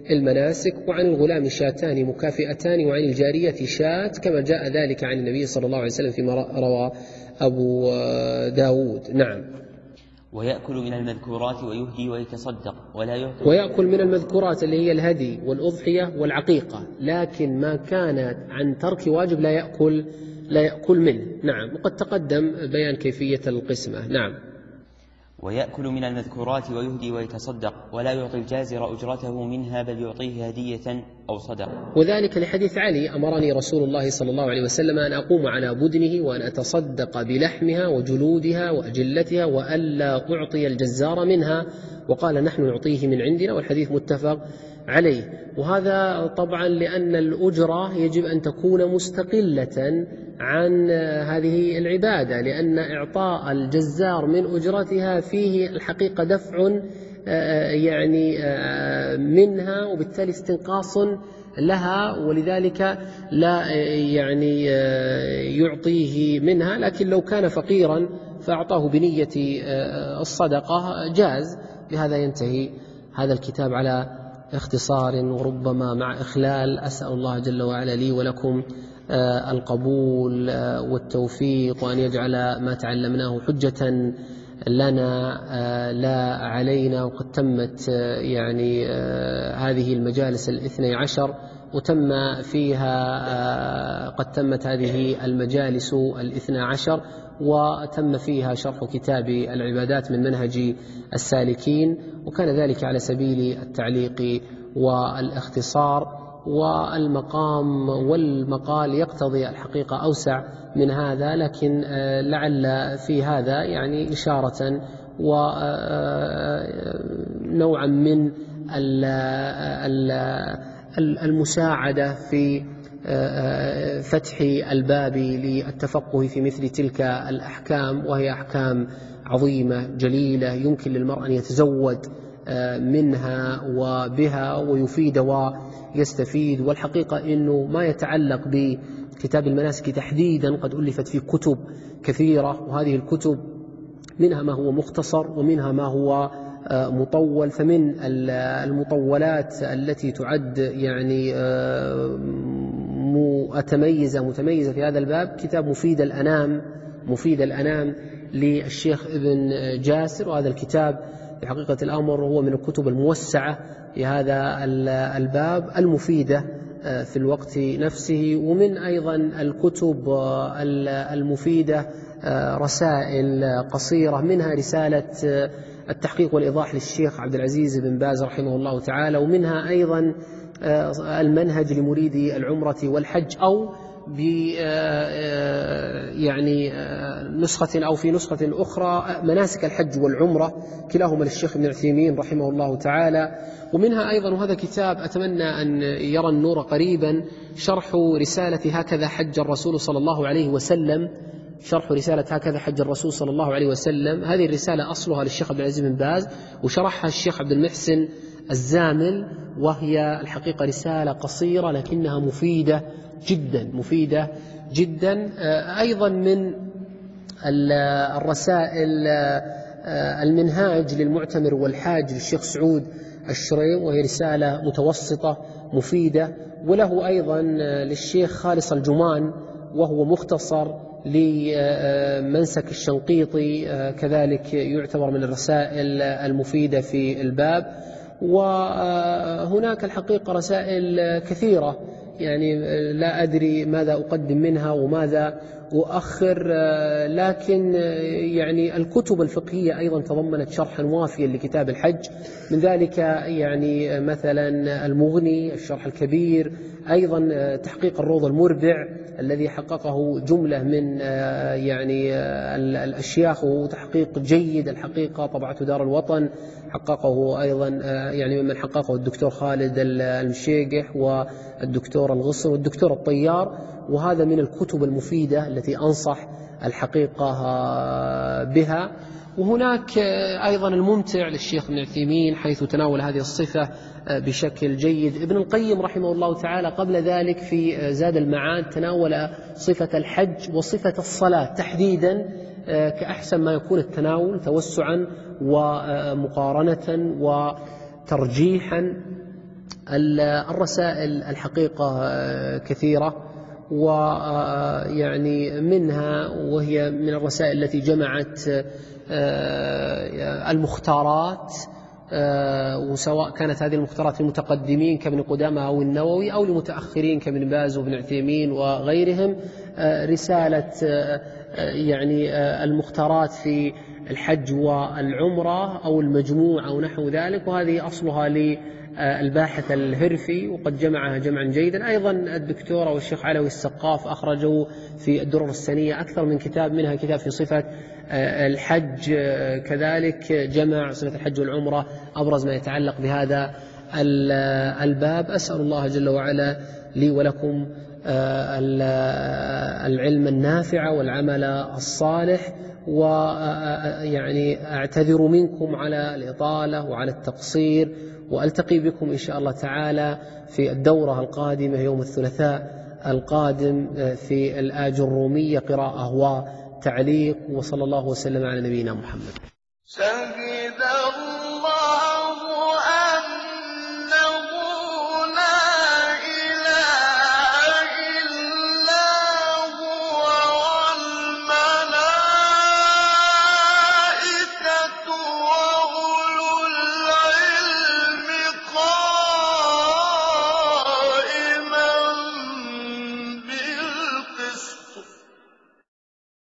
المناسك. وعن الغلام شاتان مكافئتان وعن الجارية شات كما جاء ذلك عن النبي صلى الله عليه وسلم فيما روى أبو داود. نعم. ويأكل من المذكورات ويهدي ويتصدق ولا يعطي ويأكل من المذكورات اللي هي الهدي والأضحية والعقيقة، لكن ما كان عن ترك واجب لا يأكل لا يأكل منه. نعم. وقد تقدم بيان كيفية القسمة. نعم. ويأكل من المذكورات ويهدي ويتصدق ولا يعطي الجازر أجرته منها بل يعطيه هدية أو صدق. وذلك لحديث علي: أمرني رسول الله صلى الله عليه وسلم أن أقوم على بدنه وأن أتصدق بلحمها وجلودها وأجلتها وألا أعطي الجزار منها، وقال: نحن نعطيه من عندنا. والحديث متفق عليه. وهذا طبعا لأن الأجرة يجب أن تكون مستقلة عن هذه العبادة، لأن إعطاء الجزار من أجرتها فيه الحقيقة دفع يعني منها وبالتالي استنقاص لها، ولذلك لا يعني يعطيه منها. لكن لو كان فقيرا فأعطاه بنية الصدقة جاز. بهذا ينتهي هذا الكتاب على اختصار وربما مع إخلال. أسأل الله جل وعلا لي ولكم القبول والتوفيق، وأن يجعل ما تعلمناه حجة لنا لا علينا. وقد تمت يعني هذه المجالس الاثني عشر وتم فيها قد تمت هذه المجالس الاثنى عشر وتم فيها شرح كتاب العبادات من منهج السالكين، وكان ذلك على سبيل التعليق والاختصار. والمقام والمقال يقتضي الحقيقة أوسع من هذا، لكن لعل في هذا يعني إشارة ونوعا من المساعدة في فتح الباب للتفقه في مثل تلك الأحكام، وهي أحكام عظيمة جليلة يمكن للمرء أن يتزود منها وبها ويفيد ويستفيد. والحقيقة أنه ما يتعلق بكتاب المناسك تحديدا قد ألفت في كتب كثيرة، وهذه الكتب منها ما هو مختصر ومنها ما هو مطول. فمن المطولات التي تعد يعني متميزة متميزة في هذا الباب كتاب مفيد الأنام مفيد الأنام للشيخ ابن جاسر، وهذا الكتاب في حقيقة الأمر هو من الكتب الموسعة في هذا الباب المفيدة في الوقت نفسه. ومن أيضا الكتب المفيدة رسائل قصيرة، منها رسالة التحقيق والإيضاح للشيخ عبد العزيز بن باز رحمه الله تعالى، ومنها أيضا المنهج لمريد العمرة والحج، أو ب يعني نسخة أو في نسخة أخرى مناسك الحج والعمرة، كلاهما للشيخ ابن عثيمين رحمه الله تعالى. ومنها أيضا، وهذا كتاب أتمنى أن يرى النور قريبا، شرح رسالة هكذا حج الرسول صلى الله عليه وسلم شرح رسالة هكذا حج الرسول صلى الله عليه وسلم. هذه الرسالة أصلها للشيخ عبد العزيز بن باز، وشرحها الشيخ عبد المحسن الزامل، وهي الحقيقة رسالة قصيرة لكنها مفيدة جدا مفيدة جدا. أيضا من الرسائل المنهاج للمعتمر والحاج للشيخ سعود الشريم، وهي رسالة متوسطة مفيدة. وله أيضا للشيخ خالص الجمان، وهو مختصر لمنسك الشنقيطي، كذلك يعتبر من الرسائل المفيدة في الباب. وهناك الحقيقة رسائل كثيرة، يعني لا أدري ماذا أقدم منها وماذا أؤخر، لكن يعني الكتب الفقهية أيضا تضمنت شرحا وافيا لكتاب الحج، من ذلك يعني مثلا المغني الشرح الكبير، أيضا تحقيق الروض المربع الذي حققه جملة من يعني الأشياخ، وتحقيق جيد الحقيقة طبعة دار الوطن، حققه أيضا يعني ممن حققه الدكتور خالد المشيقح والدكتور الغصن والدكتور الطيار. وهذا من الكتب المفيدة التي أنصح الحقيقة بها. وهناك أيضا الممتع للشيخ ابن عثيمين، حيث تناول هذه الصفة بشكل جيد. ابن القيم رحمه الله تعالى قبل ذلك في زاد المعاد تناول صفة الحج وصفة الصلاة تحديدا كأحسن ما يكون التناول توسعا ومقارنة وترجيحا الرسائل الحقيقة كثيرة، ويعني منها وهي من الرسائل التي جمعت المختارات، وسواء كانت هذه المختارات للمتقدمين كابن قدامة أو النووي أو لمتأخرين كابن باز وابن عثيمين وغيرهم، رسالة يعني المختارات في الحج والعمرة أو المجموع أو نحو ذلك، وهذه أصلها للباحث الهرفي وقد جمعها جمعا جيدا. أيضا الدكتور والشيخ علوي السقاف أخرجوا في الدرر السنية أكثر من كتاب، منها كتاب في صفة الحج، كذلك جمع صفة الحج والعمرة أبرز ما يتعلق بهذا الباب. أسأل الله جل وعلا لي ولكم العلم النافع والعمل الصالح، ويعني أعتذر منكم على الإطالة وعلى التقصير، وألتقي بكم إن شاء الله تعالى في الدورة القادمة يوم الثلاثاء القادم في الآج الرومية قراءة وتعليق، وصلى الله وسلم على نبينا محمد.